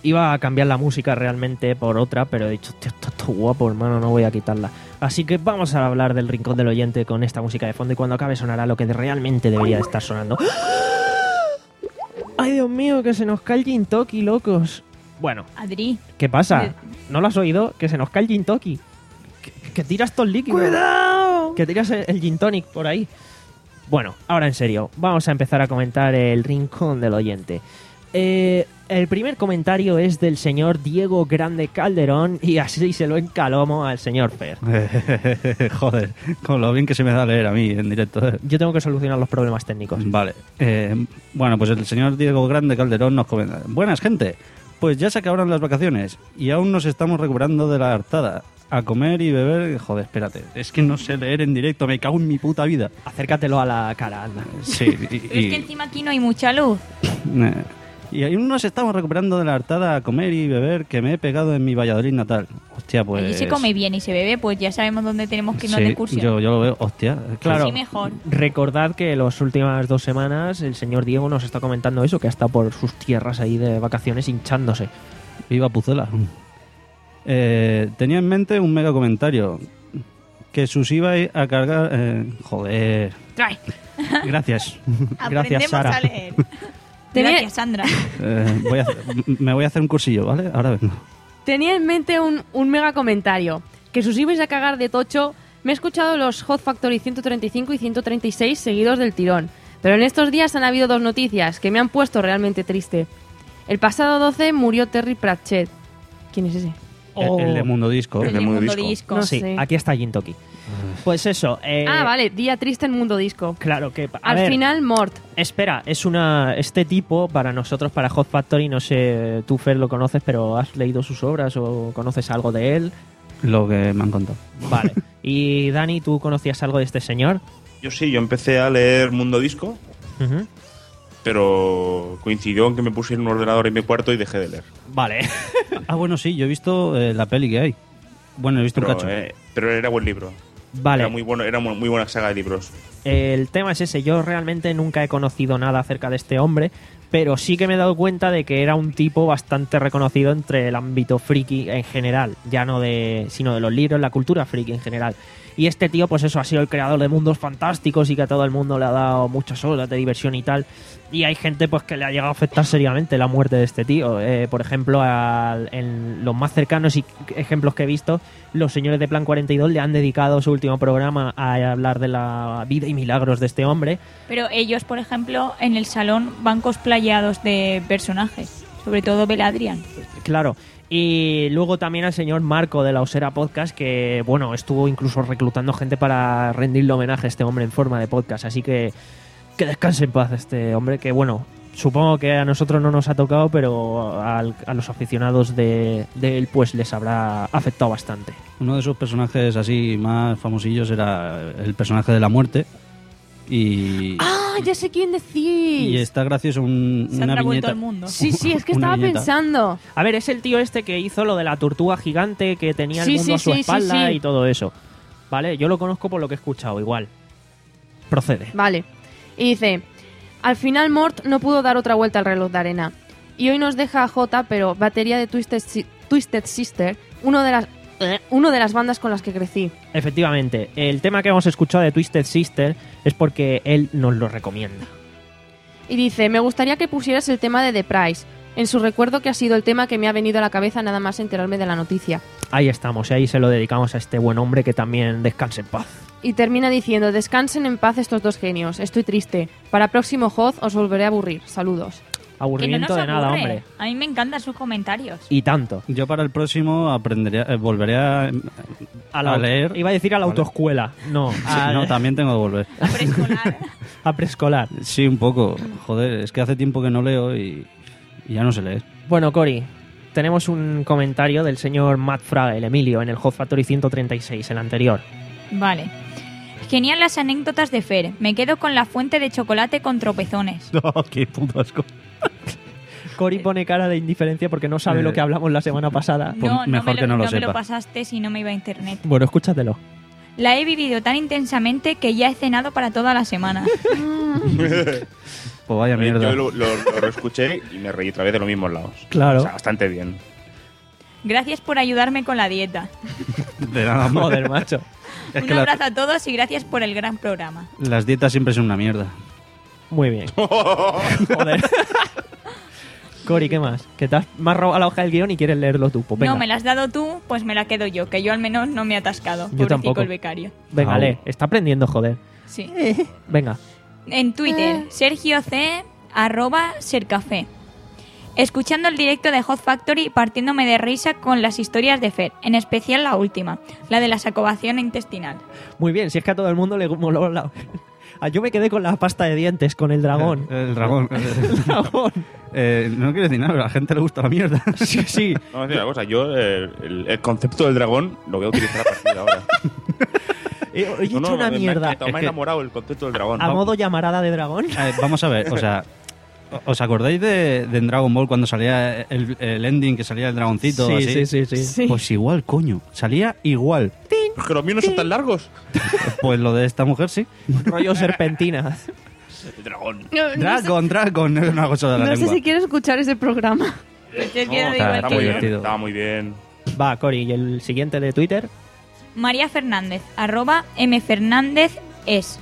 Iba a cambiar la música realmente por otra, pero he dicho, tío, esto está guapo, hermano, no voy a quitarla. Así que vamos a hablar del Rincón del Oyente con esta música de fondo y cuando acabe sonará lo que realmente debería de estar sonando. ¡Ay, Dios mío, que se nos cae el Gin Toki, locos! Bueno, Adri. ¿qué pasa? ¿No lo has oído? Que se nos cae el Gin Toki. Que, que tiras todo el líquido. ¡Cuidado! Que tiras el, el Gin Tonic por ahí. Bueno, ahora en serio, vamos a empezar a comentar el Rincón del Oyente. Eh, el primer comentario es del señor Diego Grande Calderón y así se lo encalomo al señor Fer. Joder, con lo bien que se me da leer a mí en directo. ¿eh? Yo tengo que solucionar los problemas técnicos. Vale. Eh, bueno, pues el señor Diego Grande Calderón nos comenta. Buenas, gente. Pues ya se acabaron las vacaciones y aún nos estamos recuperando de la hartada. A comer y beber... Joder, espérate. Es que no sé leer en directo. Me cago en mi puta vida. Acércatelo a la cara, anda. Sí. Y, Pero es que encima aquí no hay mucha luz. Eh, y aún nos estamos recuperando de la hartada a comer y beber que me he pegado en mi Valladolid natal. Hostia, pues... Allí se come bien y se bebe, pues ya sabemos dónde tenemos que irnos Sí, de excursión. yo, yo lo veo. Hostia. es que- Claro. Sí, mejor. Recordad que las últimas dos semanas el señor Diego nos está comentando eso, que ha estado por sus tierras ahí de vacaciones hinchándose. Viva Pucela. Eh, tenía en mente un mega comentario. Que sus iba a cargar... eh, joder. Trae. Gracias. Gracias, Aprendemos Sara. a leer. Tenía- Gracias, Sandra. Eh, voy a hacer- me voy a hacer un cursillo, ¿vale? Ahora vengo. Tenía en mente un, un mega comentario. Que sus ibais a cagar de tocho. Me he escuchado los Hot Factory ciento treinta y cinco y ciento treinta y seis seguidos del tirón. Pero en estos días han habido dos noticias que me han puesto realmente triste. El pasado doce murió Terry Pratchett. ¿Quién es ese? Oh. El, el de Mundo Disco. El de Mundo Disco. Disco. No sí, sé. aquí está Gin Toki. Pues eso. eh, ah, vale, día triste en Mundo Disco. Claro que... a Al ver, final, Mort. Espera, es una... Este tipo, para nosotros, para Hot Factory, no sé, tú, Fer, lo conoces, pero ¿has leído sus obras o conoces algo de él? Lo que me han contado. Vale. Y Dani, ¿tú conocías algo de este señor? Yo sí, yo empecé a leer Mundo Disco, Ujú. pero coincidió en que me puse en un ordenador en mi cuarto y dejé de leer. Vale. Ah, bueno, sí, yo he visto eh, la peli que hay. Bueno, he visto Pero, un cacho. eh, pero era buen libro. Vale. Era muy bueno, era muy muy buena saga de libros. El tema es ese, yo realmente nunca he conocido nada acerca de este hombre, pero sí que me he dado cuenta de que era un tipo bastante reconocido entre el ámbito friki en general, ya no de, sino de los libros, la cultura friki en general. Y este tío, pues eso, ha sido el creador de mundos fantásticos y que a todo el mundo le ha dado muchas horas de diversión y tal. Y hay gente pues que le ha llegado a afectar seriamente la muerte de este tío. Eh, por ejemplo, al- en los más cercanos y ejemplos que he visto, los señores de Plan cuarenta y dos le han dedicado su último programa a hablar de la vida y milagros de este hombre. Pero ellos, por ejemplo, en el salón van cosplayados de personajes. Sobre todo Beladrian. Claro. Y luego también al señor Marco de la Osera Podcast, que, bueno, estuvo incluso reclutando gente para rendirle homenaje a este hombre en forma de podcast. Así que que descanse en paz este hombre, que, bueno, supongo que a nosotros no nos ha tocado, pero al- a los aficionados de, de él, pues les habrá afectado bastante. Uno de sus personajes así más famosillos era el personaje de la muerte. Y, ¡Ah, ya sé quién decís! y está gracioso un, Se una han vuelto viñeta. al mundo. Sí, sí, es que Una estaba viñeta. pensando. A ver, es el tío este que hizo lo de la tortuga gigante que tenía Sí, el mundo sí, a su sí, sí, espalda sí. y todo eso. ¿Vale? Yo lo conozco por lo que he escuchado, igual. Procede. Vale. Y dice, al final Mort no pudo dar otra vuelta al reloj de arena. Y hoy nos deja a Jota, pero batería de Twisted, Si- Twisted Sister, uno de las eh, uno de las bandas con las que crecí. Efectivamente, el tema que hemos escuchado de Twisted Sister es porque él nos lo recomienda. Y dice, me gustaría que pusieras el tema de The Price, en su recuerdo que ha sido el tema que me ha venido a la cabeza nada más enterarme de la noticia. Ahí estamos, y ahí se lo dedicamos a este buen hombre que también descanse en paz. Y termina diciendo, descansen en paz estos dos genios, estoy triste. Para próximo Hoz os volveré a aburrir. Saludos. Que no Aburrimiento nos de nada, aburre. hombre. A mí me encantan sus comentarios. Y tanto. Yo para el próximo aprenderé, eh, volveré a, A, la, a leer. Iba a decir a la Vale. autoescuela. No, Sí, a, no, también tengo que volver. A preescolar. a preescolar. Sí, un poco. Joder, es que hace tiempo que no leo y, y ya no sé leer. Bueno, Cory, tenemos un comentario del señor Matt Fraga, el Emilio, en el Hot Factory ciento treinta y seis, el anterior. Vale. Genial las anécdotas de Fer. Me quedo con la fuente de chocolate con tropezones. No, qué puto asco. Cory pone cara de indiferencia porque no sabe Eh. lo que hablamos la semana pasada. Pues no, mejor no me que no lo no me lo sepa. pasaste si no me iba a internet. Bueno, escúchatelo. La he vivido tan intensamente que ya he cenado para toda la semana. Pues vaya mierda. Yo lo, lo, lo escuché y me reí otra vez de los mismos lados. Claro. O sea, bastante bien. Gracias por ayudarme con la dieta. De nada más. Joder, macho. Es Un que la- abrazo a todos y gracias por el gran programa. las dietas siempre son una mierda. Muy bien. Joder. Cori, ¿qué más? Que te has, me has robado la hoja del guión y quieres leerlo tú. Pues venga. No, me la has dado tú, pues me la quedo yo, que yo al menos no me he atascado. Yo Pobrecico tampoco. el becario. Venga, Au. lee. Está aprendiendo, joder. Sí. Venga. En Twitter, Sergio C, arroba Sercafé. Escuchando el directo de Hot Factory, partiéndome de risa con las historias de Fer, en especial la última, la de la sacovación intestinal. Muy bien, si es que a todo el mundo le moló la... Ah, yo me quedé con la pasta de dientes, con el dragón. El dragón. El dragón. Eh, no quiero decir nada, pero a la gente le gusta la mierda. Sí, sí. Vamos a decir una cosa, yo eh, el, el concepto del dragón lo voy a utilizar a partir de ahora. He, he hecho No, no, una me- mierda. Me, me, me Es ha que- enamorado el concepto del dragón. A modo llamarada de dragón. Eh, vamos a ver, o sea, ¿os acordáis de, de en Dragon Ball cuando salía el, el ending que salía el dragoncito? Sí, así? sí, sí, sí. Pues igual, coño, salía igual. Es que los míos no son tan largos. Pues lo de esta mujer sí. Rollo serpentina. El dragón. No, no sé, Dragon, Dragon, es una cosa de la no sé lengua. si quiero escuchar ese programa. Pues es que No, da está, igual está que muy yo. divertido. bien. Estaba muy bien. Va, Cori, y el siguiente de Twitter. María Fernández, arroba mfernández es.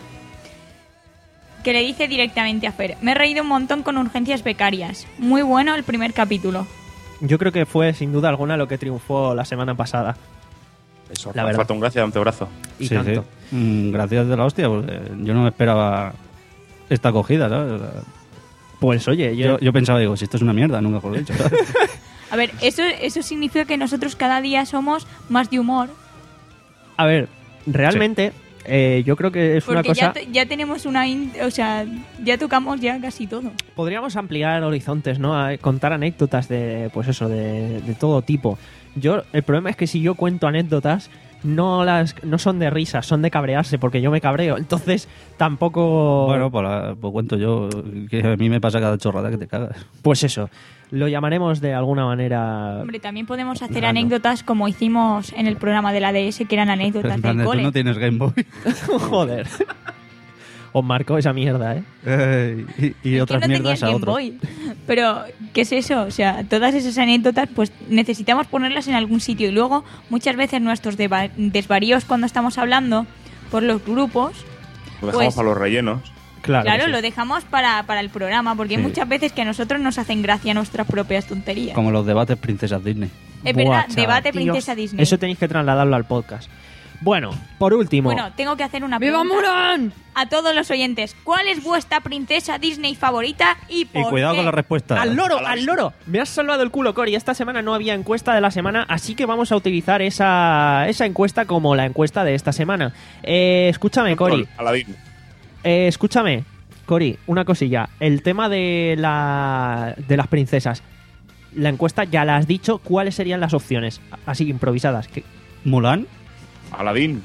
Que le dice directamente a Fer, me he reído un montón con Urgencias Becarias. Muy bueno el primer capítulo. Yo creo que fue, sin duda alguna, lo que triunfó la semana pasada. Eso, La me verdad. falta un gracias, un brazo. Y Sí, tanto. sí. Mm, gracias de la hostia, porque yo no me esperaba esta acogida, ¿sabes? O sea, Pues oye, yo, Yo, yo pensaba, digo, si esto es una mierda, nunca mejor dicho. A ver, eso, eso significa que nosotros cada día somos más de humor. a ver, realmente, eh, yo creo que es una Porque cosa... ya, te- ya tenemos una... in- o sea, ya tocamos ya casi todo. Podríamos ampliar horizontes, ¿no? A contar anécdotas de, pues eso, de, de todo tipo. Yo, el problema es que si yo cuento anécdotas, no las, no son de risa, son de cabrearse, porque yo me cabreo. Entonces, tampoco. Bueno, pues, la- pues cuento yo, que a mí me pasa cada chorrada que te cagas. Pues eso. Lo llamaremos de alguna manera. Hombre, también podemos hacer Raro. anécdotas como hicimos en el programa de la D S, que eran Pero anécdotas en plan del de, tú cole. no tienes Game Boy. Joder. Os marcó esa mierda, ¿eh? Eh, y y Es que otras no mierdas tenías a Game otros. Boy. Pero, ¿qué es eso? O sea, todas esas anécdotas, pues necesitamos ponerlas en algún sitio. Y luego, muchas veces nuestros deba- desvaríos cuando estamos hablando por los grupos, Lo dejamos Pues- para los rellenos. Claro. claro, que sí. lo dejamos para, para el programa, porque hay Sí. muchas veces que a nosotros nos hacen gracia nuestras propias tonterías. Como los debates princesas Disney. Es Buah, verdad, chaval. debate Dios. princesa Disney. Eso tenéis que trasladarlo al podcast. Bueno, por último. Bueno, tengo que hacer una ¡Viva pregunta Mulan! a todos los oyentes. ¿Cuál es vuestra princesa Disney favorita y por Y cuidado qué? con la respuesta. ¡Al loro, al loro! Me has salvado el culo, Cori. Esta semana no había encuesta de la semana, así que vamos a utilizar esa, esa encuesta como la encuesta de esta semana. Eh, escúchame, Cori. Aladín. Eh, escúchame, Cori, una cosilla. El tema de, la, de las princesas. La encuesta ya la has dicho. ¿Cuáles serían las opciones? Así, improvisadas. ¿Qué? Mulan. Aladín.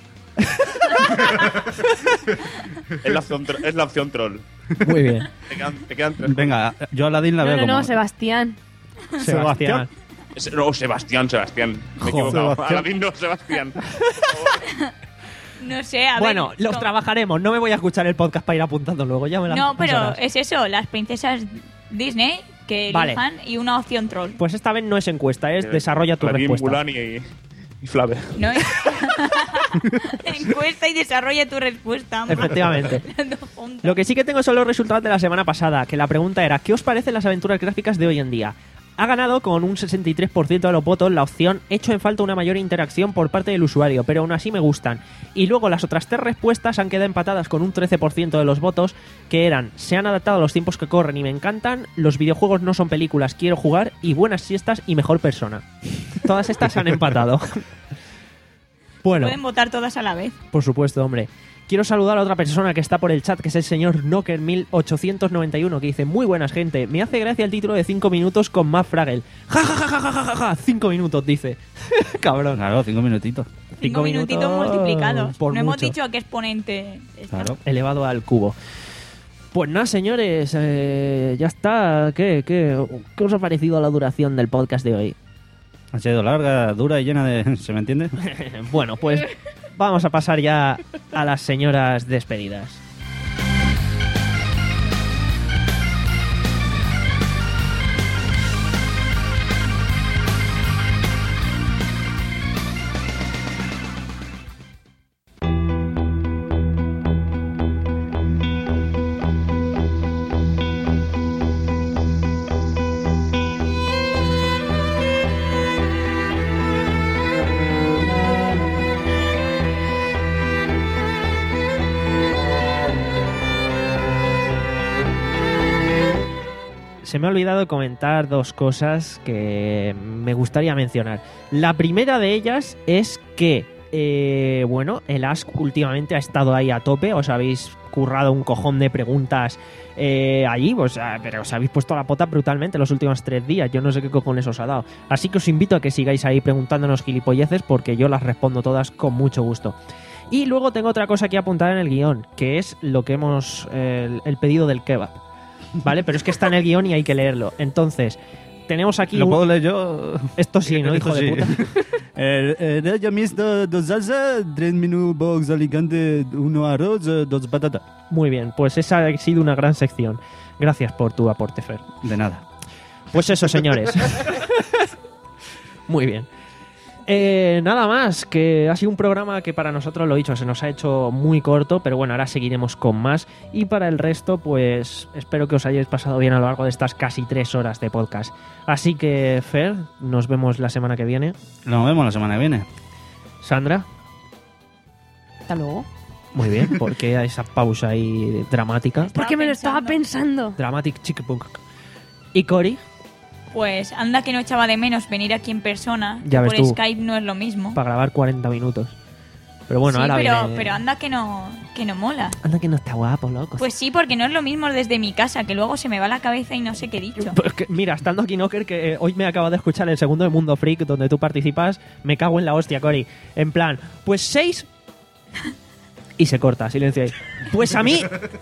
es, la opción, tro- es la opción troll. Muy bien. Te quedan, te quedan tres. Venga, yo a Aladdin la No, veo no, como... no, Sebastián. Sebastián. Es- No, Sebastián, Sebastián. Me he Joder, equivocado. Sebastián. Aladín no, Sebastián. No sé, a Bueno, ver... los ¿cómo? trabajaremos. No me voy a escuchar el podcast para ir apuntando luego. Ya me las No, pero pasarás. es eso, las princesas Disney que Vale. elijan y una opción troll. Pues esta vez no es encuesta, es desarrolla tu Aladín, respuesta. Mulan y, y Flave. ¿No? Encuesta y desarrolla tu respuesta. hombre. Efectivamente. Dando punta. Lo que sí que tengo son los resultados de la semana pasada, que la pregunta era, ¿qué os parecen las aventuras gráficas de hoy en día? Ha ganado con un sesenta y tres por ciento de los votos la opción hecho en falta una mayor interacción por parte del usuario, pero aún así me gustan. Y luego las otras tres respuestas han quedado empatadas con un trece por ciento de los votos, que eran, se han adaptado a los tiempos que corren y me encantan, los videojuegos no son películas, quiero jugar, y buenas siestas y mejor persona. Todas estas han empatado. Bueno. Pueden votar todas a la vez. Por supuesto, hombre. Quiero saludar a otra persona que está por el chat, que es el señor Knocker mil ochocientos noventa y uno, que dice, muy buenas gente, me hace gracia el título de cinco minutos con Matt Fraggle. Ja, ja, ja, ja, ja, ja, ja, ja, cinco minutos, dice. Cabrón. Claro, cinco minutitos. Cinco, minutitos multiplicados. por no hemos mucho. dicho a qué exponente está. Claro. Elevado al cubo. Pues nada, señores, eh, ya está. ¿Qué, qué, ¿Qué os ha parecido la duración del podcast de hoy? Ha sido larga, dura y llena de... ¿Se me entiende? Bueno, pues vamos a pasar ya a las señoras despedidas. Se me ha olvidado comentar dos cosas que me gustaría mencionar. La primera de ellas es que, eh, bueno, el Ask últimamente ha estado ahí a tope. Os habéis currado un cojón de preguntas eh, allí, pues, pero os habéis puesto la pota brutalmente los últimos tres días. Yo no sé qué cojones os ha dado. Así que os invito a que sigáis ahí preguntándonos gilipolleces porque yo las respondo todas con mucho gusto. Y luego tengo otra cosa aquí apuntada en el guión, que es lo que hemos... Eh, el, el pedido del kebab. ¿Vale? Pero es que está en el guión y hay que leerlo. Entonces, tenemos aquí... ¿Lo un... puedo leer yo? Esto sí, ¿no, hijo Esto de sí. puta? Eh, eh, Ella mismo dos salsa, tres menú box alicante, uno arroz, eh, dos patatas. Muy bien, pues esa ha sido una gran sección. Gracias por tu aporte, Fer. De nada. Pues eso, señores. Muy bien. Eh, nada más, que ha sido un programa que para nosotros, lo dicho, se nos ha hecho muy corto, pero bueno, ahora seguiremos con más. Y para el resto, pues espero que os hayáis pasado bien a lo largo de estas casi tres horas de podcast. Así que, Fer, nos vemos la semana que viene. Nos vemos la semana que viene. Sandra, Hasta luego. muy bien, porque esa pausa ahí dramática. Porque me lo estaba pensando. Dramatic chickpunk. Y Cory, Pues anda que no echaba de menos venir aquí en persona. Ya que ves por tú. Skype no es lo mismo. para grabar cuarenta minutos. Pero bueno, sí, ahora pero, viene... pero anda que no, que no mola. Anda que no está guapo, loco. Pues sí, porque no es lo mismo desde mi casa, que luego se me va la cabeza y no sé qué he dicho. Pues que, mira, estando aquí Knocker, que eh, hoy me acabo de escuchar el segundo de Mundo Freak, donde tú participas, me cago en la hostia, Cory. En plan, pues seis... Y se corta, silencio ahí. Pues a mí...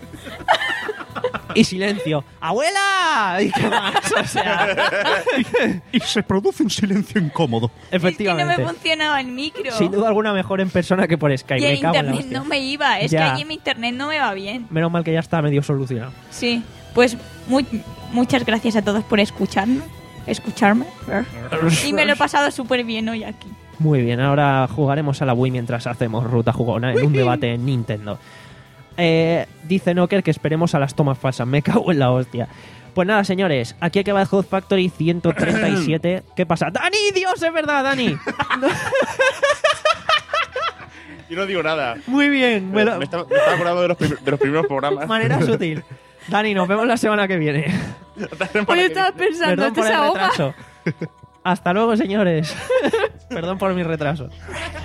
Y silencio. ¡Abuela! ¿Y qué más? O sea, Y se produce un silencio incómodo. efectivamente. Es que no me funcionaba el micro. Sin duda alguna mejor en persona que por Skype. y el me cago en la internet hostia. no me iba. Es Ya. que allí mi internet no me va bien. Menos mal que ya está medio solucionado. Sí, pues mu- muchas gracias a todos por escucharme. Escucharme. Y me lo he pasado súper bien hoy aquí. Muy bien, ahora jugaremos a la Wii mientras hacemos ruta jugona en un debate en Nintendo. Eh, dice Knocker que esperemos a las tomas falsas. Me cago en la hostia. Pues nada, señores, aquí acaba el Hot Factory ciento treinta y siete. ¿Qué pasa? ¡Dani! ¡Dios, es verdad, Dani! Yo no digo nada. Muy bien. Me, Me lo- me estaba, me estaba acordando de los, prim- de los primeros programas. Manera sutil. Dani, nos vemos la semana que viene. Hoy estaba pensando, Perdón ¿esto por se el ahoga? retraso. Hasta luego, señores. Perdón por mi retraso.